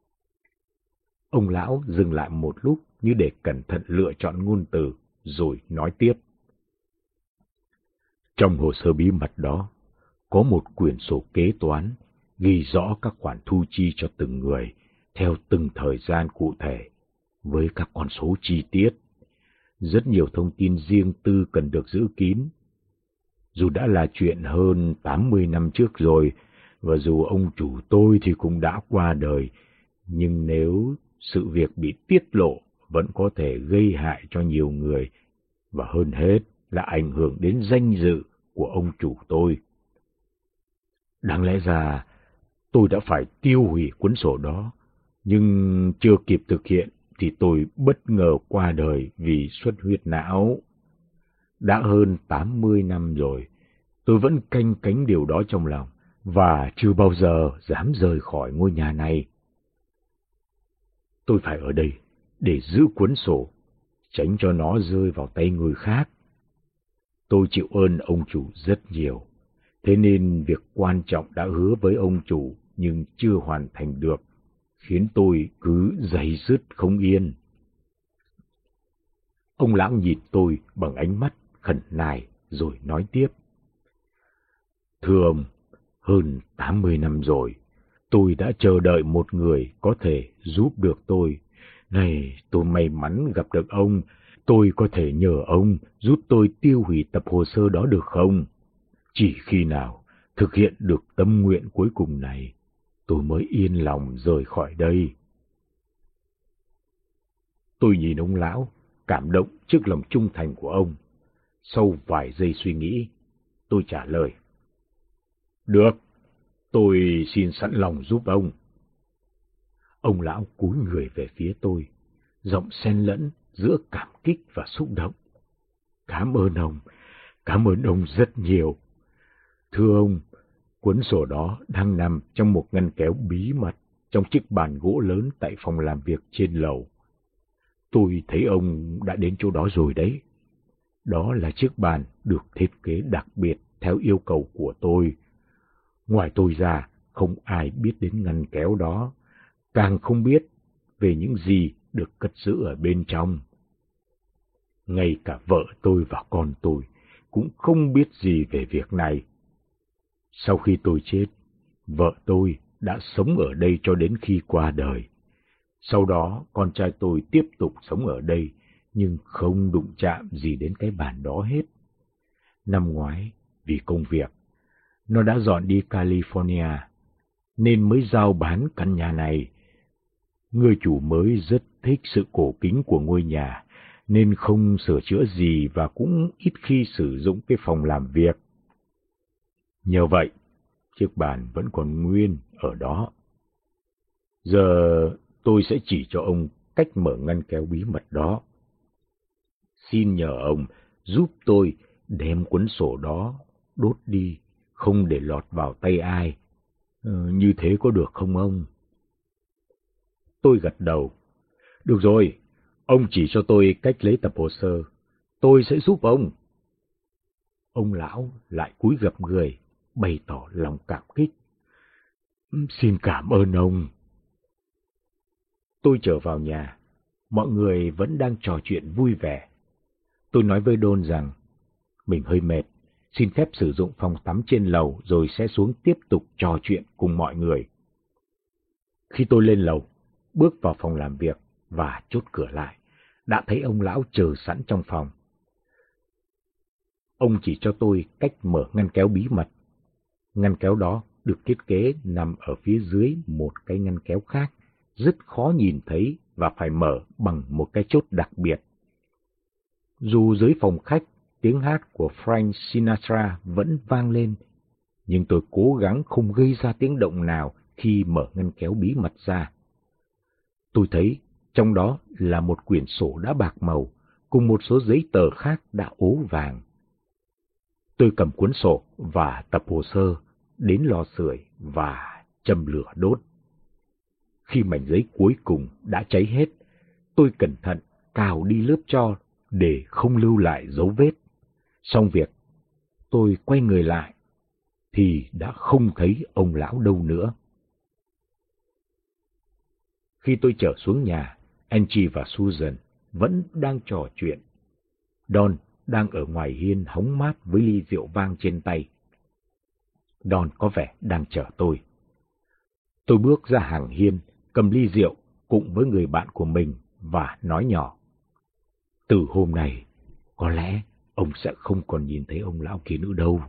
Ông lão dừng lại một lúc như để cẩn thận lựa chọn ngôn từ, rồi nói tiếp. Trong hồ sơ bí mật đó, có một quyển sổ kế toán ghi rõ các khoản thu chi cho từng người theo từng thời gian cụ thể với các con số chi tiết. Rất nhiều thông tin riêng tư cần được giữ kín. Dù đã là chuyện hơn tám mươi năm trước rồi, và dù ông chủ tôi thì cũng đã qua đời, nhưng nếu sự việc bị tiết lộ vẫn có thể gây hại cho nhiều người, và hơn hết là ảnh hưởng đến danh dự của ông chủ tôi. Đáng lẽ ra tôi đã phải tiêu hủy cuốn sổ đó, nhưng chưa kịp thực hiện thì tôi bất ngờ qua đời vì xuất huyết não. Đã hơn tám mươi năm rồi, tôi vẫn canh cánh điều đó trong lòng, và chưa bao giờ dám rời khỏi ngôi nhà này. Tôi phải ở đây để giữ cuốn sổ, tránh cho nó rơi vào tay người khác. Tôi chịu ơn ông chủ rất nhiều, thế nên việc quan trọng đã hứa với ông chủ nhưng chưa hoàn thành được, khiến tôi cứ day dứt không yên. Ông lão nhìn tôi bằng ánh mắt khẩn nài rồi nói tiếp. Thưa ông, hơn tám mươi năm rồi, tôi đã chờ đợi một người có thể giúp được tôi. Này, tôi may mắn gặp được ông, tôi có thể nhờ ông giúp tôi tiêu hủy tập hồ sơ đó được không? Chỉ khi nào thực hiện được tâm nguyện cuối cùng này, tôi mới yên lòng rời khỏi đây. Tôi nhìn ông lão, cảm động trước lòng trung thành của ông. Sau vài giây suy nghĩ, tôi trả lời. Được, tôi xin sẵn lòng giúp ông. Ông lão cúi người về phía tôi, giọng xen lẫn giữa cảm kích và xúc động. Cảm ơn ông, cảm ơn ông rất nhiều. Thưa ông, cuốn sổ đó đang nằm trong một ngăn kéo bí mật trong chiếc bàn gỗ lớn tại phòng làm việc trên lầu. Tôi thấy ông đã đến chỗ đó rồi đấy. Đó là chiếc bàn được thiết kế đặc biệt theo yêu cầu của tôi. Ngoài tôi ra, không ai biết đến ngăn kéo đó, càng không biết về những gì được cất giữ ở bên trong. Ngay cả vợ tôi và con tôi cũng không biết gì về việc này. Sau khi tôi chết, vợ tôi đã sống ở đây cho đến khi qua đời. Sau đó, con trai tôi tiếp tục sống ở đây, nhưng không đụng chạm gì đến cái bàn đó hết. Năm ngoái, vì công việc, nó đã dọn đi California, nên mới giao bán căn nhà này. Người chủ mới rất thích sự cổ kính của ngôi nhà, nên không sửa chữa gì và cũng ít khi sử dụng cái phòng làm việc. Nhờ vậy, chiếc bàn vẫn còn nguyên ở đó. Giờ tôi sẽ chỉ cho ông cách mở ngăn kéo bí mật đó. Xin nhờ ông giúp tôi đem cuốn sổ đó đốt đi, không để lọt vào tay ai. Ừ, như thế có được không ông? Tôi gật đầu. Được rồi, ông chỉ cho tôi cách lấy tập hồ sơ, tôi sẽ giúp ông. Ông lão lại cúi gập người, bày tỏ lòng cảm kích. Xin cảm ơn ông. Tôi trở vào nhà, mọi người vẫn đang trò chuyện vui vẻ. Tôi nói với Don rằng mình hơi mệt, xin phép sử dụng phòng tắm trên lầu rồi sẽ xuống tiếp tục trò chuyện cùng mọi người. Khi tôi lên lầu, bước vào phòng làm việc và chốt cửa lại, đã thấy ông lão chờ sẵn trong phòng. Ông chỉ cho tôi cách mở ngăn kéo bí mật. Ngăn kéo đó được thiết kế nằm ở phía dưới một cái ngăn kéo khác, rất khó nhìn thấy và phải mở bằng một cái chốt đặc biệt. Dù dưới phòng khách, tiếng hát của Frank Sinatra vẫn vang lên, nhưng tôi cố gắng không gây ra tiếng động nào khi mở ngăn kéo bí mật ra. Tôi thấy trong đó là một quyển sổ đã bạc màu cùng một số giấy tờ khác đã ố vàng. Tôi cầm cuốn sổ và tập hồ sơ đến lò sưởi và châm lửa đốt. Khi mảnh giấy cuối cùng đã cháy hết, tôi cẩn thận cào đi lớp tro để không lưu lại dấu vết. Xong việc, tôi quay người lại, thì đã không thấy ông lão đâu nữa. Khi tôi trở xuống nhà, Angie và Susan vẫn đang trò chuyện. Don đang ở ngoài hiên hóng mát với ly rượu vang trên tay. Don có vẻ đang chờ tôi. Tôi bước ra hàng hiên, cầm ly rượu cùng với người bạn của mình và nói nhỏ. Từ hôm nay, có lẽ ông sẽ không còn nhìn thấy ông lão kia nữa đâu.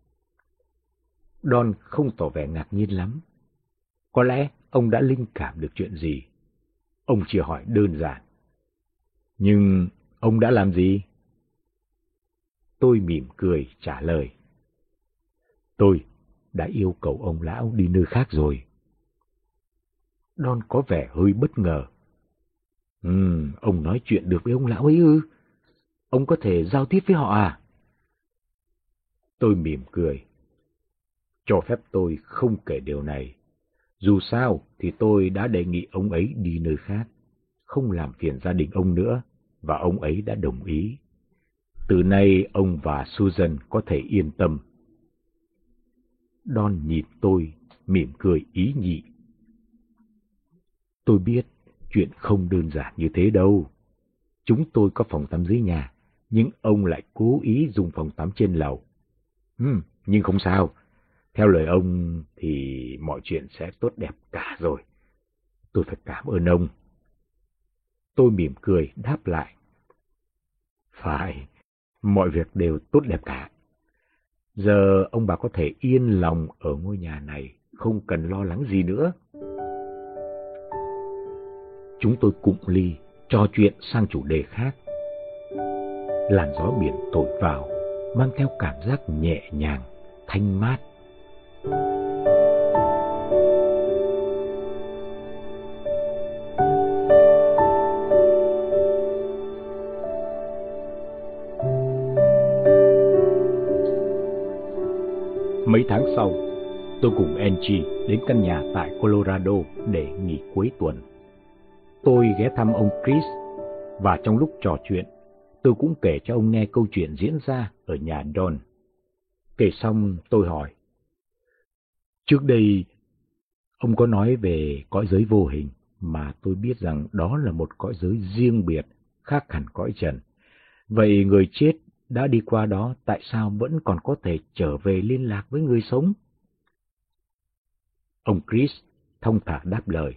Don không tỏ vẻ ngạc nhiên lắm. Có lẽ ông đã linh cảm được chuyện gì. Ông chỉ hỏi đơn giản. Nhưng ông đã làm gì? Tôi mỉm cười trả lời. Tôi đã yêu cầu ông lão đi nơi khác rồi. Don có vẻ hơi bất ngờ. Ừm, ông nói chuyện được với ông lão ấy ư? Ông có thể giao tiếp với họ à? Tôi mỉm cười. Cho phép tôi không kể điều này. Dù sao thì tôi đã đề nghị ông ấy đi nơi khác, không làm phiền gia đình ông nữa, và ông ấy đã đồng ý. Từ nay ông và Susan có thể yên tâm. Don nhìn tôi, mỉm cười ý nhị. Tôi biết chuyện không đơn giản như thế đâu. Chúng tôi có phòng tắm dưới nhà, nhưng ông lại cố ý dùng phòng tắm trên lầu. Ừ, nhưng không sao. Theo lời ông thì mọi chuyện sẽ tốt đẹp cả rồi. Tôi phải cảm ơn ông. Tôi mỉm cười đáp lại. Phải, mọi việc đều tốt đẹp cả. Giờ ông bà có thể yên lòng ở ngôi nhà này, không cần lo lắng gì nữa. Chúng tôi cụng ly, trò chuyện sang chủ đề khác. Làn gió biển thổi vào, mang theo cảm giác nhẹ nhàng, thanh mát. Mấy tháng sau, tôi cùng Angie đến căn nhà tại Colorado để nghỉ cuối tuần. Tôi ghé thăm ông Chris, và trong lúc trò chuyện, tôi cũng kể cho ông nghe câu chuyện diễn ra ở nhà Don. Kể xong, tôi hỏi. Trước đây, ông có nói về cõi giới vô hình, mà tôi biết rằng đó là một cõi giới riêng biệt, khác hẳn cõi trần. Vậy người chết đã đi qua đó, tại sao vẫn còn có thể trở về liên lạc với người sống? Ông Chris thong thả đáp lời.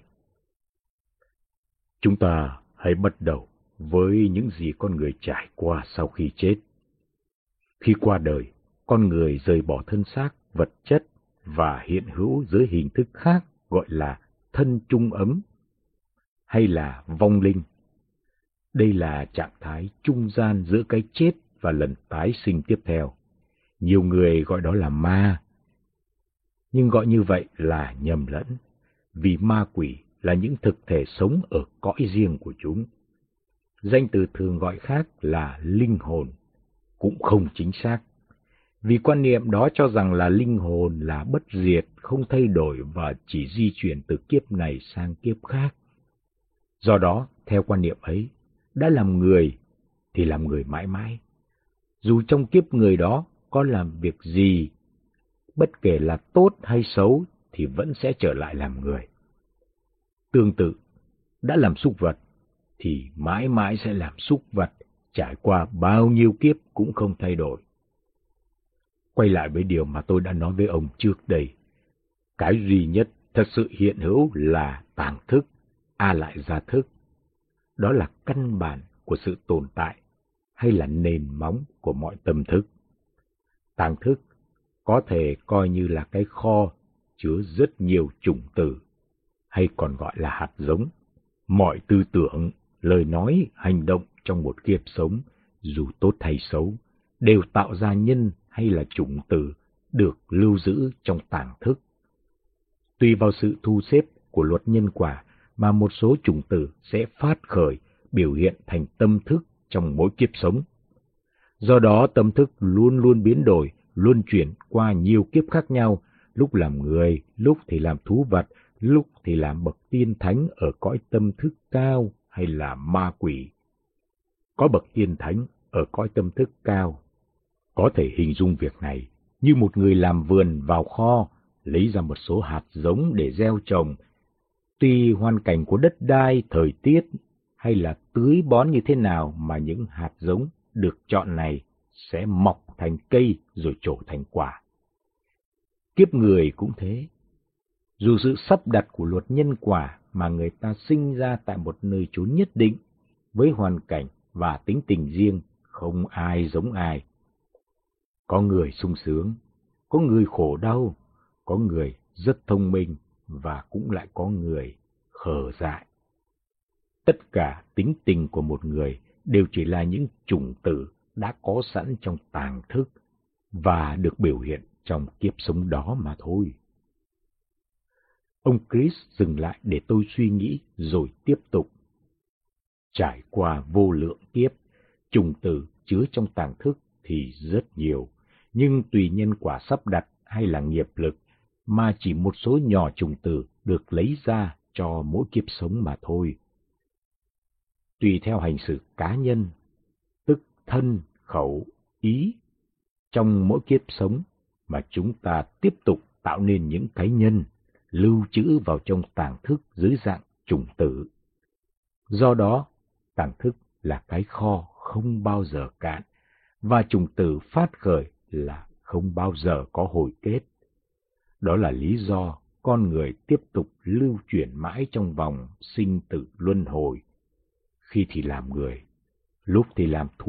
Chúng ta hãy bắt đầu với những gì con người trải qua sau khi chết. Khi qua đời, con người rời bỏ thân xác, vật chất và hiện hữu dưới hình thức khác gọi là thân chung ấm hay là vong linh. Đây là trạng thái trung gian giữa cái chết và lần tái sinh tiếp theo. Nhiều người gọi đó là ma. Nhưng gọi như vậy là nhầm lẫn, vì ma quỷ là những thực thể sống ở cõi riêng của chúng. Danh từ thường gọi khác là linh hồn, cũng không chính xác, vì quan niệm đó cho rằng là linh hồn là bất diệt, không thay đổi và chỉ di chuyển từ kiếp này sang kiếp khác. Do đó, theo quan niệm ấy, đã làm người thì làm người mãi mãi. Dù trong kiếp người đó có làm việc gì, bất kể là tốt hay xấu thì vẫn sẽ trở lại làm người. Tương tự, đã làm súc vật thì mãi mãi sẽ làm súc vật, trải qua bao nhiêu kiếp cũng không thay đổi. Quay lại với điều mà tôi đã nói với ông trước đây. Cái duy nhất thật sự hiện hữu là tàng thức, a lại gia thức. Đó là căn bản của sự tồn tại, hay là nền móng của mọi tâm thức. Tàng thức có thể coi như là cái kho chứa rất nhiều chủng tử, hay còn gọi là hạt giống. Mọi tư tưởng, lời nói, hành động trong một kiếp sống, dù tốt hay xấu, đều tạo ra nhân hay là chủng tử được lưu giữ trong tàng thức. Tùy vào sự thu xếp của luật nhân quả mà một số chủng tử sẽ phát khởi, biểu hiện thành tâm thức trong mỗi kiếp sống. Do đó tâm thức luôn luôn biến đổi, luân chuyển qua nhiều kiếp khác nhau, lúc làm người, lúc thì làm thú vật, lúc thì làm bậc tiên thánh ở cõi tâm thức cao hay là ma quỷ. Có bậc tiên thánh ở cõi tâm thức cao. Có thể hình dung việc này như một người làm vườn vào kho, lấy ra một số hạt giống để gieo trồng. Tùy hoàn cảnh của đất đai, thời tiết hay là tưới bón như thế nào mà những hạt giống được chọn này sẽ mọc thành cây rồi trổ thành quả. Kiếp người cũng thế. Dù sự sắp đặt của luật nhân quả mà người ta sinh ra tại một nơi chốn nhất định, với hoàn cảnh và tính tình riêng, không ai giống ai. Có người sung sướng, có người khổ đau, có người rất thông minh và cũng lại có người khờ dại. Tất cả tính tình của một người đều chỉ là những chủng tử đã có sẵn trong tàng thức và được biểu hiện trong kiếp sống đó mà thôi. Ông Chris dừng lại để tôi suy nghĩ rồi tiếp tục. Trải qua vô lượng kiếp, chủng tử chứa trong tàng thức thì rất nhiều, nhưng tùy nhân quả sắp đặt hay là nghiệp lực mà chỉ một số nhỏ chủng tử được lấy ra cho mỗi kiếp sống mà thôi. Tùy theo hành xử cá nhân, tức thân, khẩu, ý, trong mỗi kiếp sống mà chúng ta tiếp tục tạo nên những cái nhân, lưu trữ vào trong tàng thức dưới dạng chủng tử. Do đó, tàng thức là cái kho không bao giờ cạn, và chủng tử phát khởi là không bao giờ có hồi kết. Đó là lý do con người tiếp tục lưu chuyển mãi trong vòng sinh tử luân hồi, khi thì làm người, lúc thì làm thú.